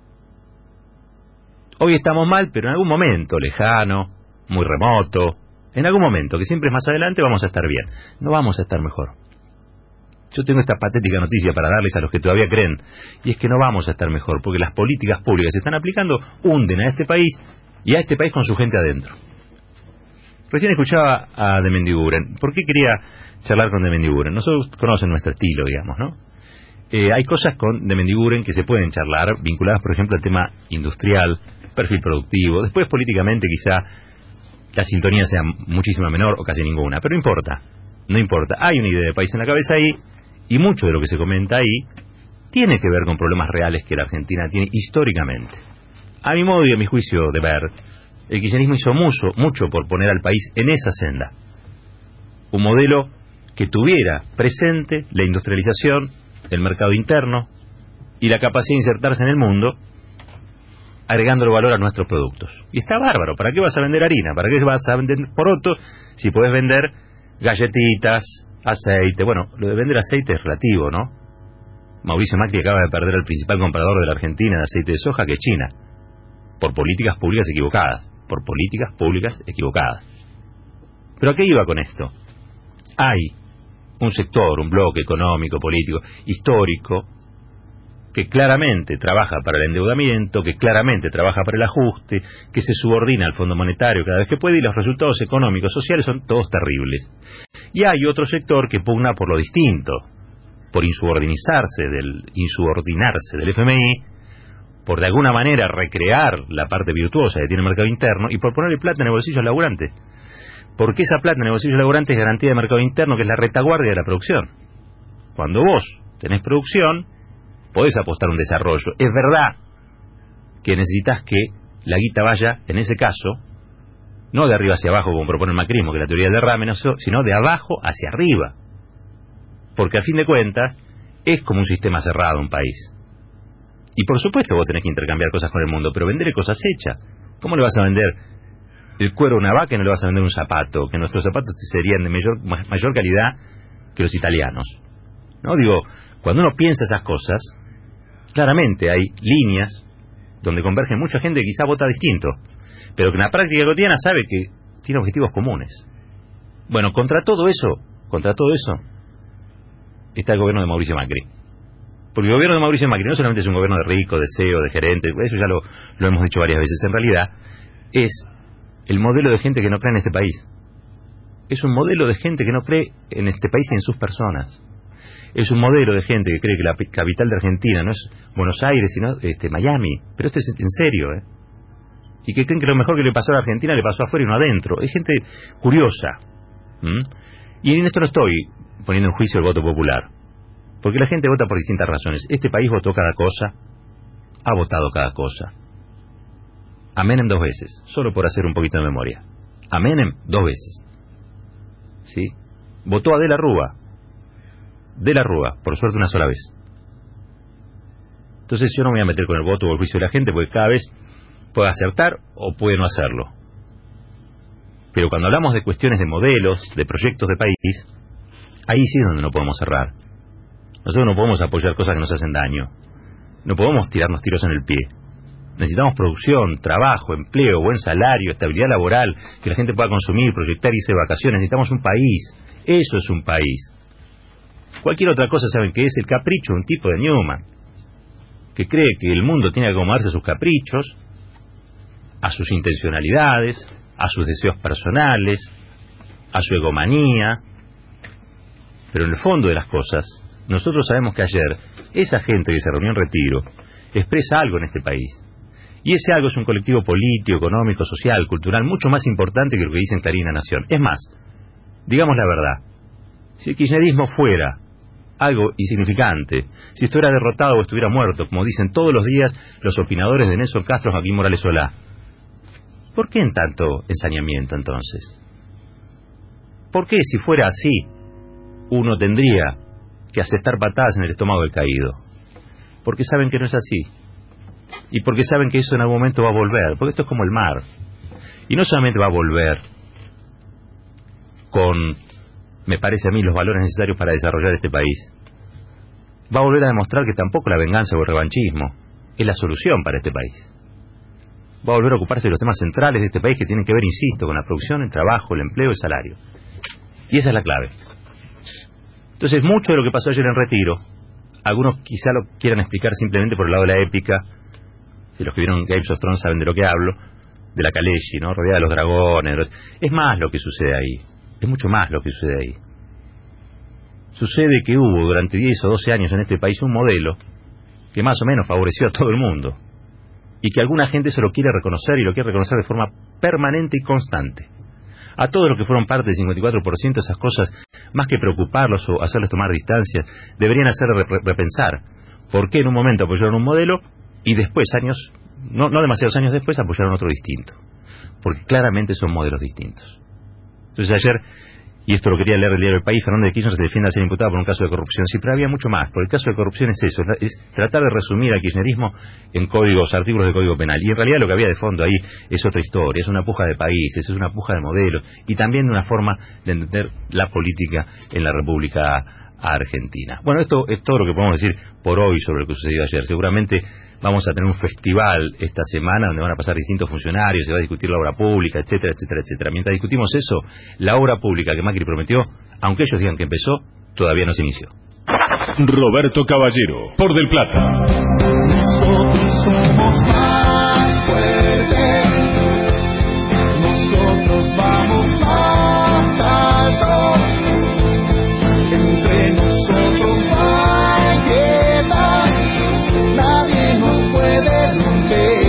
Hoy estamos mal, pero en algún momento lejano, muy remoto, en algún momento, que siempre es más adelante, vamos a estar bien. No vamos a estar mejor. Yo tengo esta patética noticia para darles a los que todavía creen, y es que no vamos a estar mejor, porque las políticas públicas que se están aplicando hunden a este país, y a este país con su gente adentro. Recién escuchaba a de Mendiguren. ¿Por qué quería charlar con de Mendiguren? Nosotros conocen nuestro estilo, digamos, ¿no? Hay cosas con de Mendiguren que se pueden charlar, vinculadas, por ejemplo, al tema industrial, perfil productivo. Después, políticamente, quizá la sintonía sea muchísima menor o casi ninguna, pero no importa. Hay una idea de país en la cabeza ahí, y mucho de lo que se comenta ahí tiene que ver con problemas reales que la Argentina tiene históricamente. A mi modo y a mi juicio de ver, el kirchnerismo hizo mucho por poner al país en esa senda. Un modelo que tuviera presente la industrialización, el mercado interno y la capacidad de insertarse en el mundo, agregando valor a nuestros productos. Y está bárbaro. ¿Para qué vas a vender harina? ¿Para qué vas a vender poroto si podés vender galletitas, aceite? Bueno, lo de vender aceite es relativo, ¿no? Mauricio Macri acaba de perder el principal comprador de la Argentina de aceite de soja, que es China, por políticas públicas equivocadas. ¿Pero a qué iba con esto? Hay un sector, un bloque económico, político, histórico, que claramente trabaja para el endeudamiento, que claramente trabaja para el ajuste, que se subordina al Fondo Monetario cada vez que puede, y los resultados económicos, sociales son todos terribles. Y hay otro sector que pugna por lo distinto, por insubordinarse del FMI, por de alguna manera recrear la parte virtuosa que tiene el mercado interno y por ponerle plata en el bolsillo al laburante. Porque esa plata en el bolsillo del laburante es garantía de mercado interno, que es la retaguardia de la producción. Cuando vos tenés producción, podés apostar un desarrollo. Es verdad que necesitas que la guita vaya, en ese caso, no de arriba hacia abajo como propone el macrismo, que es la teoría del derrame, no, sino de abajo hacia arriba. Porque a fin de cuentas es como un sistema cerrado un país. Y por supuesto vos tenés que intercambiar cosas con el mundo, pero vender cosas hechas. ¿Cómo le vas a vender el cuero a una vaca y no le vas a vender un zapato? Que nuestros zapatos serían de mayor calidad que los italianos, ¿no? Digo, cuando uno piensa esas cosas, claramente hay líneas donde converge mucha gente que quizá vota distinto, pero que en la práctica cotidiana sabe que tiene objetivos comunes. Bueno, contra todo eso está el gobierno de Mauricio Macri. Porque el gobierno de Mauricio Macri no solamente es un gobierno de rico, de CEO, de gerente, eso ya lo hemos dicho varias veces, en realidad es el modelo de gente que no cree en este país. Es un modelo de gente que no cree en este país y en sus personas. es un modelo de gente que cree que la capital de Argentina no es Buenos Aires, sino Miami. Pero esto es en serio, Y que creen que lo mejor que le pasó a la Argentina le pasó afuera y no adentro. Es gente curiosa. Y en esto no estoy poniendo en juicio el voto popular, porque la gente vota por distintas razones. Este país votó cada cosa, ha votado cada cosa. A Menem 2 veces, solo por hacer un poquito de memoria. A Menem 2 veces. ¿Sí? Votó a De la Rúa, por suerte una sola vez. Entonces yo no me voy a meter con el voto o el juicio de la gente, porque cada vez puede acertar o puede no hacerlo. Pero cuando hablamos de cuestiones de modelos, de proyectos de país, ahí sí es donde no podemos errar. Nosotros no podemos apoyar cosas que nos hacen daño. No podemos tirarnos tiros en el pie. Necesitamos producción, trabajo, empleo, buen salario, estabilidad laboral, que la gente pueda consumir, proyectar, irse de vacaciones. Necesitamos un país. Eso es un país. Cualquier otra cosa, saben que es el capricho de un tipo de Newman, que cree que el mundo tiene que acomodarse a sus caprichos, a sus intencionalidades, a sus deseos personales, a su egomanía. Pero en el fondo de las cosas, nosotros sabemos que ayer esa gente que se reunió en Retiro expresa algo en este país. Y ese algo es un colectivo político, económico, social, cultural, mucho más importante que lo que dice en Clarín La Nación. Es más, digamos la verdad, si el kirchnerismo fuera algo insignificante, si estuviera derrotado o estuviera muerto, como dicen todos los días los opinadores de Nelson Castro, Joaquín Morales Solá, ¿por qué en tanto ensañamiento entonces? ¿Por qué si fuera así uno tendría que aceptar patadas en el estómago del caído? Porque saben que no es así. Y porque saben que eso en algún momento va a volver. Porque esto es como el mar. Y no solamente va a volver con, me parece a mí, los valores necesarios para desarrollar este país. Va a volver a demostrar que tampoco la venganza o el revanchismo es la solución para este país. Va a volver a ocuparse de los temas centrales de este país que tienen que ver, insisto, con la producción, el trabajo, el empleo, el salario. Y esa es la clave. Entonces, mucho de lo que pasó ayer en Retiro, algunos quizá lo quieran explicar simplemente por el lado de la épica. Si los que vieron Games of Thrones saben de lo que hablo, de la Khaleesi, ¿no? Rodeada de los dragones. Es más lo que sucede ahí. Es mucho más lo que sucede ahí. Sucede que hubo durante 10 o 12 años en este país un modelo que más o menos favoreció a todo el mundo. Y que alguna gente se lo quiere reconocer, y lo quiere reconocer de forma permanente y constante. A todos los que fueron parte del 54%, esas cosas, más que preocuparlos o hacerles tomar distancia, deberían hacer repensar por qué en un momento apoyaron un modelo y después, no demasiados años después, apoyaron otro distinto. Porque claramente son modelos distintos. Entonces ayer, y esto lo quería leer el diario El País, Fernández de Kirchner se defiende a ser imputado por un caso de corrupción. Sí, pero había mucho más, porque el caso de corrupción es eso, es tratar de resumir al kirchnerismo en artículos del Código Penal. Y en realidad lo que había de fondo ahí es otra historia, es una puja de países, es una puja de modelos, y también de una forma de entender la política en la República Argentina. Bueno, esto es todo lo que podemos decir por hoy sobre lo que sucedió ayer. Seguramente vamos a tener un festival esta semana donde van a pasar distintos funcionarios, se va a discutir la obra pública, etcétera, etcétera, etcétera. Mientras discutimos eso, la obra pública que Macri prometió, aunque ellos digan que empezó, todavía no se inició. Roberto Caballero, por Del Plata. Nosotros somos más fuertes, nosotros vamos más alto, entre nosotros hay piedad, nadie nos puede romper.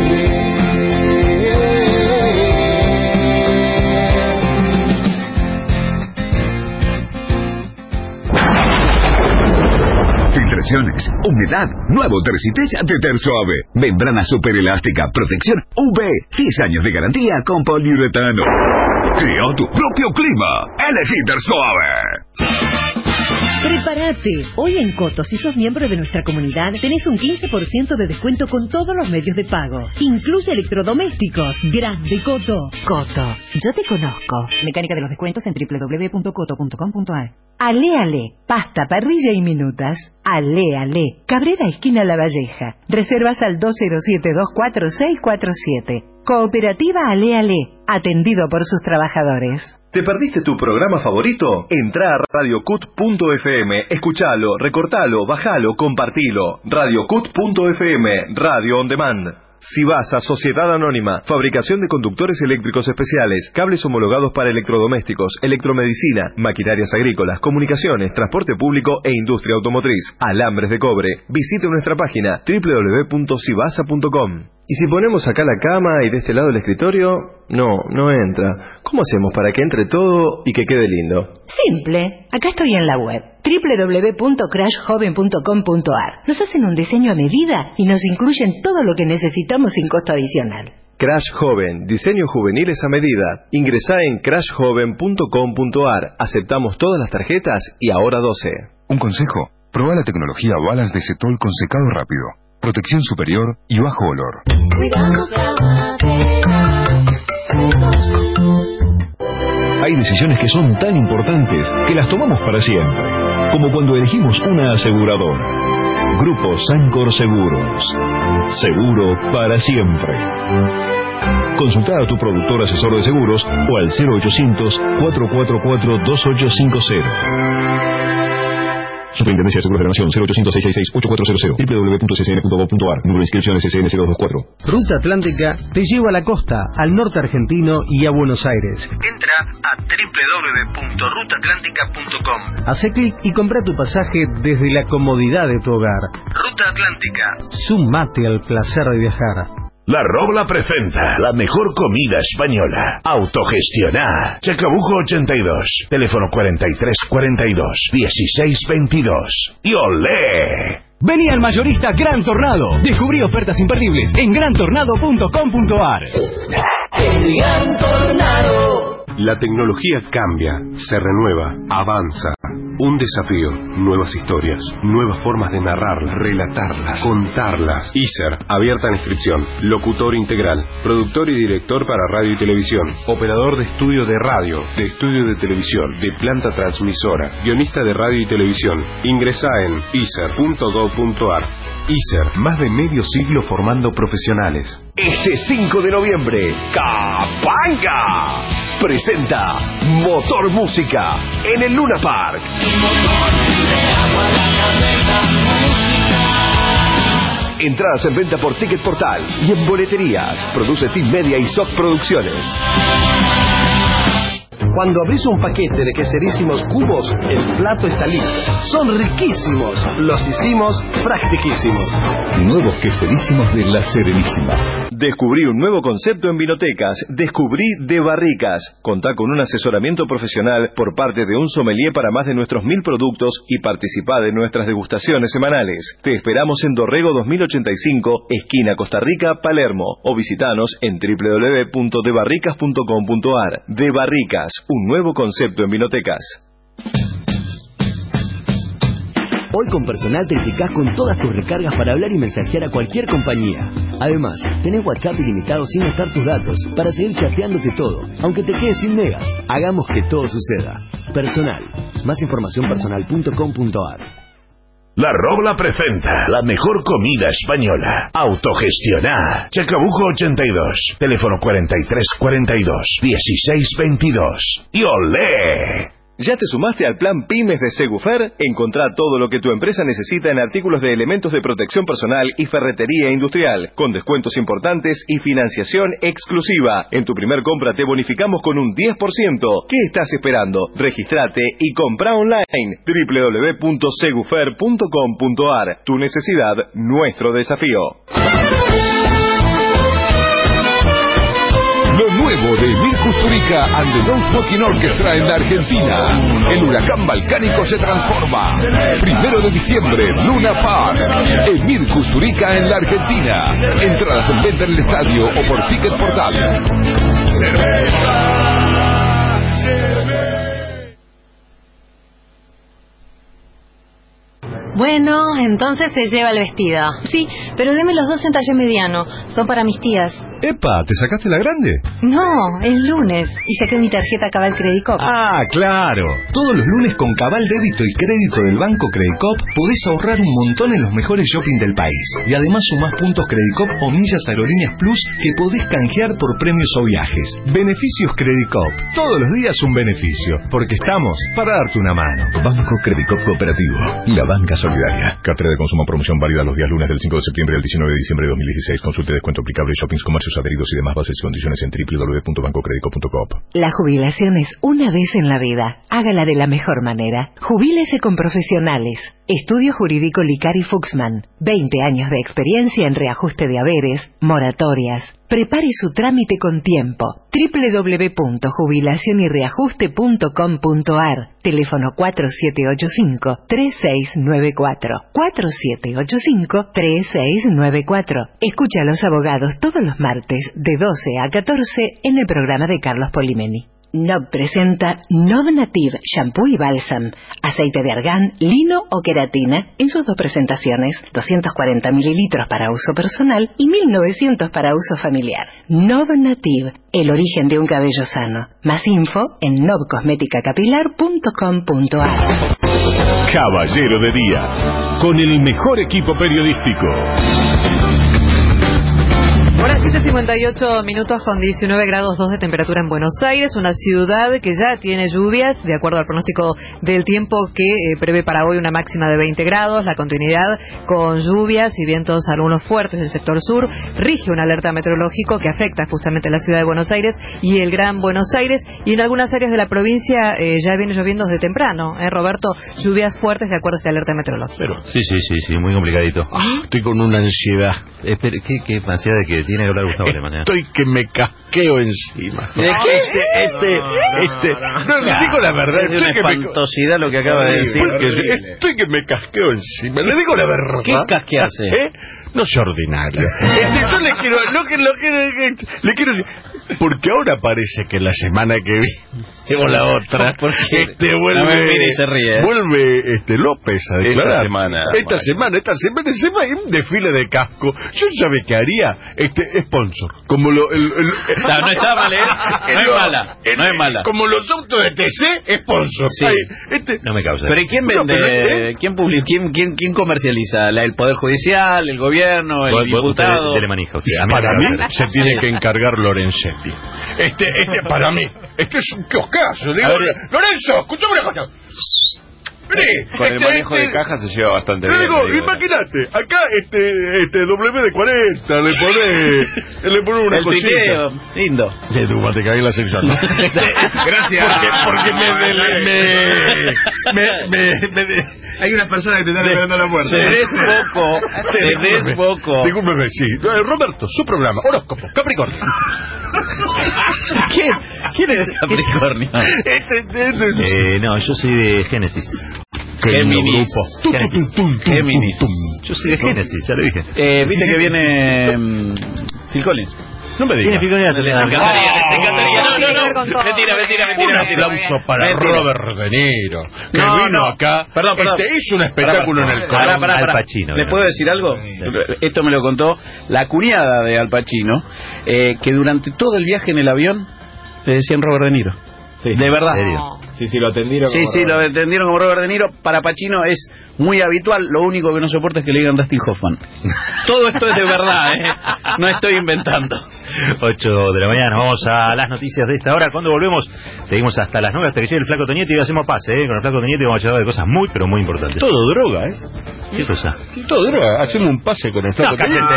Filtraciones, humedad, nuevo Tercitech de Tersuave. Membrana superelástica, protección UV, 10 años de garantía con poliuretano. Crea tu propio clima. Elegí Tersuave. Prepárate. Hoy en Coto, si sos miembro de nuestra comunidad, tenés un 15% de descuento con todos los medios de pago. Incluye electrodomésticos. Grande Coto. Coto. Yo te conozco. Mecánica de los descuentos en www.coto.com.ar. Ale. Pasta, parrilla y minutas. Ale. Cabrera, esquina La Valleja. Reservas al 207-24647. Cooperativa Ale. Atendido por sus trabajadores. ¿Te perdiste tu programa favorito? Entrá a radiocut.fm, escuchalo, recortalo, bajalo, compartilo. radiocut.fm, Radio On Demand. Sibasa, Sociedad Anónima, fabricación de conductores eléctricos especiales, cables homologados para electrodomésticos, electromedicina, maquinarias agrícolas, comunicaciones, transporte público e industria automotriz, alambres de cobre. Visite nuestra página www.sibasa.com. Y si ponemos acá la cama y de este lado el escritorio, no entra. ¿Cómo hacemos para que entre todo y que quede lindo? Simple. Acá estoy en la web www.crashjoven.com.ar. Nos hacen un diseño a medida y nos incluyen todo lo que necesitamos sin costo adicional. Crash Joven, diseños juveniles a medida. Ingresá en crashjoven.com.ar. Aceptamos todas las tarjetas y ahora 12. Un consejo: probá la tecnología Balas de Cetol con secado rápido, protección superior y bajo olor. Hay decisiones que son tan importantes que las tomamos para siempre, como cuando elegimos una aseguradora. Grupo Sancor Seguros. Seguro para siempre. Consulta a tu productor asesor de seguros o al 0800-444-2850. Superintendencia de Seguros de la Nación, 0800-666-8400, www.ccn.gov.ar, número de inscripción SCN-0224. Ruta Atlántica te lleva a la costa, al norte argentino y a Buenos Aires. Entra a www.rutaatlántica.com. Hace clic y compra tu pasaje desde la comodidad de tu hogar. Ruta Atlántica. Sumate al placer de viajar. La Robla presenta la mejor comida española. Autogestioná. Chacabuco 82. Teléfono 4342-1622. ¡Y olé! Vení al mayorista Gran Tornado. Descubrí ofertas imperdibles en grantornado.com.ar. El Gran Tornado. La tecnología cambia, se renueva, avanza. Un desafío, nuevas historias, nuevas formas de narrarlas, relatarlas, contarlas. ISER, abierta en inscripción. Locutor integral, productor y director para radio y televisión, operador de estudio de radio, de estudio de televisión, de planta transmisora, guionista de radio y televisión. Ingresá en iser.gov.ar. ISER, más de medio siglo formando profesionales. Este 5 de noviembre, Capanga presenta Motor Música en el Luna Park. Entradas en venta por Ticket Portal y en boleterías. Produce Team Media y Soft Producciones. Cuando abrís un paquete de queserísimos cubos, el plato está listo. Son riquísimos, los hicimos practiquísimos. Nuevos queserísimos de La Serenísima. Descubrí un nuevo concepto en vinotecas. Descubrí De Barricas. Contá con un asesoramiento profesional por parte de un sommelier para más de nuestros 1000 productos y participá de nuestras degustaciones semanales. Te esperamos en Dorrego 2085, esquina Costa Rica, Palermo, o visitanos en www.debarricas.com.ar. De Barricas, un nuevo concepto en vinotecas. Hoy con Personal triplicás con todas tus recargas para hablar y mensajear a cualquier compañía. Además, tenés WhatsApp ilimitado sin gastar tus datos para seguir chateándote todo, aunque te quedes sin megas. Hagamos que todo suceda. Personal. Más información personal.com.ar. La Robla presenta la mejor comida española. Autogestioná. Chacabuco 82. Teléfono 4342-1622. ¡Y olé! ¿Ya te sumaste al plan Pymes de Segufer? Encontrá todo lo que tu empresa necesita en artículos de elementos de protección personal y ferretería industrial, con descuentos importantes y financiación exclusiva. En tu primer compra te bonificamos con un 10%. ¿Qué estás esperando? Regístrate y compra online. www.segufer.com.ar. Tu necesidad, nuestro desafío. Lo nuevo de Emir Kusturica and the Don't Fucking Orchestra en la Argentina. El huracán balcánico se transforma. 1 de diciembre, Luna Park. Emir Kusturica en la Argentina. Entradas en venta en el estadio o por Ticket Portal. Bueno, entonces se lleva el vestido. Sí, pero deme los 2 en talle mediano. Son para mis tías. ¡Epa! ¿Te sacaste la grande? No, es lunes y saqué mi tarjeta Cabal Credit Cop. ¡Ah, claro! Todos los lunes con Cabal Débito y Crédito del Banco Credit Cop podés ahorrar un montón en los mejores shopping del país. Y además sumás puntos Credit Cop o millas Aerolíneas Plus que podés canjear por premios o viajes. Beneficios Credit Cop. Todos los días un beneficio. Porque estamos para darte una mano. Banco Credit Cop Cooperativo. La banca solidaria. Cartera de consumo promoción válida los días lunes del 5 de septiembre al 19 de diciembre de 2016. Consulte descuento aplicable, shoppings, comercios adheridos y demás bases y condiciones en www.bancocredico.com. La jubilación es una vez en la vida. Hágala de la mejor manera. Jubílese con profesionales. Estudio Jurídico Licari Fuxman. 20 años de experiencia en reajuste de haberes, moratorias. Prepare su trámite con tiempo. www.jubilacionyreajuste.com.ar. Teléfono 4785-3694. 4785-3694. Escucha a los abogados todos los martes de 12 a 14 en el programa de Carlos Polimeni. Nob presenta Nob Native Shampoo y Bálsam, aceite de argán, lino o queratina en sus dos presentaciones, 240 mililitros para uso personal y 1900 para uso familiar. Nob Native, el origen de un cabello sano. Más info en nobcosmeticacapilar.com.ar. Caballero de Día, con el mejor equipo periodístico. Ahora 7:58 minutos con 19 grados 2 de temperatura en Buenos Aires, una ciudad que ya tiene lluvias, de acuerdo al pronóstico del tiempo que prevé para hoy una máxima de 20 grados, la continuidad con lluvias y vientos algunos fuertes del sector sur, rige un alerta meteorológico que afecta justamente a la ciudad de Buenos Aires y el Gran Buenos Aires, y en algunas áreas de la provincia ya viene lloviendo desde temprano, Roberto, lluvias fuertes de acuerdo a este alerta meteorológico. Sí, muy complicadito. Estoy con una ansiedad. ¿Qué ansiedad de que tiene que hablar Gustavo Alemán? Estoy que me casqueo encima. ¿De qué? No, le digo la verdad. Es una espantosidad lo que acaba de decir. Estoy que me casqueo encima. Le digo la verdad. ¿Qué casquearse? No es ordinario. Yo le quiero decir, porque ahora parece que la semana que viene o la otra vuelve López a declarar. Esta semana hay un desfile de casco. Yo sabe qué haría sponsor, como no está mal, no es mala. Como los autos de TC, sponsor. Sí. No me causa. Pero ¿quién vende? ¿Quién publica? ¿Quién comercializa? ¿El Poder Judicial, el gobierno, el diputado? Para mí se tiene que encargar Lorenzetti. Para mí. Es un kioscazo. Digo, Lorenzo, escuchame una cosa. Con el manejo de caja se lleva bastante bien. Imagínate, acá WD-40 le pone una cosita. Lindo. Sí, tú te cagué en la sección, ¿no? Gracias. Porque hay una persona que te está esperando a la puerta. Se desboco. Discúlpeme, sí. Roberto, su programa, horóscopo, Capricornio. ¿Quién es Capricornio? No, yo soy de Génesis. Géminis. Géminis. Yo soy de Génesis, ya lo dije. Viste que viene Phil Collins. No me digas. Se encantaría. No. Mentira. Un aplauso para Robert De Niro, que vino acá. Perdón. Hizo un espectáculo en el Colón. Al Pacino. ¿Le puedo decir algo? Esto me lo contó la cuñada de Al Pacino, que durante todo el viaje en el avión le decían Robert De Niro. Sí. De verdad. Sí, lo atendieron. Lo atendieron como Robert De Niro. Para Pacino es muy habitual. Lo único que no soporta es que le digan Dustin Hoffman. Todo esto es de verdad, no estoy inventando. 8 de la mañana, vamos a las noticias de esta hora. Cuando volvemos, seguimos hasta las 9 hasta que llegue el Flaco Tonietti y hacemos pase, Con el Flaco Tonietti vamos a hablar de cosas muy, pero muy importantes. Todo droga, ¿Qué cosa? Todo droga. Hacemos un pase con el Flaco Tonietti.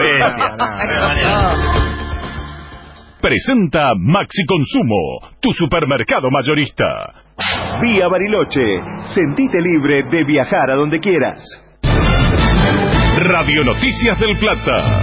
Presenta Maxi Consumo, tu supermercado mayorista. Vía Bariloche. Sentite libre de viajar a donde quieras. Radio Noticias del Plata.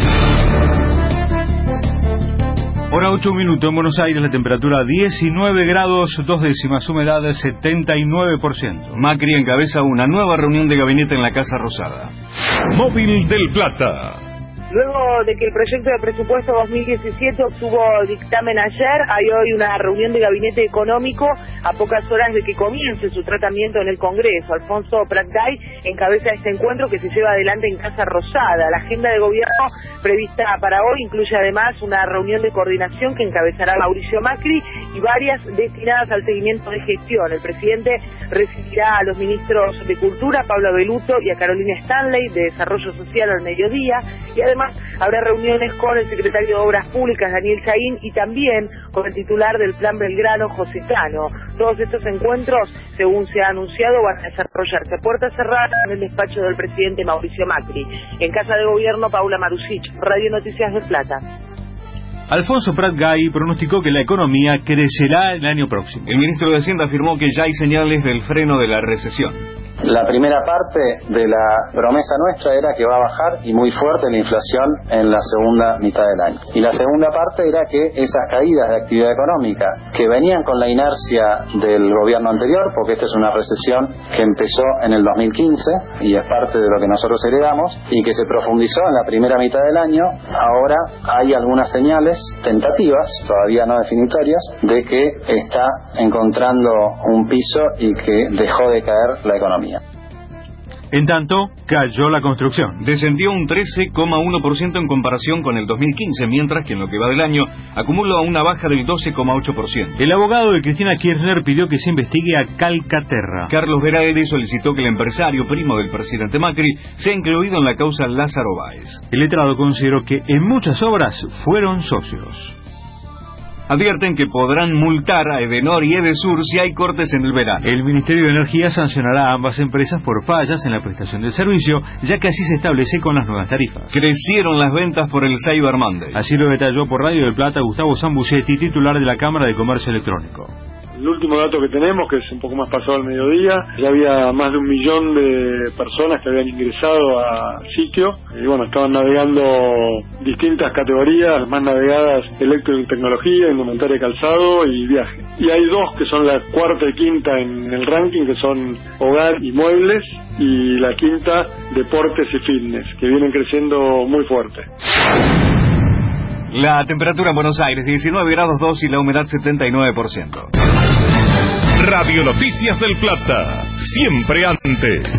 Hora 8 minutos en Buenos Aires, la temperatura 19 grados 2 décimas, humedad 79%. Macri encabeza una nueva reunión de gabinete en la Casa Rosada. Móvil del Plata. Luego de que el proyecto de presupuesto 2017 obtuvo dictamen ayer, hay hoy una reunión de gabinete económico a pocas horas de que comience su tratamiento en el Congreso. Alfonso Pratgay encabeza este encuentro que se lleva adelante en Casa Rosada. La agenda de gobierno prevista para hoy incluye además una reunión de coordinación que encabezará Mauricio Macri y varias destinadas al seguimiento de gestión. El presidente recibirá a los ministros de Cultura, Pablo Beluto, y a Carolina Stanley, de Desarrollo Social al mediodía, y además Además, habrá reuniones con el secretario de Obras Públicas, Daniel Chaín, y también con el titular del Plan Belgrano, José Tano. Todos estos encuentros, según se ha anunciado, van a desarrollarse a puertas cerradas en el despacho del presidente Mauricio Macri. En Casa de Gobierno, Paula Marusich, Radio Noticias de Plata. Alfonso Prat Gay pronosticó que la economía crecerá el año próximo. El ministro de Hacienda afirmó que ya hay señales del freno de la recesión. La primera parte de la promesa nuestra era que va a bajar y muy fuerte la inflación en la segunda mitad del año. Y la segunda parte era que esas caídas de actividad económica que venían con la inercia del gobierno anterior, porque esta es una recesión que empezó en el 2015 y es parte de lo que nosotros heredamos y que se profundizó en la primera mitad del año, ahora hay algunas señales tentativas, todavía no definitorias, de que está encontrando un piso y que dejó de caer la economía. En tanto, cayó la construcción. Descendió un 13,1% en comparación con el 2015, mientras que en lo que va del año acumula una baja del 12,8%. El abogado de Cristina Kirchner pidió que se investigue a Calcaterra. Carlos Veraede solicitó que el empresario, primo del presidente Macri, sea incluido en la causa Lázaro Báez. El letrado consideró que en muchas obras fueron socios. Advierten que podrán multar a Edenor y Edesur si hay cortes en el verano. El Ministerio de Energía sancionará a ambas empresas por fallas en la prestación del servicio, ya que así se establece con las nuevas tarifas. Crecieron las ventas por el Cyber Monday. Así lo detalló por Radio del Plata Gustavo Zambucetti, titular de la Cámara de Comercio Electrónico. El último dato que tenemos, que es un poco más pasado al mediodía, ya había más de 1 millón de personas que habían ingresado al sitio y bueno, estaban navegando distintas categorías, las más navegadas: electrotecnología, indumentaria, calzado y viaje. Y hay dos que son la cuarta y quinta en el ranking, que son hogar y muebles, y la quinta deportes y fitness, que vienen creciendo muy fuerte. La temperatura en Buenos Aires, 19 grados 2 y la humedad 79%. Radio Noticias del Plata, siempre antes.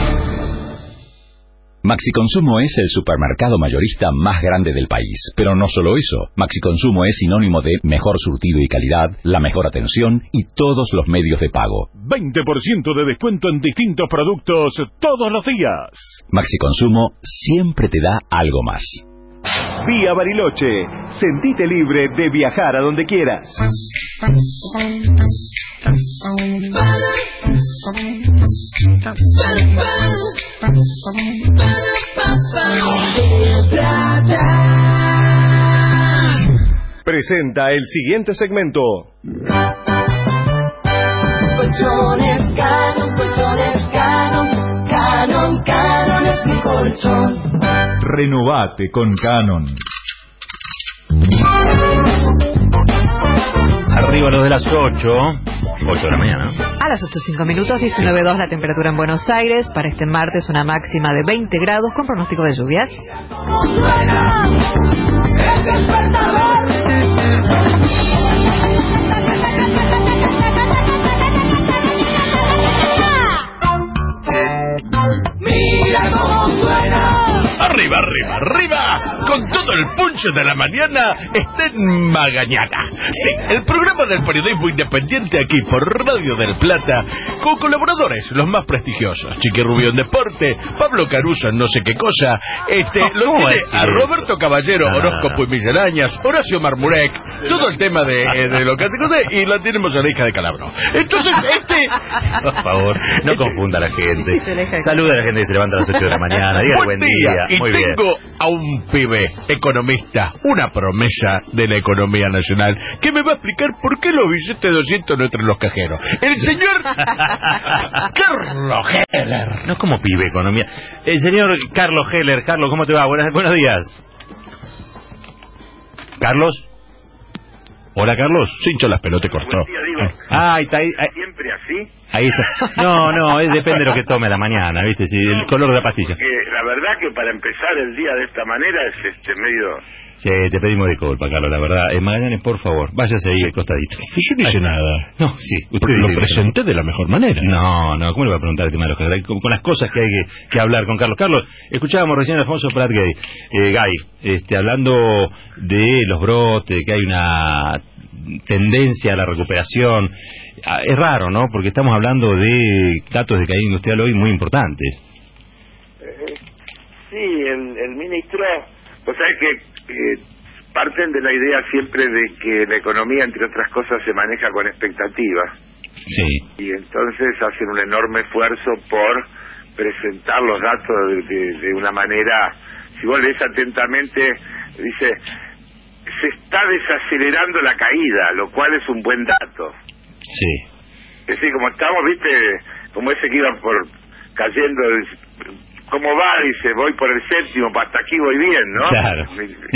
Maxi Consumo es el supermercado mayorista más grande del país. Pero no solo eso, Maxi Consumo es sinónimo de mejor surtido y calidad, la mejor atención y todos los medios de pago. 20% de descuento en distintos productos todos los días. Maxi Consumo siempre te da algo más. Vía Bariloche. Sentite libre de viajar a donde quieras. Presenta el siguiente segmento. Colchones Canon, colchones Canon, Canon, Canon es mi colchón. Renovate con Canon. Arriba los de las 8 de la mañana. A las 8:05, 19:02 la temperatura en Buenos Aires. Para este martes una máxima de 20 grados con pronóstico de lluvias. Mira cómo suena. Arriba, arriba, arriba. Con todo el punch de la mañana está en Magañana. Sí, el programa del periodismo independiente aquí por Radio del Plata, con colaboradores los más prestigiosos: Chiqui Rubio en deporte, Pablo Caruso en no sé qué cosa, lo tiene a Roberto Caballero, horóscopo y misceláneas, Horacio Marmurek, todo el tema de lo que hace cosa, y la tenemos a la hija de Calabro. Entonces, por favor, no confunda a la gente. Saluda a la gente que se levanta a las 8 de la mañana. Diga buen día. Y muy tengo a un pibe economista, una promesa de la economía nacional, que me va a explicar por qué los billetes de 200 no entran en los cajeros. El señor Carlos Heller. No como pibe economía. El señor Carlos Heller. Carlos, ¿cómo te va? Buenos días. Carlos. Hola, Carlos. Se hinchó las pelotas, cortó. Está ahí. ¿Siempre así? Ahí está. No, depende de lo que tome a la mañana, ¿viste? Si el color de la pastilla. La verdad que para empezar el día de esta manera es medio... Sí, te pedimos disculpas, Carlos, la verdad. Magallanes, por favor, váyase ahí al costadito. Yo no hice nada. No, sí. Usted lo presenté de la mejor manera. No, ¿cómo le va a preguntar el tema de los cajeros? Con las cosas que hay que hablar con Carlos. Carlos, escuchábamos recién a Alfonso Prat Gay, hablando de los brotes, que hay una tendencia a la recuperación. Es raro, ¿no? Porque estamos hablando de datos de caída industrial hoy muy importantes. Sí, el ministro Vos sabés que parten de la idea siempre de que la economía, entre otras cosas, se maneja con expectativas. Sí. Y entonces hacen un enorme esfuerzo por presentar los datos de una manera, si vos lees atentamente, dice, se está desacelerando la caída, lo cual es un buen dato. Sí. Es decir, como estamos, viste, como ese que iba por cayendo, ¿cómo va? Dice, voy por el 7º, hasta aquí voy bien, ¿no? Claro.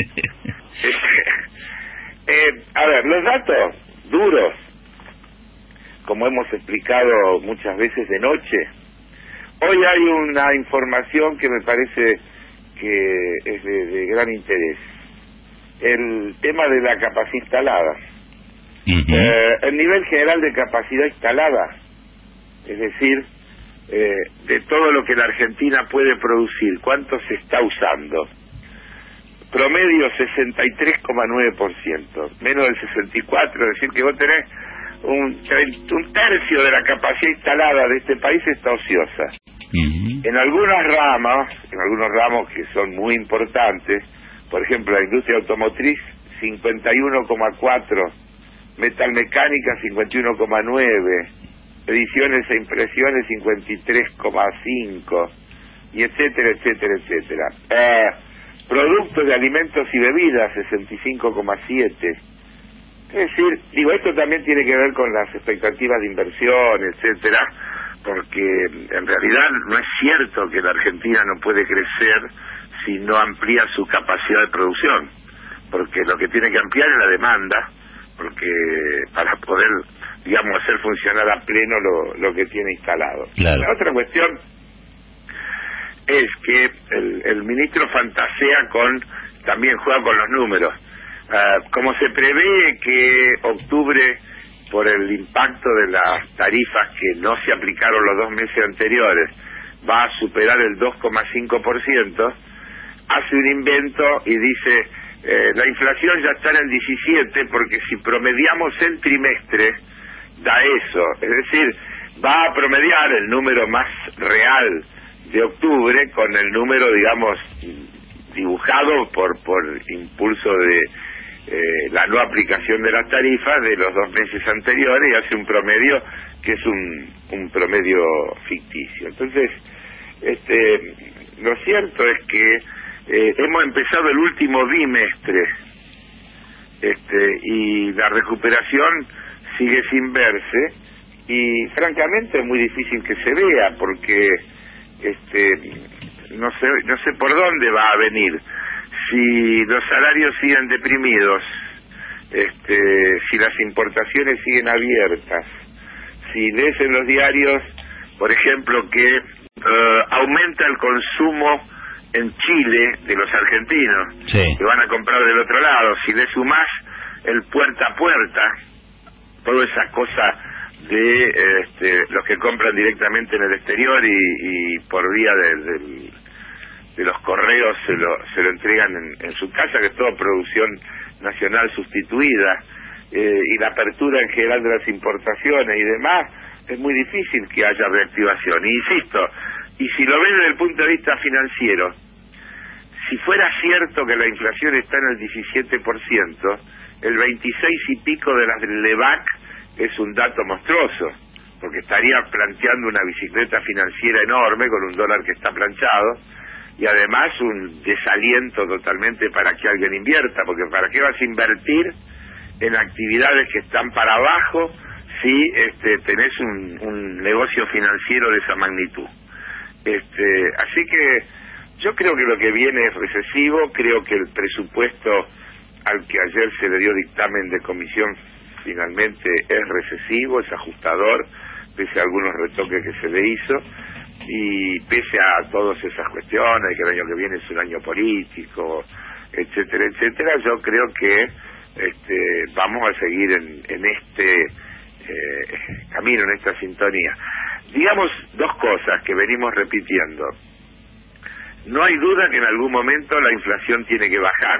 A ver, los datos duros, como hemos explicado muchas veces de noche, hoy hay una información que me parece que es de gran interés. El tema de la capacidad instalada. El nivel general de capacidad instalada, es decir, de todo lo que la Argentina puede producir, ¿cuánto se está usando? Promedio 63,9%, menos del 64%, es decir, que vos tenés un tercio de la capacidad instalada de este país está ociosa. En algunos ramos que son muy importantes, por ejemplo, la industria automotriz, 51,4%, metalmecánica, 51,9%, ediciones e impresiones, 53,5%, y etcétera, etcétera, etcétera. Productos de alimentos y bebidas, 65,7%. Es decir, digo, esto también tiene que ver con las expectativas de inversión, etcétera, porque en realidad no es cierto que la Argentina no puede crecer si no amplía su capacidad de producción, porque lo que tiene que ampliar es la demanda, porque para poder, digamos, hacer funcionar a pleno lo que tiene instalado. Claro. La otra cuestión es que el ministro fantasea también juega con los números. Como se prevé que octubre, por el impacto de las tarifas que no se aplicaron los 2 meses anteriores, va a superar el 2,5%, hace un invento y dice, la inflación ya está en el 17%, porque si promediamos el trimestre, da eso. Es decir, va a promediar el número más real de octubre con el número, digamos, dibujado por impulso de la no aplicación de las tarifas de los 2 meses anteriores, y hace un promedio que es un promedio ficticio. Entonces, lo cierto es que hemos empezado el último bimestre, y la recuperación sigue sin verse, y francamente es muy difícil que se vea, porque no sé por dónde va a venir. Si los salarios siguen deprimidos, si las importaciones siguen abiertas, si lees en los diarios, por ejemplo, que aumenta el consumo en Chile de los argentinos, sí, que van a comprar del otro lado, si le sumás el puerta a puerta, toda esa cosa de los que compran directamente en el exterior y por vía de los correos se lo entregan en su casa, que es toda producción nacional sustituida, y la apertura en general de las importaciones y demás, es muy difícil que haya reactivación. Y insisto, y si lo ven desde el punto de vista financiero, si fuera cierto que la inflación está en el 17%, el 26 y pico de las del LEVAC es un dato monstruoso, porque estaría planteando una bicicleta financiera enorme con un dólar que está planchado, y además un desaliento totalmente para que alguien invierta, porque ¿para qué vas a invertir en actividades que están para abajo si tenés un negocio financiero de esa magnitud? Así que yo creo que lo que viene es recesivo. Creo que el presupuesto al que ayer se le dio dictamen de comisión finalmente es recesivo, es ajustador, pese a algunos retoques que se le hizo, y pese a todas esas cuestiones, que el año que viene es un año político, etcétera, etcétera. Yo creo que vamos a seguir en este camino, en esta sintonía. Digamos dos cosas que venimos repitiendo. No hay duda que en algún momento la inflación tiene que bajar.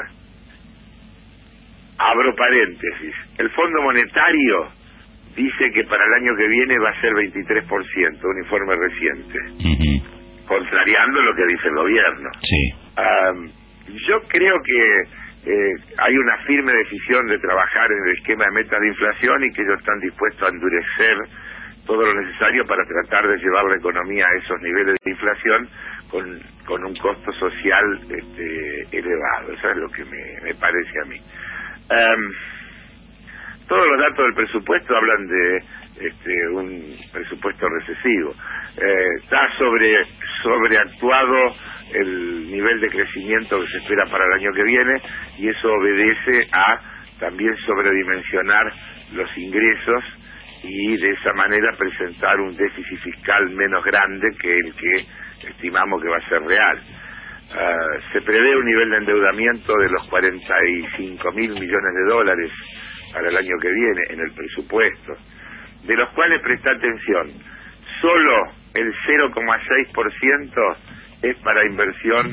Abro paréntesis. El Fondo Monetario dice que para el año que viene va a ser 23%, un informe reciente, contrariando lo que dice el gobierno. Sí. Yo creo que hay una firme decisión de trabajar en el esquema de metas de inflación y que ellos están dispuestos a endurecer todo lo necesario para tratar de llevar la economía a esos niveles de inflación con un costo social elevado. Eso es lo que me parece a mí. Todos los datos del presupuesto hablan de un presupuesto recesivo. Está sobreactuado el nivel de crecimiento que se espera para el año que viene, y eso obedece a también sobredimensionar los ingresos y de esa manera presentar un déficit fiscal menos grande que el que estimamos que va a ser real. Se prevé un nivel de endeudamiento de los 45.000 millones de dólares para el año que viene en el presupuesto, de los cuales, presta atención, solo el 0,6% es para inversión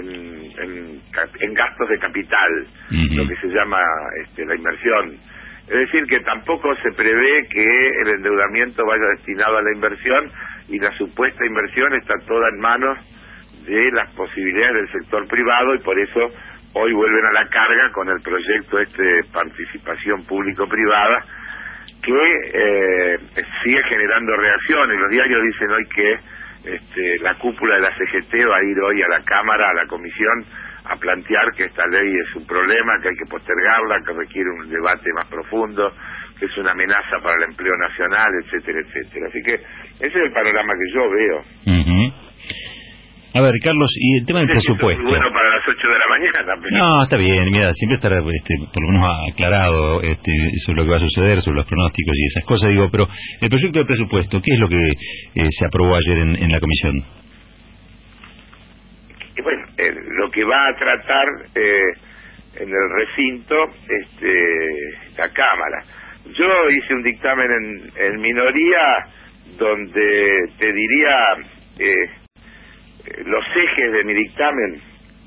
en gastos de capital, lo que se llama la inversión. Es decir, que tampoco se prevé que el endeudamiento vaya destinado a la inversión, y la supuesta inversión está toda en manos de las posibilidades del sector privado, y por eso hoy vuelven a la carga con el proyecto de participación público-privada, que sigue generando reacciones. Los diarios dicen hoy que la cúpula de la CGT va a ir hoy a la Cámara, a la Comisión, a plantear que esta ley es un problema, que hay que postergarla, que requiere un debate más profundo, que es una amenaza para el empleo nacional, etcétera, etcétera. Así que ese es el panorama que yo veo. A ver, Carlos, y el tema del presupuesto. Es muy bueno para las 8 de la mañana. Pero... No, está bien, mira, siempre estará por lo menos aclarado sobre lo que va a suceder, sobre los pronósticos y esas cosas. Digo, pero el proyecto de presupuesto, ¿qué es lo que se aprobó ayer en la comisión? Bueno, lo que va a tratar en el recinto la Cámara. Yo hice un dictamen en minoría donde te diría... los ejes de mi dictamen,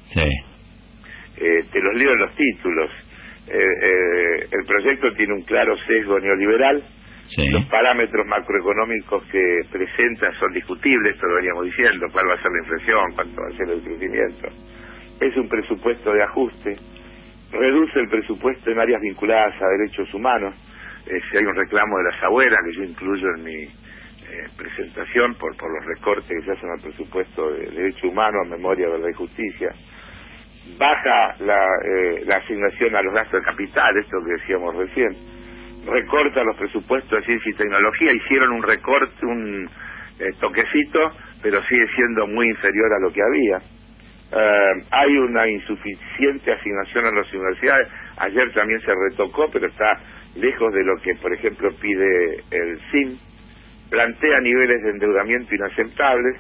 te los leo en los títulos. El proyecto tiene un claro sesgo neoliberal. Los parámetros macroeconómicos que presenta son discutibles, esto lo veníamos diciendo: cuál va a ser la inflación, cuánto va a ser el crecimiento. Es un presupuesto de ajuste, reduce el presupuesto en áreas vinculadas a derechos humanos. Si hay un reclamo de las abuelas, que yo incluyo en mi presentación por los recortes que se hacen al presupuesto de derechos humanos, memoria, verdad y justicia. Baja la asignación a los gastos de capital, esto que decíamos recién. Recorta los presupuestos de ciencia y tecnología. Hicieron un recorte, un toquecito, pero sigue siendo muy inferior a lo que había. Hay una insuficiente asignación a las universidades. Ayer también se retocó, pero está lejos de lo que, por ejemplo, pide el CIN. Plantea niveles de endeudamiento inaceptables,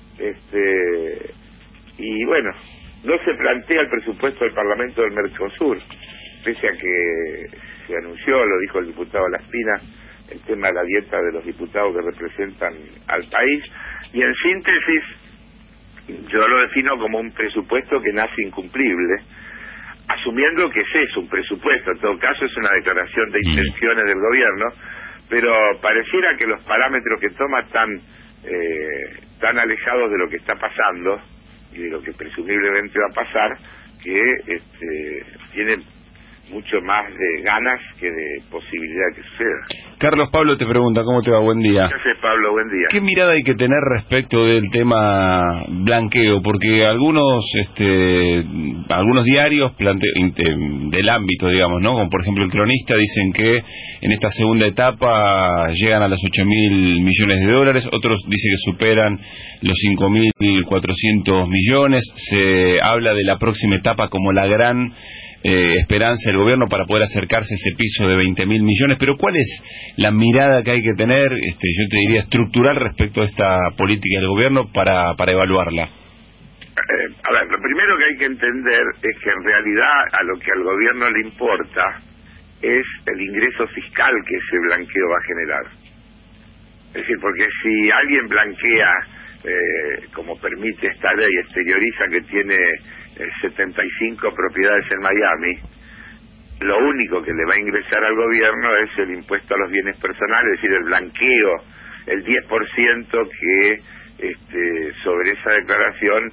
y bueno, no se plantea el presupuesto del Parlamento del Mercosur, pese a que se anunció, lo dijo el diputado Laspina, el tema de la dieta de los diputados que representan al país. Y en síntesis, yo lo defino como un presupuesto que nace incumplible, asumiendo que es un presupuesto. En todo caso, es una declaración de intenciones del gobierno, pero pareciera que los parámetros que toma están tan alejados de lo que está pasando y de lo que presumiblemente va a pasar, que tiene mucho más de ganas que de posibilidad de que suceda. Carlos, Pablo te pregunta, ¿cómo te va? Buen día. ¿Qué haces, Pablo? Buen día. ¿Qué mirada hay que tener respecto del tema blanqueo? Porque algunos diarios del ámbito, digamos, ¿no? Como por ejemplo el Cronista, dicen que en esta segunda etapa llegan a los 8.000 millones de dólares, otros dicen que superan los 5.400 millones. Se habla de la próxima etapa como la gran esperanza del gobierno para poder acercarse a ese piso de 20.000 millones, pero ¿cuál es la mirada que hay que tener, yo te diría estructural, respecto a esta política del gobierno para evaluarla? A ver, lo primero que hay que entender es que en realidad a lo que al gobierno le importa es el ingreso fiscal que ese blanqueo va a generar. Es decir, porque si alguien blanquea, como permite esta ley, exterioriza que tiene 75 propiedades en Miami, lo único que le va a ingresar al gobierno es el impuesto a los bienes personales, es decir, el blanqueo, el 10% que sobre esa declaración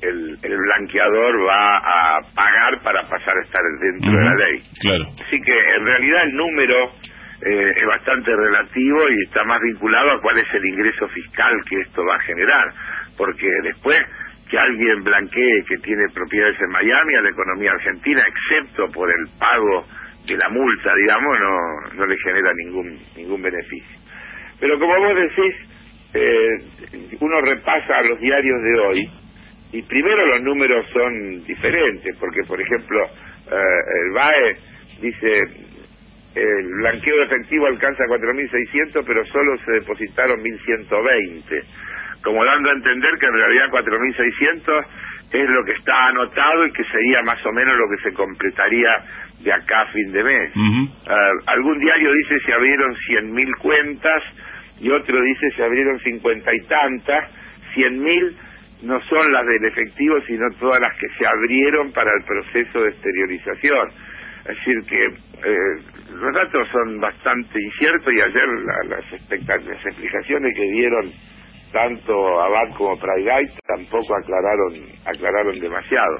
el blanqueador va a pagar para pasar a estar dentro de la ley. Claro. Así que en realidad el número es bastante relativo y está más vinculado a cuál es el ingreso fiscal que esto va a generar, porque después que alguien blanquee que tiene propiedades en Miami, a la economía argentina, excepto por el pago de la multa, digamos, no le genera ningún beneficio. Pero como vos decís, uno repasa los diarios de hoy y primero los números son diferentes, porque por ejemplo el BAE dice el blanqueo de efectivo alcanza 4.600, pero solo se depositaron 1.120, como dando a entender que en realidad 4.600 es lo que está anotado y que sería más o menos lo que se completaría de acá a fin de mes. Algún diario dice se abrieron 100.000 cuentas y otro dice se abrieron 50 y tantas. 100.000 no son las del efectivo, sino todas las que se abrieron para el proceso de exteriorización. Es decir que los datos son bastante inciertos y ayer las explicaciones que dieron tanto Abad como Pryguite tampoco aclararon demasiado.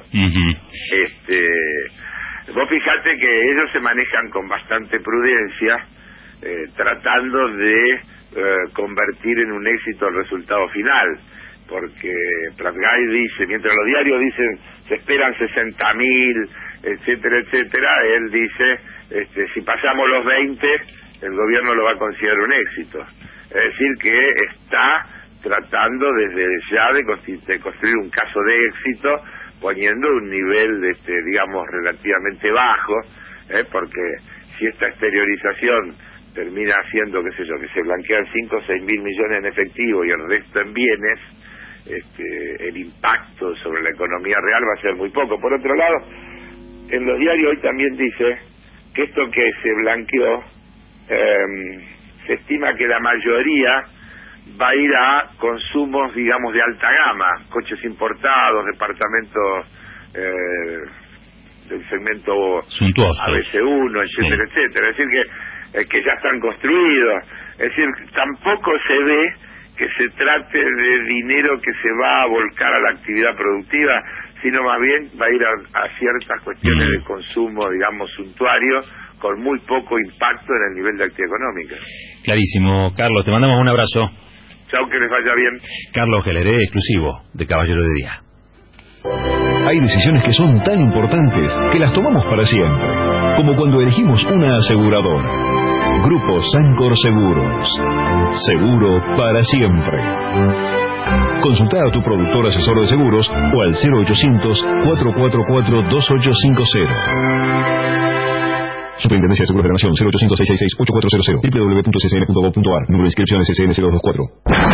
Vos fijate que ellos se manejan con bastante prudencia, tratando de convertir en un éxito el resultado final, porque Pryguite dice, mientras los diarios dicen se esperan 60.000, etcétera, etcétera, él dice si pasamos los 20 el gobierno lo va a considerar un éxito. Es decir que está tratando desde ya de construir un caso de éxito, poniendo un nivel digamos relativamente bajo, porque si esta exteriorización termina haciendo, qué sé yo, que se blanquean 5 o 6 mil millones en efectivo y el resto en bienes, el impacto sobre la economía real va a ser muy poco. Por otro lado, en los diarios hoy también dice que esto que se blanqueó, se estima que la mayoría va a ir a consumos, digamos, de alta gama, coches importados, departamentos del segmento suntuoso, ABC1, etcétera, etcétera. Es decir, que ya están construidos. Es decir, tampoco se ve que se trate de dinero que se va a volcar a la actividad productiva, sino más bien va a ir a ciertas cuestiones de consumo, digamos, suntuario, con muy poco impacto en el nivel de actividad económica. Clarísimo, Carlos, te mandamos un abrazo. Chao, que les vaya bien. Carlos Geleré, exclusivo de Caballero de Día. Hay decisiones que son tan importantes que las tomamos para siempre, como cuando elegimos una aseguradora. Grupo Sancor Seguros. Seguro para siempre. Consulta a tu productor asesor de seguros o al 0800-444-2850. Superintendencia de Seguros de la Nación, 0800-666-8400, www.ccn.gov.ar, número de inscripciones SN0224.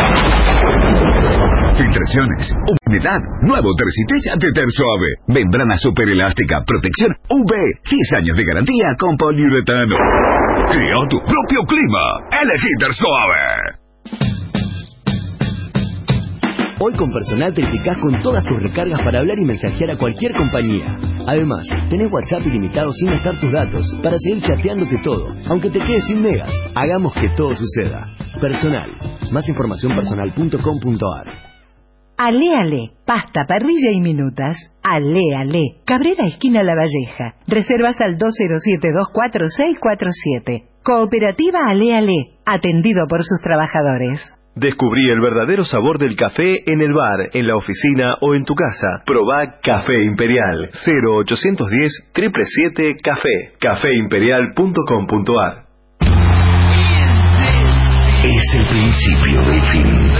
Filtraciones, humedad, nuevo Tercitech de Tersuave. Membrana super elástica, protección UV, 10 años de garantía con poliuretano. Crea tu propio clima. Elegí Tersuave. Hoy con Personal triplicás con todas tus recargas para hablar y mensajear a cualquier compañía. Además, tenés WhatsApp ilimitado sin gastar tus datos para seguir chateándote todo, aunque te quedes sin megas. Hagamos que todo suceda. Personal. Más información personal.com.ar. Ale, pasta, parrilla y minutas. Ale, Cabrera esquina La Valleja. Reservas al 207-24647. Cooperativa Ale, atendido por sus trabajadores. Descubrí el verdadero sabor del café en el bar, en la oficina o en tu casa. Probá Café Imperial. 0810-777-CAFÉ. cafeimperial.com.ar. Es el principio del fin.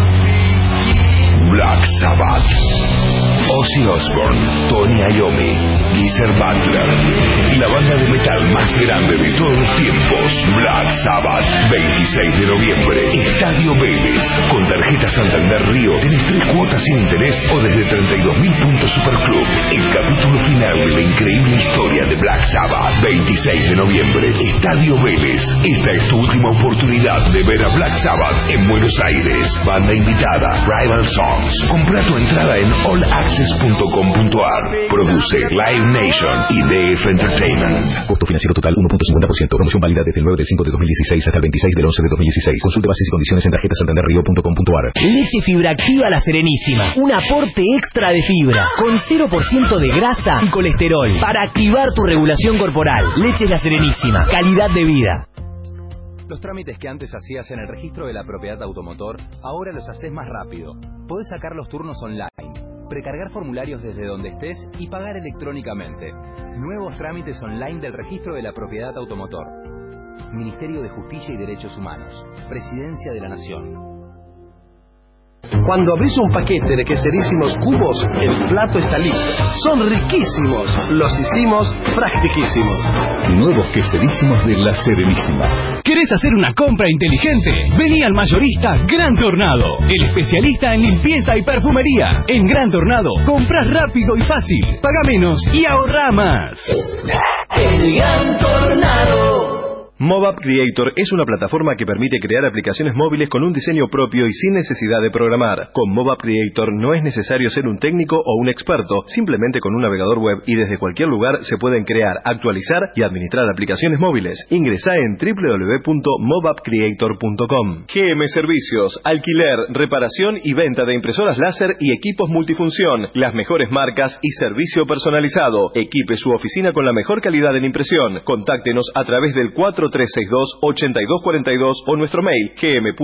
Black Sabbath. Ozzy Osbourne, Tony Iommi, Geezer Butler, la banda de metal más grande de todos los tiempos. Black Sabbath, 26 de noviembre, Estadio Vélez. Con tarjeta Santander Río tenés 3 cuotas sin interés o desde 32.000 puntos Superclub. El capítulo final de la increíble historia de Black Sabbath, 26 de noviembre, Estadio Vélez. Esta es tu última oportunidad de ver a Black Sabbath en Buenos Aires. Banda invitada, Rival Songs. Compra tu entrada en allaccess.com.ar. Produce Live Nation y DF Entertainment. Costo financiero total 1.50%. Promoción válida desde el 9 del 5 de 2016 hasta el 26 del 11 de 2016. Consulte bases y condiciones en tarjetasantanderrio.com.ar. Leche Fibra Activa La Serenísima. Un aporte extra de fibra con 0% de grasa y colesterol para activar tu regulación corporal. Leche La Serenísima. Calidad de vida. Los trámites que antes hacías en el registro de la propiedad automotor, ahora los haces más rápido. Podés sacar los turnos online, precargar formularios desde donde estés y pagar electrónicamente. Nuevos trámites online del registro de la propiedad automotor. Ministerio de Justicia y Derechos Humanos. Presidencia de la Nación. Cuando abrís un paquete de queserísimos cubos, el plato está listo. Son riquísimos, los hicimos practiquísimos. Nuevos queserísimos de La Serenísima. ¿Querés hacer una compra inteligente? Vení al mayorista Gran Tornado, el especialista en limpieza y perfumería. En Gran Tornado, compras rápido y fácil, paga menos y ahorra más. El Gran Tornado. MobApp Creator es una plataforma que permite crear aplicaciones móviles con un diseño propio y sin necesidad de programar. Con MobApp Creator no es necesario ser un técnico o un experto, simplemente con un navegador web y desde cualquier lugar se pueden crear, actualizar y administrar aplicaciones móviles. Ingresá en www.mobappcreator.com. GM Servicios, alquiler, reparación y venta de impresoras láser y equipos multifunción, las mejores marcas y servicio personalizado. Equipe su oficina con la mejor calidad en impresión. Contáctenos a través del 4362-8242 o nuestro mail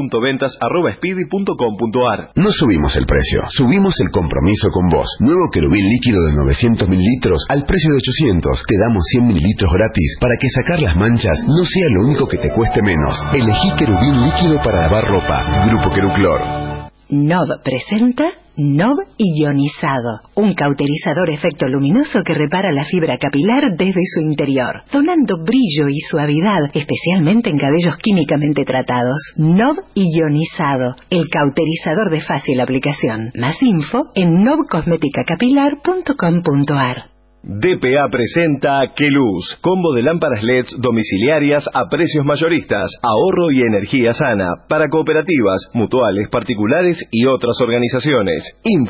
gm.ventas@speedy.com.ar. No subimos el precio, subimos el compromiso con vos. Nuevo Querubín líquido de 900 mililitros al precio de 800. Te damos 100 mililitros gratis para que sacar las manchas no sea lo único que te cueste menos. Elegí Querubín líquido para lavar ropa. Grupo Queruclor. NOV presenta NOV ionizado, un cauterizador efecto luminoso que repara la fibra capilar desde su interior, donando brillo y suavidad, especialmente en cabellos químicamente tratados. NOV ionizado, el cauterizador de fácil aplicación. Más info en novcosmeticacapilar.com.ar. DPA presenta Queluz, combo de lámparas LEDs domiciliarias a precios mayoristas, ahorro y energía sana, para cooperativas, mutuales, particulares y otras organizaciones.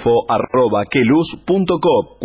info@queluz.com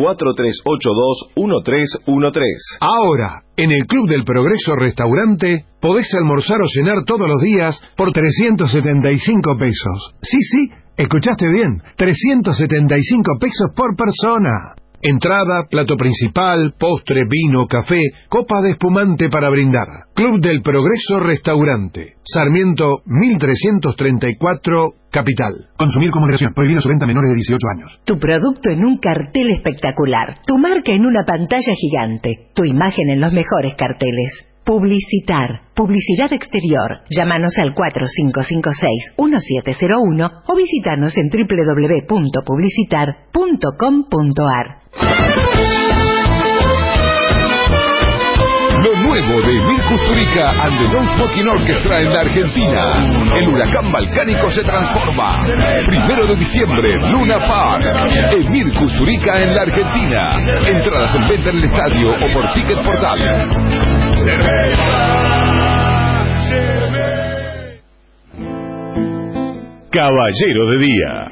4382-1313. Ahora, en el Club del Progreso Restaurante, podés almorzar o cenar todos los días por 375 pesos. Sí, escuchaste bien, 375 pesos por persona. Entrada, plato principal, postre, vino, café, copa de espumante para brindar. Club del Progreso Restaurante. Sarmiento 1334, Capital. Consumir con moderación. Prohibido su venta a menores de 18 años. Tu producto en un cartel espectacular. Tu marca en una pantalla gigante. Tu imagen en los mejores carteles. Publicitar. Publicidad exterior. Llámanos al 4556-1701 o visítanos en www.publicitar.com.ar. Lo nuevo de Emir Kusturica and the No Smoking Orchestra en la Argentina. El huracán balcánico se transforma. 1 de diciembre, Luna Park. Emir Kusturica en la Argentina. Entradas en venta en el estadio o por Ticket Portal. Caballero de Día.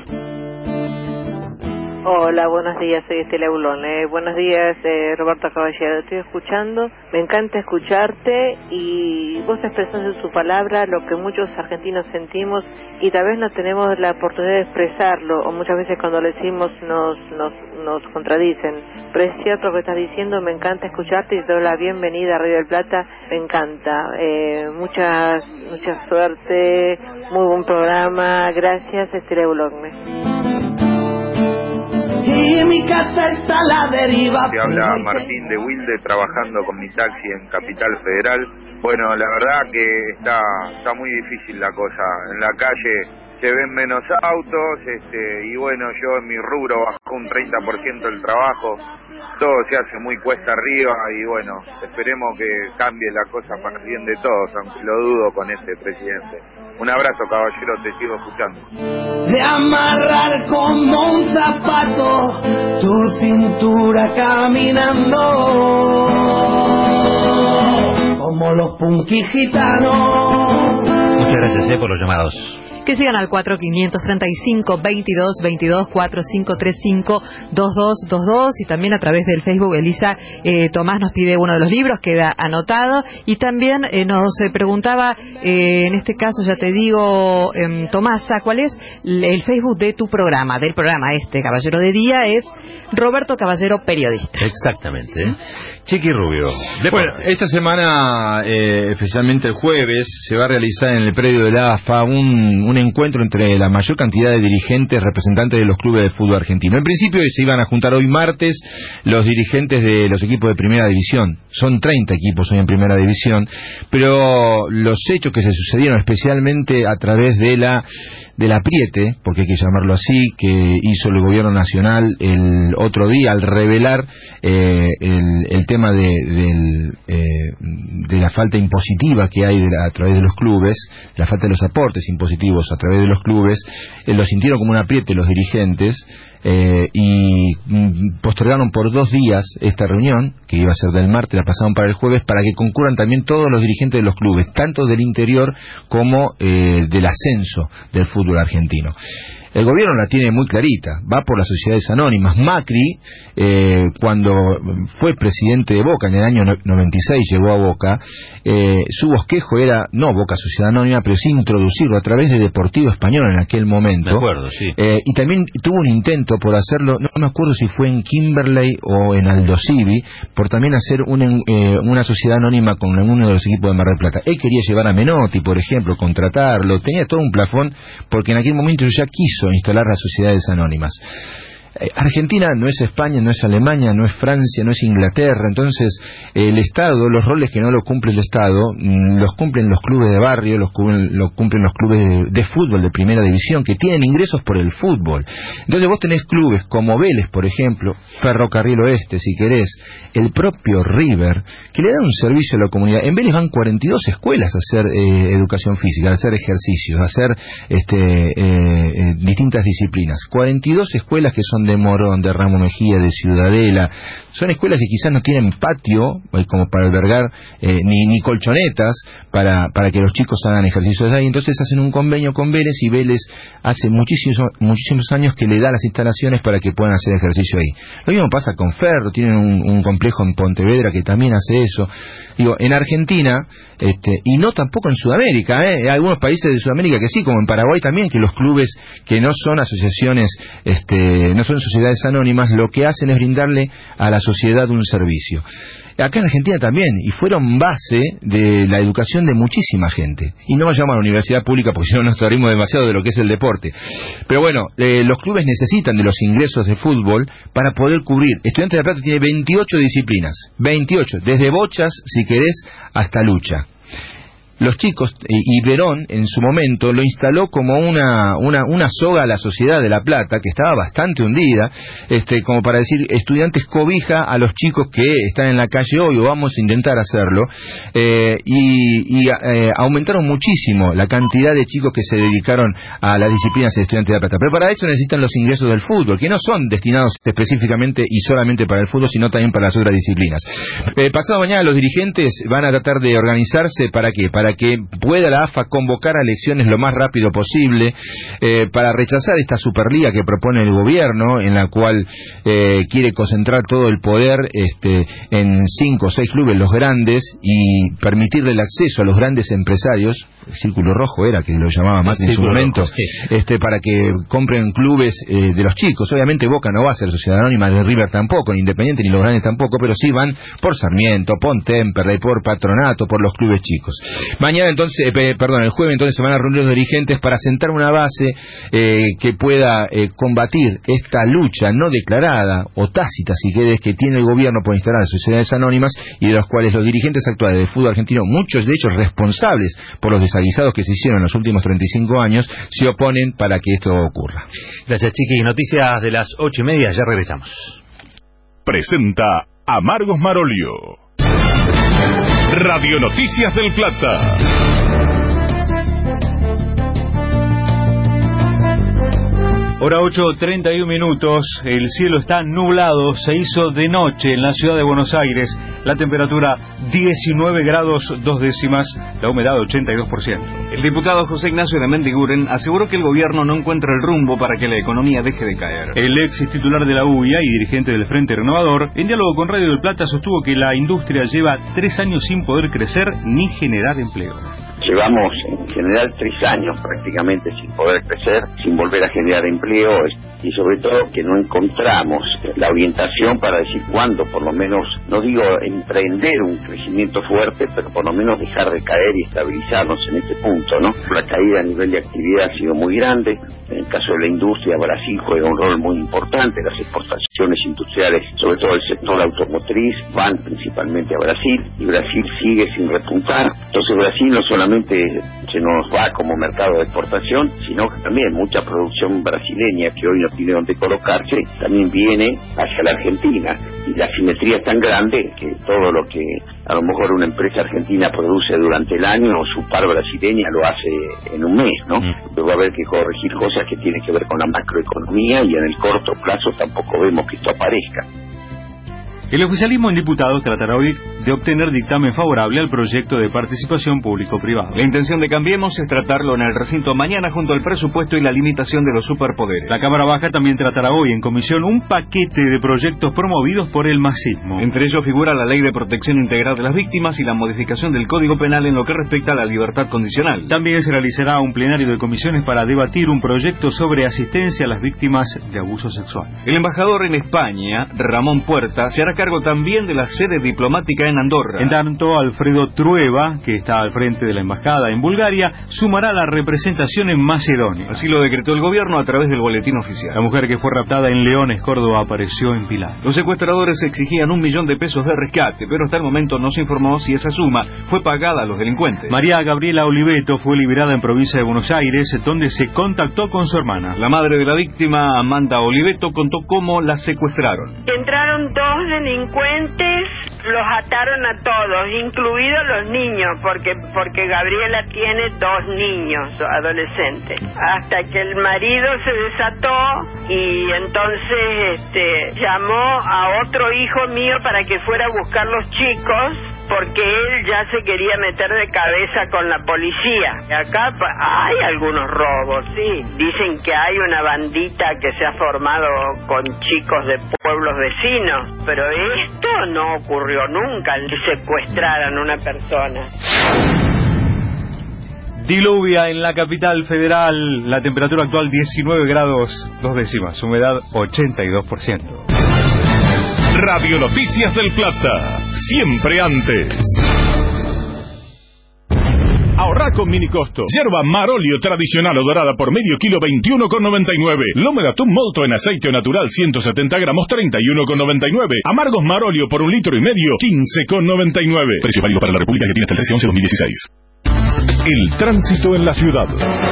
Hola, buenos días, soy Estela Bulón. Buenos días, Roberto Caballero. Estoy escuchando, me encanta escucharte y vos expresás en su palabra lo que muchos argentinos sentimos y tal vez no tenemos la oportunidad de expresarlo o muchas veces cuando lo decimos nos contradicen. Pero es cierto lo que estás diciendo, me encanta escucharte y te doy la bienvenida a Radio del Plata, me encanta. Mucha suerte, muy buen programa, gracias Estela Bulón. Y mi casa está a la deriva. Te habla Martín de Wilde, trabajando con mi taxi en Capital Federal. Bueno, la verdad que está muy difícil la cosa. En la calle se ven menos autos, y bueno, yo en mi rubro bajó un 30% el trabajo. Todo se hace muy cuesta arriba y bueno, esperemos que cambie la cosa para el bien de todos, aunque lo dudo con este presidente. Un abrazo, caballero, te sigo escuchando. De amarrar como un zapato tu cintura caminando. los punky gitanos. Muchas gracias por los llamados. Que sigan al 4535-2222, 4535-2222 y también a través del Facebook. Elisa Tomás nos pide uno de los libros, queda anotado, y también nos preguntaba, en este caso ya te digo, Tomasa, ¿cuál es el Facebook de tu programa, del programa Caballero de Día? Es Roberto Caballero, periodista. Exactamente. Chiqui Rubio. Bueno, esta semana, especialmente el jueves, se va a realizar en el predio de la AFA un encuentro entre la mayor cantidad de dirigentes representantes de los clubes de fútbol argentino. En principio se iban a juntar hoy martes los dirigentes de los equipos de primera división. Son 30 equipos hoy en primera división, pero los hechos que se sucedieron, especialmente a través del apriete, porque hay que llamarlo así, que hizo el gobierno nacional el otro día al revelar el tema de la falta impositiva que hay a través de los clubes, la falta de los aportes impositivos a través de los clubes, lo sintieron como un apriete los dirigentes, y postergaron por 2 días esta reunión, que iba a ser del martes, la pasaron para el jueves, para que concurran también todos los dirigentes de los clubes, tanto del interior como del ascenso del fútbol argentino. El gobierno la tiene muy clarita, va por las sociedades anónimas. Macri, cuando fue presidente de Boca en el año 96, llegó a Boca, su bosquejo era no Boca Sociedad Anónima, pero sí introducirlo a través de Deportivo Español en aquel momento. De acuerdo, sí. Y también tuvo un intento por hacerlo, no me acuerdo si fue en Kimberley o en Aldo Civi, por también hacer una sociedad anónima con uno de los equipos de Mar del Plata. Él quería llevar a Menotti, por ejemplo, contratarlo, tenía todo un plafón, porque en aquel momento ya quiso instalar las sociedades anónimas. Argentina no es España, no es Alemania, no es Francia, no es Inglaterra. Entonces el Estado, los roles que no lo cumple el Estado, los cumplen los clubes de barrio, los cumplen los clubes de fútbol de primera división, que tienen ingresos por el fútbol. Entonces vos tenés clubes como Vélez, por ejemplo, Ferrocarril Oeste, si querés, el propio River, que le dan un servicio a la comunidad. En Vélez van 42 escuelas a hacer educación física, a hacer ejercicios, a hacer distintas disciplinas. 42 escuelas que son de Morón, de Ramos Mejía, de Ciudadela. Son escuelas que quizás no tienen patio como para albergar ni colchonetas para que los chicos hagan ejercicios ahí. Entonces hacen un convenio con Vélez, y Vélez hace muchísimos años que le da las instalaciones para que puedan hacer ejercicio ahí. Lo mismo pasa con Ferro, tienen un complejo en Pontevedra que también hace eso. Digo, en Argentina, y no tampoco en Sudamérica, hay algunos países de Sudamérica que sí, como en Paraguay también, que los clubes que no son asociaciones, no son sociedades anónimas, lo que hacen es brindarle a la sociedad un servicio. Acá en Argentina también, y fueron base de la educación de muchísima gente. Y no vayamos a la universidad pública porque si no nos salimos demasiado de lo que es el deporte. Pero bueno, los clubes necesitan de los ingresos de fútbol para poder cubrir. Estudiantes de La Plata tiene 28 disciplinas, 28, desde bochas, si querés, hasta lucha. Los chicos, y Verón en su momento lo instaló como una soga a la sociedad de La Plata, que estaba bastante hundida, como para decir, estudiantes cobija a los chicos que están en la calle hoy, o vamos a intentar hacerlo, aumentaron muchísimo la cantidad de chicos que se dedicaron a las disciplinas de Estudiantes de La Plata. Pero para eso necesitan los ingresos del fútbol, que no son destinados específicamente y solamente para el fútbol, sino también para las otras disciplinas. Pasado mañana los dirigentes van a tratar de organizarse, ¿para qué? Para que pueda la AFA convocar a elecciones lo más rápido posible, para rechazar esta Superliga que propone el gobierno, en la cual quiere concentrar todo el poder en 5 o 6 clubes, los grandes, y permitirle el acceso a los grandes empresarios. El Círculo Rojo era que lo llamaba más en su momento, para que compren clubes de los chicos. Obviamente Boca no va a ser sociedad anónima, de River tampoco, ni Independiente ni los grandes tampoco, pero sí van por Sarmiento, por Temperley, por Patronato, por los clubes chicos. Mañana entonces, el jueves entonces se van a reunir los dirigentes para sentar una base que pueda combatir esta lucha no declarada o tácita, si querés, que tiene el gobierno por instalar sociedades anónimas, y de los cuales los dirigentes actuales del fútbol argentino, muchos de ellos responsables por los desaguisados que se hicieron en los últimos 35 años, se oponen para que esto ocurra. Gracias, Chiqui. Noticias de las 8:30, ya regresamos. Presenta Amargos Marolio. Radio Noticias del Plata. Hora 8:31 minutos, el cielo está nublado, se hizo de noche en la ciudad de Buenos Aires, la temperatura 19 grados 2 décimas, la humedad 82%. El diputado José Ignacio de Mendiguren aseguró que el gobierno no encuentra el rumbo para que la economía deje de caer. El ex titular de la UIA y dirigente del Frente Renovador, en diálogo con Radio del Plata, sostuvo que la industria lleva 3 años sin poder crecer ni generar empleo. Llevamos en general 3 años prácticamente sin poder crecer, sin volver a generar empleo y sobre todo que no encontramos la orientación para decir cuándo, por lo menos, no digo emprender un crecimiento fuerte, pero por lo menos dejar de caer y estabilizarnos en este punto, ¿no? La caída a nivel de actividad ha sido muy grande. En el caso de la industria, Brasil juega un rol muy importante. Las exportaciones industriales, sobre todo el sector automotriz, van principalmente a Brasil y Brasil sigue sin repuntar. Entonces Brasil no solamente se nos va como mercado de exportación, sino que también mucha producción brasileña que hoy no tiene donde colocarse, también viene hacia la Argentina. Y la asimetría es tan grande que todo lo que a lo mejor una empresa argentina produce durante el año, su par brasileña lo hace en un mes, ¿no? Luego va a haber que corregir cosas que tienen que ver con la macroeconomía y en el corto plazo tampoco vemos que esto aparezca. El oficialismo en diputados tratará hoy de obtener dictamen favorable al proyecto de participación público-privada. La intención de Cambiemos es tratarlo en el recinto mañana junto al presupuesto y la limitación de los superpoderes. La Cámara Baja también tratará hoy en comisión un paquete de proyectos promovidos por el masismo. Entre ellos figura la Ley de Protección Integral de las Víctimas y la modificación del Código Penal en lo que respecta a la libertad condicional. También se realizará un plenario de comisiones para debatir un proyecto sobre asistencia a las víctimas de abuso sexual. El embajador en España, Ramón Puerta, se hará cargo también de la sede diplomática en Andorra. En tanto, Alfredo Trueba, que está al frente de la embajada en Bulgaria, sumará la representación en Macedonia. Así lo decretó el gobierno a través del boletín oficial. La mujer que fue raptada en Leones, Córdoba, apareció en Pilar. Los secuestradores exigían $1 millón de rescate, pero hasta el momento no se informó si esa suma fue pagada a los delincuentes. María Gabriela Oliveto fue liberada en provincia de Buenos Aires, donde se contactó con su hermana. La madre de la víctima, Amanda Oliveto, contó cómo la secuestraron. Entraron 2 delincuentes, los ataron a todos, incluidos los niños, porque Gabriela tiene 2 niños adolescentes. Hasta que el marido se desató y entonces llamó a otro hijo mío para que fuera a buscar los chicos, porque él ya se quería meter de cabeza con la policía. Acá hay algunos robos, sí. Dicen que hay una bandita que se ha formado con chicos de pueblos vecinos, pero esto no ocurrió nunca, que secuestraran a una persona. Diluvia en la capital federal, la temperatura actual 19 grados 2 décimas, humedad 82%. Radio Noticias del Plata, siempre antes. Ahorrá con mini costo. Yerba Marolio tradicional o dorada por medio kilo 21,99. Lome Datum Molto en aceite natural 170 gramos 31,99. Amargos Marolio por 1,5 litros 15,99. Precio válido para la República Argentina hasta el 13/11/2016. El tránsito en la ciudad.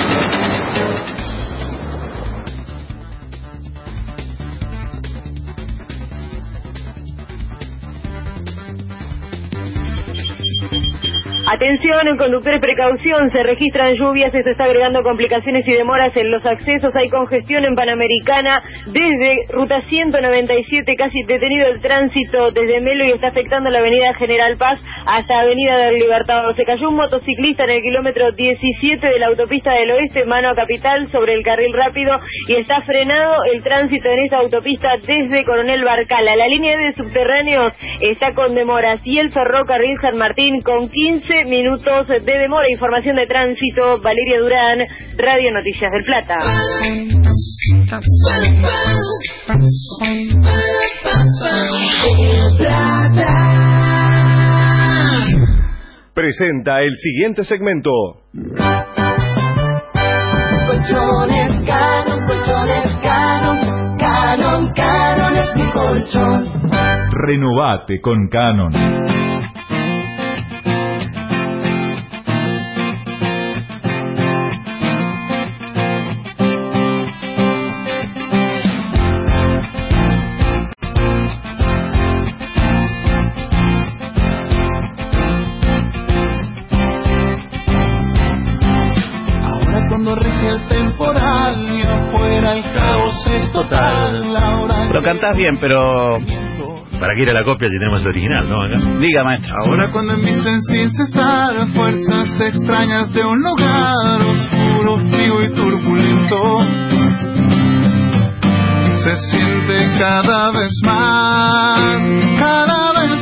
Atención, conductores, precaución, se registran lluvias, esto está agregando complicaciones y demoras en los accesos, hay congestión en Panamericana, desde Ruta 197 casi detenido el tránsito desde Melo y está afectando la avenida General Paz hasta Avenida del Libertador. Se cayó un motociclista en el kilómetro 17 de la autopista del Oeste, mano a Capital, sobre el carril rápido y está frenado el tránsito en esa autopista desde Coronel Barcala. La línea de subterráneos está con demoras y el ferrocarril San Martín con 15 minutos de demora. Información de tránsito, Valeria Durán, Radio Noticias del Plata. Presenta el siguiente segmento. Colchones Canon, colchones Canon, Canon, Canon es mi colchón. Renovate con Canon. Ahora cuando rece el temporal y afuera el caos total. Lo cantás bien, pero... ¿Para qué ir a la copia si tenemos el original, no? Acá. Diga, maestro. Ahora cuando embisten sin cesar fuerzas extrañas de un lugar oscuro, frío y turbulento, se siente cada vez más, cada vez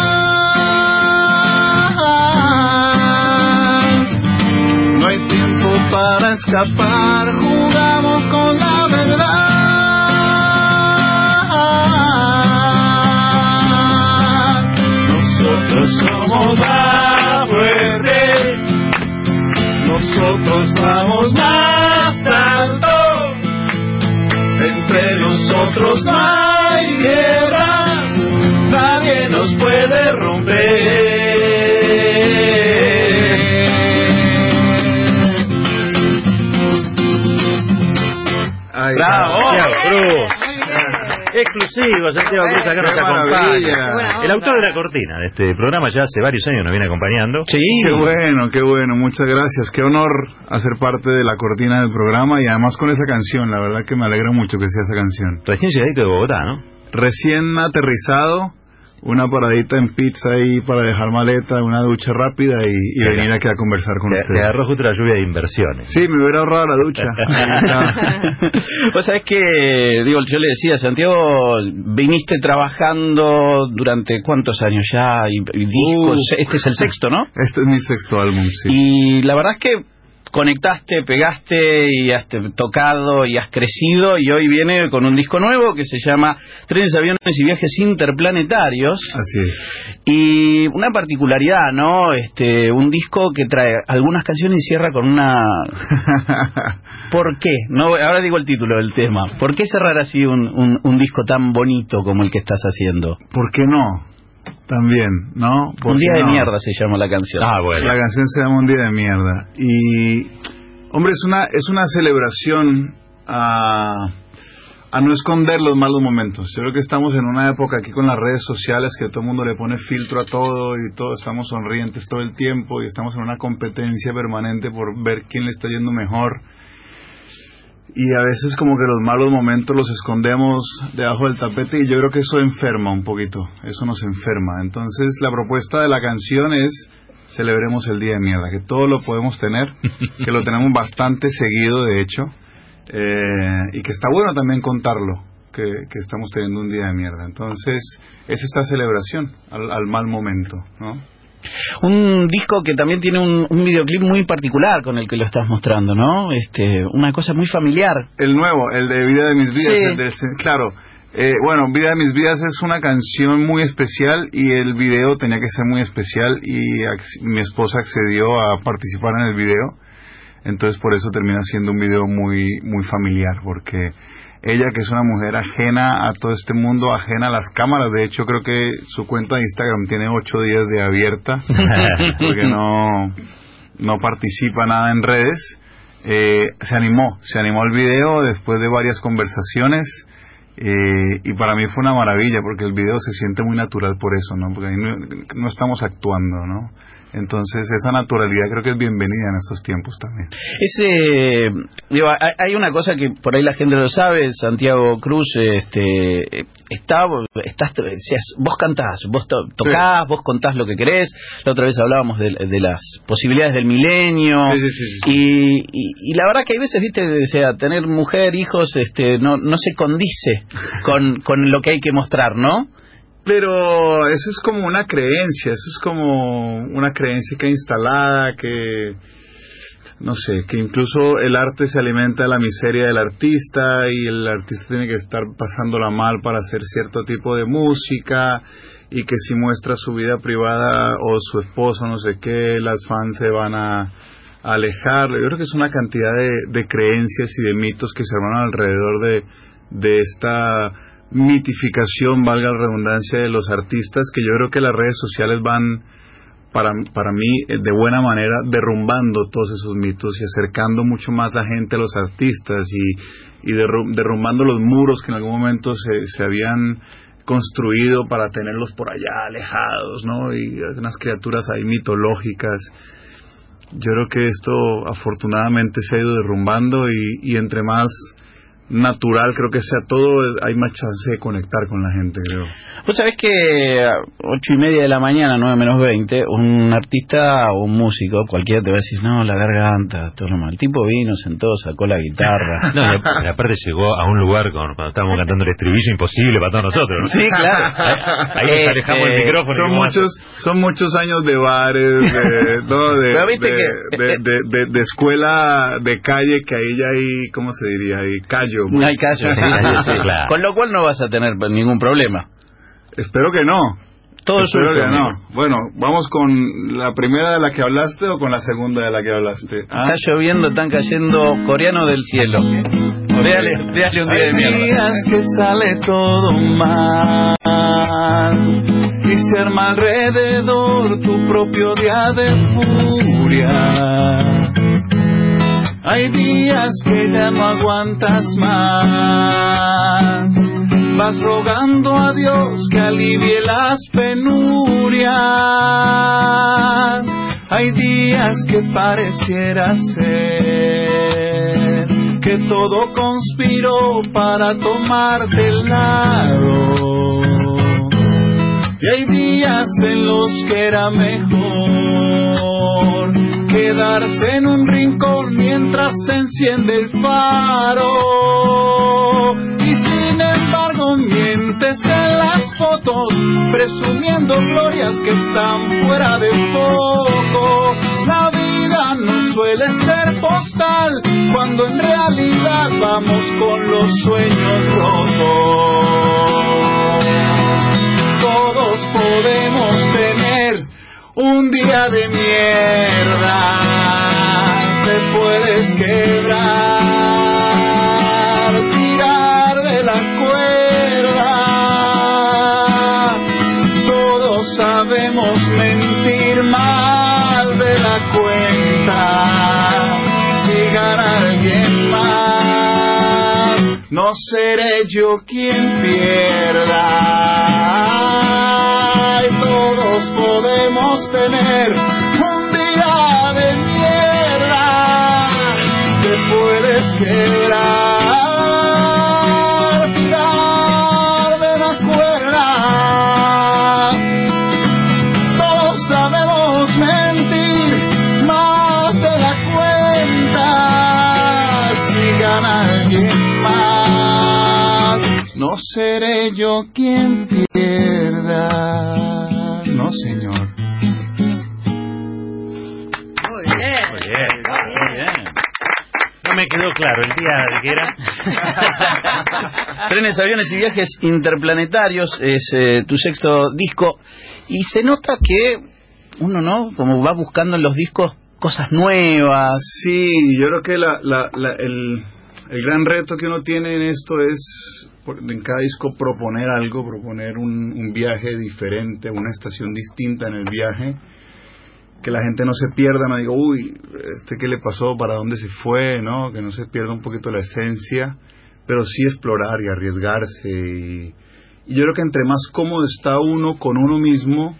más. No hay tiempo para escapar, jugamos con la verdad. Nosotros somos más fuertes, nosotros vamos más alto. Entre nosotros no hay guerra, nadie nos puede romper. ¡Bravo! Santiago Cruz. Exclusivo, Santiago Cruz acá nos acompaña. El autor de la cortina de este programa ya hace varios años nos viene acompañando. Sí. Qué bueno, muchas gracias. Qué honor hacer parte de la cortina del programa y además con esa canción, la verdad que me alegra mucho que sea esa canción. Recién llegadito de Bogotá, ¿no? Recién aterrizado, una paradita en pizza ahí para dejar maleta, una ducha rápida y venir aquí a conversar con ustedes. Te agarró justo la lluvia de inversiones. Sí, me hubiera ahorrado la ducha. Vos sabés que, digo, yo le decía, Santiago, viniste trabajando durante ¿cuántos años ya? Y discos, este es el sexto, ¿no? Este es mi sexto álbum, sí. Y la verdad es que conectaste, pegaste y has tocado y has crecido, y hoy viene con un disco nuevo que se llama Trenes, Aviones y Viajes Interplanetarios. Así es. Y una particularidad, ¿no? Un disco que trae algunas canciones y cierra con una... ¿Por qué? No, ahora digo el título del tema. ¿Por qué cerrar así un disco tan bonito como el que estás haciendo? ¿Por qué no? También, ¿no? Un día de mierda se llama la canción. Ah, bueno. La canción se llama Un día de mierda. Y, hombre, es una celebración a no esconder los malos momentos. Yo creo que estamos en una época aquí con las redes sociales que todo el mundo le pone filtro a todo y todos estamos sonrientes todo el tiempo y estamos en una competencia permanente por ver quién le está yendo mejor. Y a veces como que los malos momentos los escondemos debajo del tapete y yo creo que eso enferma un poquito, eso nos enferma. Entonces la propuesta de la canción es celebremos el día de mierda, que todo lo podemos tener, que lo tenemos bastante seguido de hecho, y que está bueno también contarlo, que estamos teniendo un día de mierda. Entonces es esta celebración al mal momento, ¿no? Un disco que también tiene un videoclip muy particular con el que lo estás mostrando, ¿no? Una cosa muy familiar. El nuevo, el de Vida de mis vidas. Sí. Claro. Bueno, Vida de mis vidas es una canción muy especial y el video tenía que ser muy especial y mi esposa accedió a participar en el video. Entonces por eso termina siendo un video muy, muy familiar, porque ella, que es una mujer ajena a todo este mundo, ajena a las cámaras, de hecho creo que su cuenta de Instagram tiene 8 días de abierta, porque no participa nada en redes, se animó al video después de varias conversaciones, y para mí fue una maravilla, porque el video se siente muy natural por eso, ¿no? Porque ahí no estamos actuando, ¿no? Entonces esa naturalidad creo que es bienvenida en estos tiempos también. Hay una cosa que por ahí la gente lo sabe, Santiago Cruz, vos cantás, vos tocás, sí. Vos contás lo que querés. La otra vez hablábamos de las posibilidades del milenio, sí. Y la verdad que hay veces, viste, o sea, tener mujer, hijos, no se condice con lo que hay que mostrar, ¿no? Pero eso es como una creencia, que instalada, que no sé, que incluso el arte se alimenta de la miseria del artista y el artista tiene que estar pasándola mal para hacer cierto tipo de música, y que si muestra su vida privada o su esposo no sé qué, las fans se van a alejarlo. Yo creo que es una cantidad de creencias y de mitos que se arman alrededor de esta mitificación, valga la redundancia, de los artistas, que yo creo que las redes sociales van, para mí, de buena manera derrumbando todos esos mitos y acercando mucho más la gente a los artistas y derrumbando los muros que en algún momento se habían construido para tenerlos por allá alejados, ¿no? Y unas criaturas ahí mitológicas. Yo creo que esto afortunadamente se ha ido derrumbando y entre más natural, creo que sea todo, hay más chance de conectar con la gente, creo. Vos sabés que a 8:30 de la mañana, 9 menos 20, un artista o un músico, cualquiera te va a decir, no, la garganta, todo lo mal. El tipo vino, sentó, sacó la guitarra. No, y aparte llegó a un lugar cuando estábamos cantando el estribillo imposible para todos nosotros, ¿no? Sí, claro. Ahí nos alejamos el micrófono. Son muchos años de bares, de escuela de calle, que ahí ya hay, ¿cómo se diría? Hay callo. No hay callo, sí, claro. Con lo cual no vas a tener ningún problema. Espero que no. Espero que no. Bueno, ¿vamos con la primera de la que hablaste o con la segunda de la que hablaste? Está lloviendo, están cayendo coreanos del cielo. Véale un día de mierda. Hay días que sale todo mal y se arma alrededor tu propio día de furia. Hay días que ya no aguantas más, vas rogando a Dios que alivie las penurias. Hay días que pareciera ser que todo conspiró para tomarte el lado, y hay días en los que era mejor quedarse en un rincón mientras se enciende el faro. Y sin embargo mientes en las fotos, presumiendo glorias que están fuera de foco. La vida no suele ser postal, cuando en realidad vamos con los sueños rotos. Todos podemos tener un día de mierda, te puedes quebrar, tirar de la cuerda. Todos sabemos mentir más de la cuenta. Si gana alguien más, no seré yo quien pierda. Todos podemos tener un día de mierda, te puedes quebrar, tirar de la cuerda. Todos sabemos mentir más de la cuenta. Si gana alguien más, no seré yo quien pierda. No, señor. Muy bien. No me quedó claro el día de que era. Trenes, aviones y viajes interplanetarios es tu sexto disco, y se nota que uno, ¿no?, como va buscando en los discos cosas nuevas. Sí, yo creo que el gran reto que uno tiene en esto es en cada disco proponer algo, proponer un viaje diferente, una estación distinta en el viaje, que la gente no se pierda, no diga, uy, ¿qué le pasó? ¿Para dónde se fue? ¿No? Que no se pierda un poquito la esencia, pero sí explorar y arriesgarse. Y yo creo que entre más cómodo está uno con uno mismo,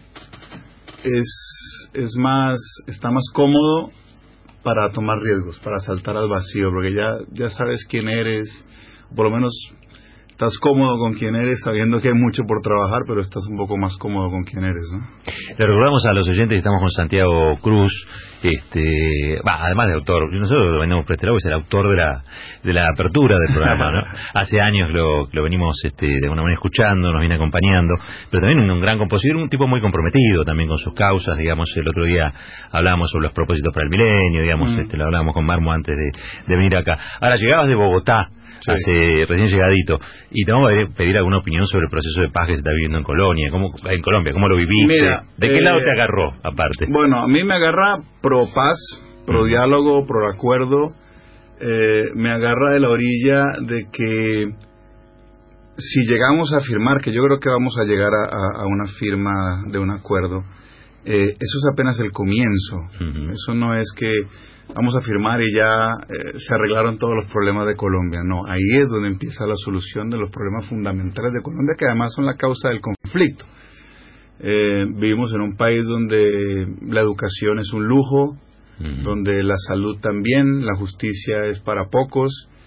está más cómodo para tomar riesgos, para saltar al vacío, porque ya sabes quién eres, por lo menos estás cómodo con quien eres, sabiendo que hay mucho por trabajar, pero estás un poco más cómodo con quien eres, ¿no? Le recordamos a los oyentes que estamos con Santiago Cruz, además de autor, nosotros lo venimos prestado, es el autor de la apertura del programa, ¿no? Hace años lo venimos de alguna manera escuchando, nos viene acompañando, pero también un gran compositor, un tipo muy comprometido también con sus causas, digamos. El otro día hablábamos sobre los propósitos para el milenio, digamos, lo hablábamos con Marmo antes de venir acá. Ahora, llegabas de Bogotá, sí, recién llegadito, y te vamos a pedir alguna opinión sobre el proceso de paz que se está viviendo en Colombia, ¿cómo lo viviste? Mira, ¿de qué lado te agarró, aparte? Bueno, a mí me agarra pro paz, pro diálogo, pro acuerdo. Me agarra de la orilla de que si llegamos a firmar, que yo creo que vamos a llegar a una firma de un acuerdo, eso es apenas el comienzo. Eso no es que vamos a firmar y ya se arreglaron todos los problemas de Colombia. No, ahí es donde empieza la solución de los problemas fundamentales de Colombia, que además son la causa del conflicto. Vivimos en un país donde la educación es un lujo, donde la salud también, la justicia es para pocos,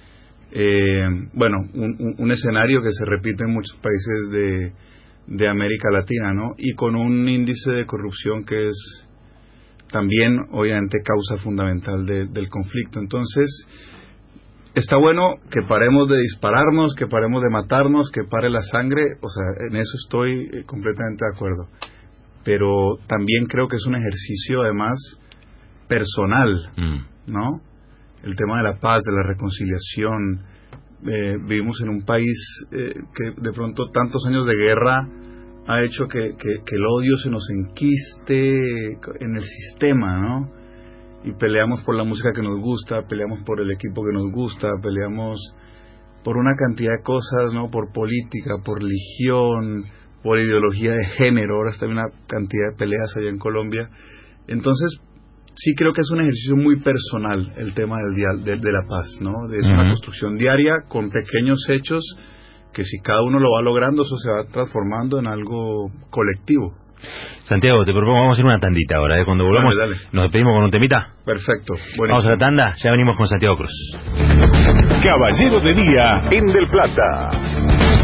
bueno, un escenario que se repite en muchos países de América Latina, ¿no? Y con un índice de corrupción que es también, obviamente, causa fundamental del conflicto. Entonces, está bueno que paremos de dispararnos, que paremos de matarnos, que pare la sangre, o sea, en eso estoy completamente de acuerdo. Pero también creo que es un ejercicio, además, personal, ¿no? El tema de la paz, de la reconciliación. Vivimos en un país que de pronto tantos años de guerra ha hecho que el odio se nos enquiste en el sistema, ¿no? Y peleamos por la música que nos gusta, peleamos por el equipo que nos gusta, peleamos por una cantidad de cosas, ¿no? Por política, por religión, por ideología de género. Ahora está una cantidad de peleas allá en Colombia. Entonces, sí creo que es un ejercicio muy personal el tema de la paz, ¿no? Es una construcción diaria con pequeños hechos que si cada uno lo va logrando, eso se va transformando en algo colectivo. Santiago, te propongo, vamos a hacer una tandita ahora, Cuando volvamos, dale. ¿Nos despedimos con un temita? Perfecto. Buenísimo. Vamos a la tanda, ya venimos con Santiago Cruz. Caballero de Día en Del Plata.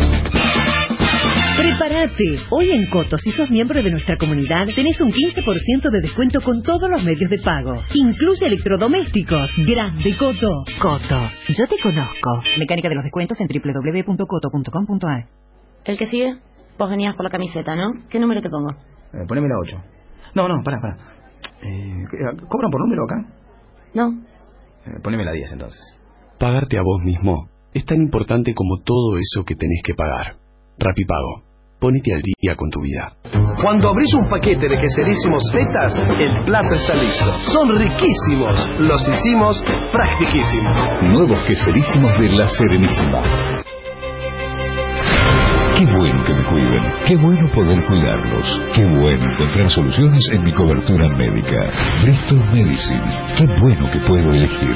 Prepárate. Hoy en Coto, si sos miembro de nuestra comunidad, tenés un 15% de descuento con todos los medios de pago. Incluye electrodomésticos. Grande Coto. Coto. Yo te conozco. Mecánica de los descuentos en www.coto.com.ar. ¿El que sigue? Vos venías por la camiseta, ¿no? ¿Qué número te pongo? Poneme la 8. No, pará. ¿Cobran por número acá? No. Poneme la 10 entonces. Pagarte a vos mismo es tan importante como todo eso que tenés que pagar. Rapipago. Ponete al día con tu vida. Cuando abrís un paquete de queserísimos fetas, el plato está listo. Son riquísimos. Los hicimos practiquísimos. Nuevos queserísimos de La Serenísima. Qué bueno que me cuiden, qué bueno poder cuidarlos, qué bueno encontrar soluciones en mi cobertura médica. Bristol Medicine, qué bueno que puedo elegir.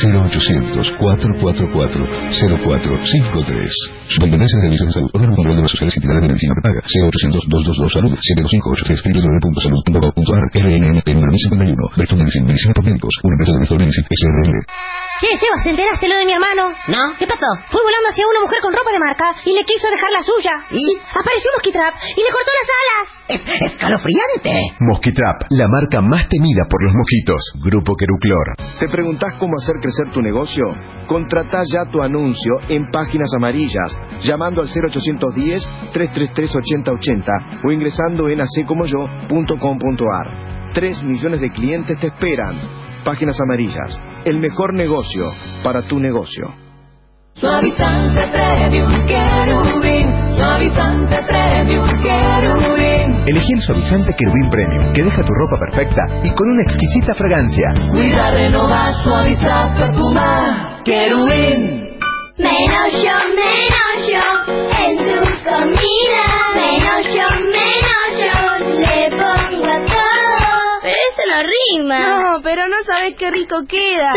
0800-444-0453. Superintendencia de Servicios de Salud, órgano control de las sociales y entidades de medicina prepaga. 0800-222-SALUD, 7258, www.salud.gov.ar, RNMP número 1051. Bristol Medicine, medicina por médicos, una empresa de Bristol Medicine, SRL. Che, Sebas, ¿te enteraste lo de mi hermano? No. ¿Qué pasó? Fue volando hacia una mujer con ropa de marca y le quiso dejar la suya. ¿Y? Apareció Mosquitrap y le cortó las alas. ¡Escalofriante! Mosquitrap, la marca más temida por los mosquitos. Grupo Queruclor. ¿Te preguntás cómo hacer crecer tu negocio? Contratá ya tu anuncio en Páginas Amarillas, llamando al 0810-333-8080 o ingresando en haccomoyo.com.ar. 3 millones de clientes te esperan. Páginas Amarillas, el mejor negocio para tu negocio. Suavizante Premium Querubín, suavizante Premium Querubín. Elegí el suavizante Querubín Premium, que deja tu ropa perfecta y con una exquisita fragancia. Cuida, renovar, suavizar, perfumar, Querubín. Menosho, en tu comida. Menosho, le pongo a todo. Pero eso no rima. No, pero no sabes qué rico queda.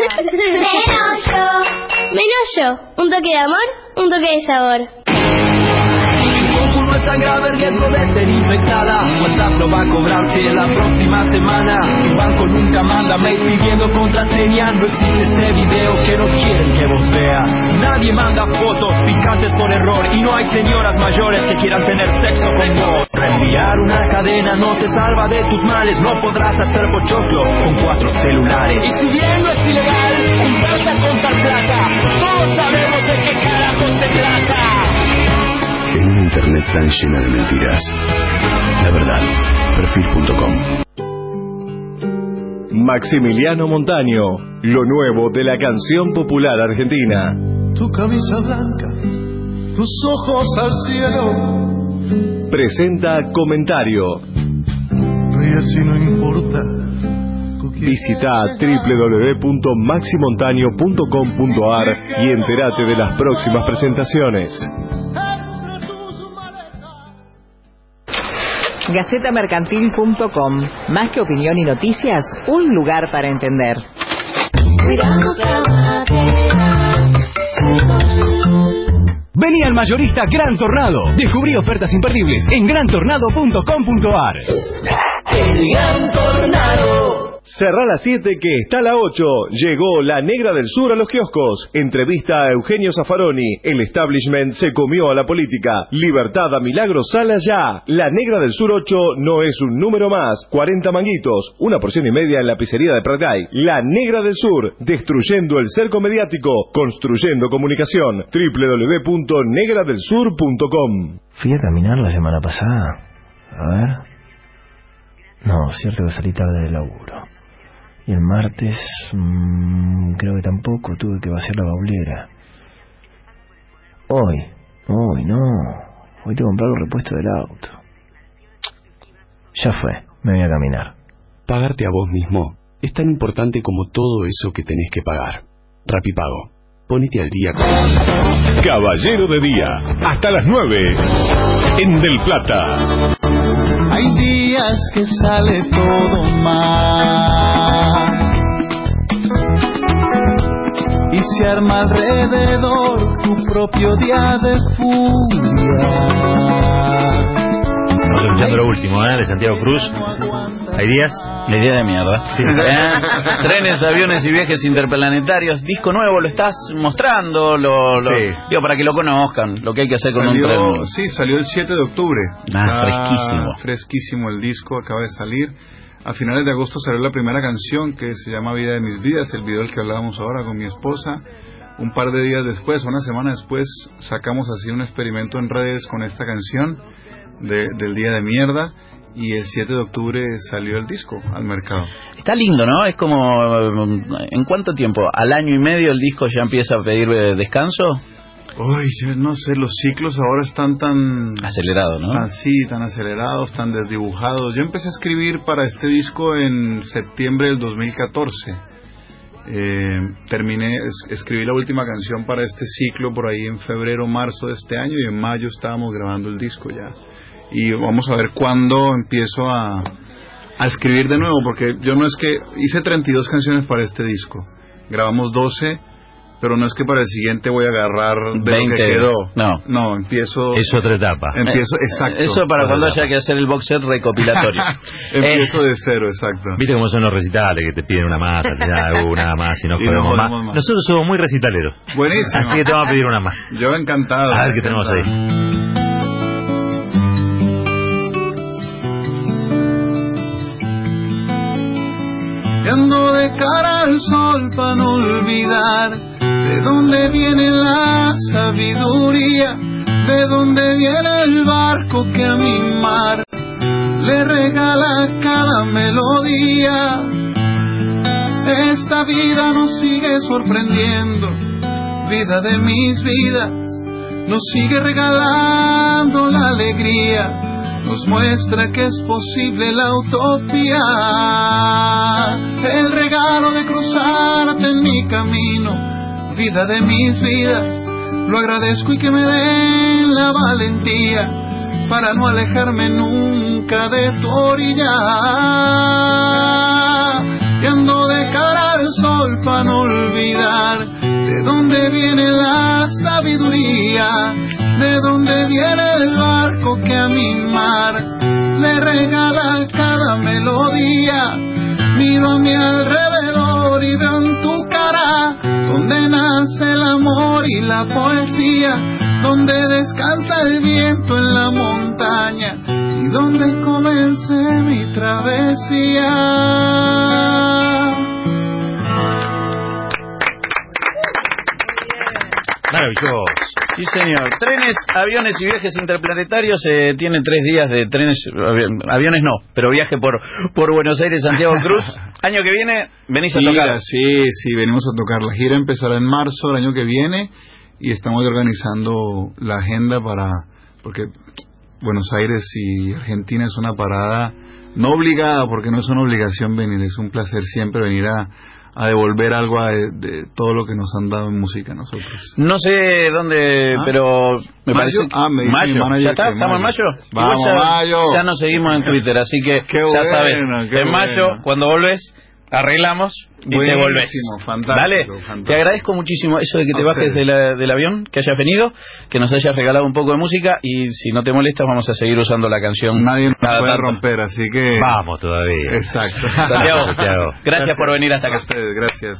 Menosho, un toque de amor, un toque de sabor. No es tan grave el riesgo de ser infectada. WhatsApp lo va a cobrarte la próxima semana. Tu banco nunca manda mail pidiendo contraseña. No existe ese video que no quieren que vos veas. Nadie manda fotos picantes por error. Y no hay señoras mayores que quieran tener sexo con vos. Reenviar una cadena no te salva de tus males. No podrás hacer pochoclo con 4 celulares. Y si bien no es ilegal juntarse a contar plata, todos sabemos de qué carajo se trata. En una internet tan llena de mentiras. La verdad, perfil.com. Maximiliano Montaño, lo nuevo de la canción popular argentina. Tu camisa blanca, tus ojos al cielo. Presenta Comentario. Ríes y no importa. Visita www.maximontaño.com.ar y entérate de las próximas presentaciones. Gacetamercantil.com. Más que opinión y noticias, un lugar para entender. Vení al mayorista Gran Tornado. Descubrí ofertas imperdibles en grantornado.com.ar. El Gran Tornado. Cerrá la 7 que está la 8. Llegó la Negra del Sur a los kioscos. Entrevista a Eugenio Zaffaroni. El establishment se comió a la política. Libertad a Milagros Sala ya. La Negra del Sur 8 no es un número más. 40 manguitos, una porción y media en la pizzería de Pratgay. La Negra del Sur, destruyendo el cerco mediático, construyendo comunicación. www.negradelsur.com. Fui a caminar la semana pasada. A ver. No, cierto que salí tarde del laburo. Y el martes, creo que tampoco, tuve que vaciar la baulera. Hoy no. Hoy tengo que comprar los repuestos del auto. Ya fue, me voy a caminar. Pagarte a vos mismo es tan importante como todo eso que tenés que pagar. Rapipago. Ponete al día con... Caballero de Día, hasta las 9, en Del Plata. Hay días que sale todo mal y se arma alrededor tu propio día de furia. Estamos escuchando lo último, de Santiago Cruz. ¿Hay días? La idea de mierda. Sí. Trenes, aviones y viajes interplanetarios. Disco nuevo, lo estás mostrando. Digo, para que lo conozcan. Lo que hay que hacer con un tren. Sí, salió el 7 de octubre. Fresquísimo. Fresquísimo el disco, acaba de salir. A finales de agosto salió la primera canción que se llama Vida de mis vidas, el video del que hablábamos ahora con mi esposa. Un par de días después, una semana después, sacamos así un experimento en redes con esta canción del Día de Mierda. Y el 7 de octubre salió el disco al mercado. Está lindo, ¿no? Es como... ¿En cuánto tiempo? ¿Al año y medio el disco ya empieza a pedir descanso? Uy, yo no sé, los ciclos ahora están tan... Acelerados, ¿no? Tan acelerados, tan desdibujados. Yo empecé a escribir para este disco en septiembre del 2014. Escribí la última canción para este ciclo por ahí en febrero, marzo de este año, y en mayo estábamos grabando el disco ya. Y vamos a ver cuándo empiezo a escribir de nuevo, porque yo no es que... Hice 32 canciones para este disco. Grabamos 12, pero no es que para el siguiente voy a agarrar de 20, lo que quedó. No, empiezo... Es otra etapa. Exacto. Eso para cuando haya que hacer el box set recopilatorio. Empiezo de cero, exacto. Viste cómo son los recitales, que te piden una más, una más, y no podemos más. Nosotros somos muy recitaleros. Buenísimo. Así que te vamos a pedir una más. Yo encantado. A ver qué tenemos ahí. Y ando de cara al sol para no olvidar de dónde viene la sabiduría, de dónde viene el barco que a mi mar le regala cada melodía. Esta vida nos sigue sorprendiendo, vida de mis vidas, nos sigue regalando la alegría. Nos muestra que es posible la utopía, el regalo de cruzarte en mi camino, vida de mis vidas, lo agradezco y que me den la valentía para no alejarme nunca de tu orilla. Y ando de cara al sol para no olvidar de dónde viene la sabiduría, de dónde viene el barco que a mi mar le regala cada melodía. Miro a mi alrededor y veo en tu cara donde nace el amor y la poesía, donde descansa el viento en la montaña y donde comencé mi travesía. Maravilloso. Sí, señor. Trenes, aviones y viajes interplanetarios. Tiene 3 días de trenes, aviones no, pero viaje por Buenos Aires, Santiago Cruz. Año que viene venís a tocar. Sí, venimos a tocar. La gira empezará en marzo del año que viene y estamos organizando la agenda porque Buenos Aires y Argentina es una parada no obligada, porque no es una obligación venir, es un placer siempre venir a devolver algo de todo lo que nos han dado en música nosotros. No sé dónde, pero me parece que mayo. ¿Ya está? ¿Estamos en mayo? Vamos, ya, mayo. Ya nos seguimos en Twitter, así que ya sabes. En mayo, cuando volvés, arreglamos y te volvés. Fantástico, Dale, fantástico. te agradezco muchísimo eso de que te bajes del avión, que hayas venido, que nos hayas regalado un poco de música y si no te molestas vamos a seguir usando la canción. Nadie nos cada puede tanto. romper, así que... Vamos todavía. Exacto. Santiago, gracias por venir hasta acá. A ustedes, gracias.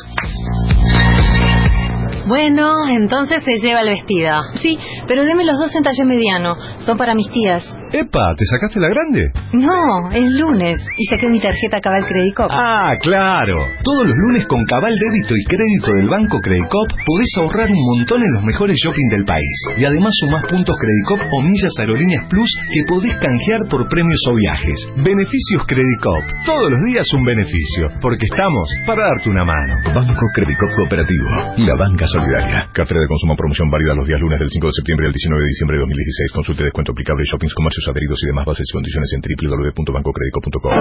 Bueno, entonces se lleva el vestido. Sí, pero deme los 2 en talle mediano. Son para mis tías. Epa, ¿te sacaste la grande? No, es lunes y saqué mi tarjeta Cabal Credit Cop. Ah, claro. Todos los lunes con Cabal Débito y Crédito del Banco Credit Cop podés ahorrar un montón en los mejores shopping del país. Y además sumás puntos Credit Cop o millas Aerolíneas Plus que podés canjear por premios o viajes. Beneficios Credit Cop. Todos los días un beneficio, porque estamos para darte una mano. Banco Credit Cop Cooperativo, la banca solidaria. Cartera de consumo promoción válida los días lunes del 5 de septiembre al 19 de diciembre de 2016. Consulte descuento aplicable, shoppings, comercios adheridos y demás bases y condiciones en www.bancocreditcop.com.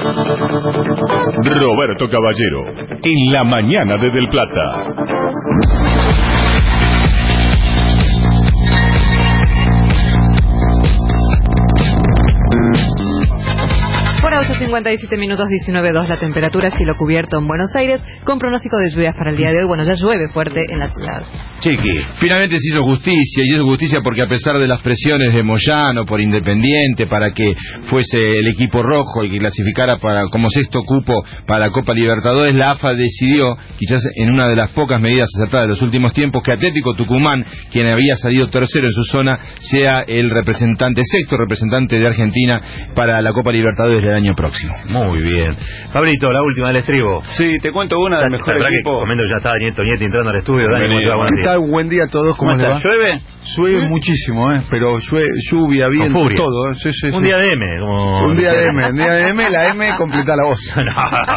Roberto Caballero, en la mañana de Del Plata. Hora 8:57 minutos, 19:02 la temperatura, cielo cubierto en Buenos Aires, con pronóstico de lluvias para el día de hoy. Bueno, ya llueve fuerte en la ciudad. Chiqui, finalmente se hizo justicia, y hizo justicia porque a pesar de las presiones de Moyano por Independiente para que fuese el equipo rojo el que clasificara para como sexto cupo para la Copa Libertadores, la AFA decidió, quizás en una de las pocas medidas acertadas de los últimos tiempos, que Atlético Tucumán, quien había salido tercero en su zona, sea el sexto representante de Argentina para la Copa Libertadores del año próximo. Muy bien. Pablito, la última del estribo. Sí, te cuento una del mejor equipo. Comento, ya está Nieto entrando al estudio. Dani, ¿cómo te va? ¿Qué tal? Buen día a todos. ¿Cómo les va? ¿Llueve? Llueve muchísimo, pero lluvia, viento, todo. Sí. Un día de M. Como... Un día de M, la M completa la voz. No.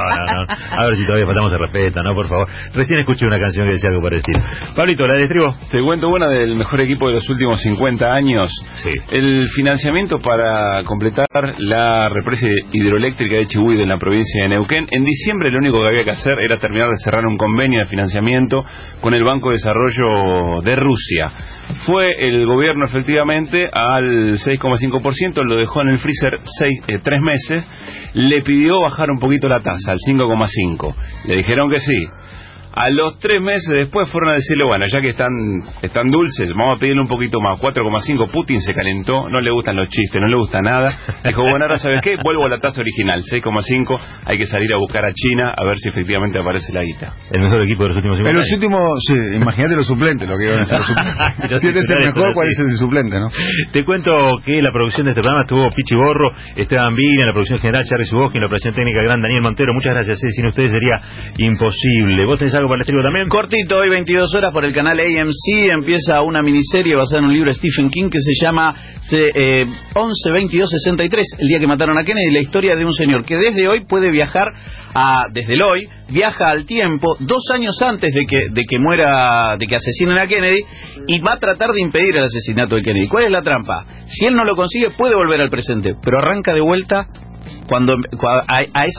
A ver si todavía faltamos de respeto, ¿no? Por favor. Recién escuché una canción que decía algo parecido. Pablito, la del estribo. Te cuento una del mejor equipo de los últimos 50 años. Sí. El financiamiento para completar la represa hidroeléctrica de Chihuahua en la provincia de Neuquén. En diciembre lo único que había que hacer era terminar de cerrar un convenio de financiamiento con el Banco de Desarrollo de Rusia. Fue el gobierno efectivamente al 6,5%, lo dejó en el freezer 3 meses, le pidió bajar un poquito la tasa al 5,5%. Le dijeron que sí. A los 3 meses después fueron a decirle, bueno, ya que están dulces, vamos a pedirle un poquito más, 4,5. Putin se calentó, no le gustan los chistes, no le gusta nada. Dijo, bueno, ahora ¿sabes qué? Vuelvo a la tasa original, 6,5. Hay que salir a buscar a China a ver si efectivamente aparece la guita. El mejor equipo de los últimos 50 años. En los últimos, sí, imagínate los suplentes, lo que iban a ser los suplentes. Si este es el mejor, ¿cuál es el suplente, no? Te cuento que la producción de este programa estuvo Pichi Borro, Esteban Villa, en la producción general Charly Suboski, en la operación técnica gran Daniel Montero. Muchas gracias, sin ustedes sería imposible. ¿Vos tenés algo para el estribo también? Cortito, hoy 22 horas por el canal AMC empieza una miniserie basada en un libro de Stephen King que se llama 11-22-63, el día que mataron a Kennedy, la historia de un señor que desde hoy puede viajar desde el hoy, viaja al tiempo 2 años antes de que muera, de que asesinen a Kennedy, y va a tratar de impedir el asesinato de Kennedy. ¿Cuál es la trampa? Si él no lo consigue, puede volver al presente, pero arranca de vuelta cuando a esa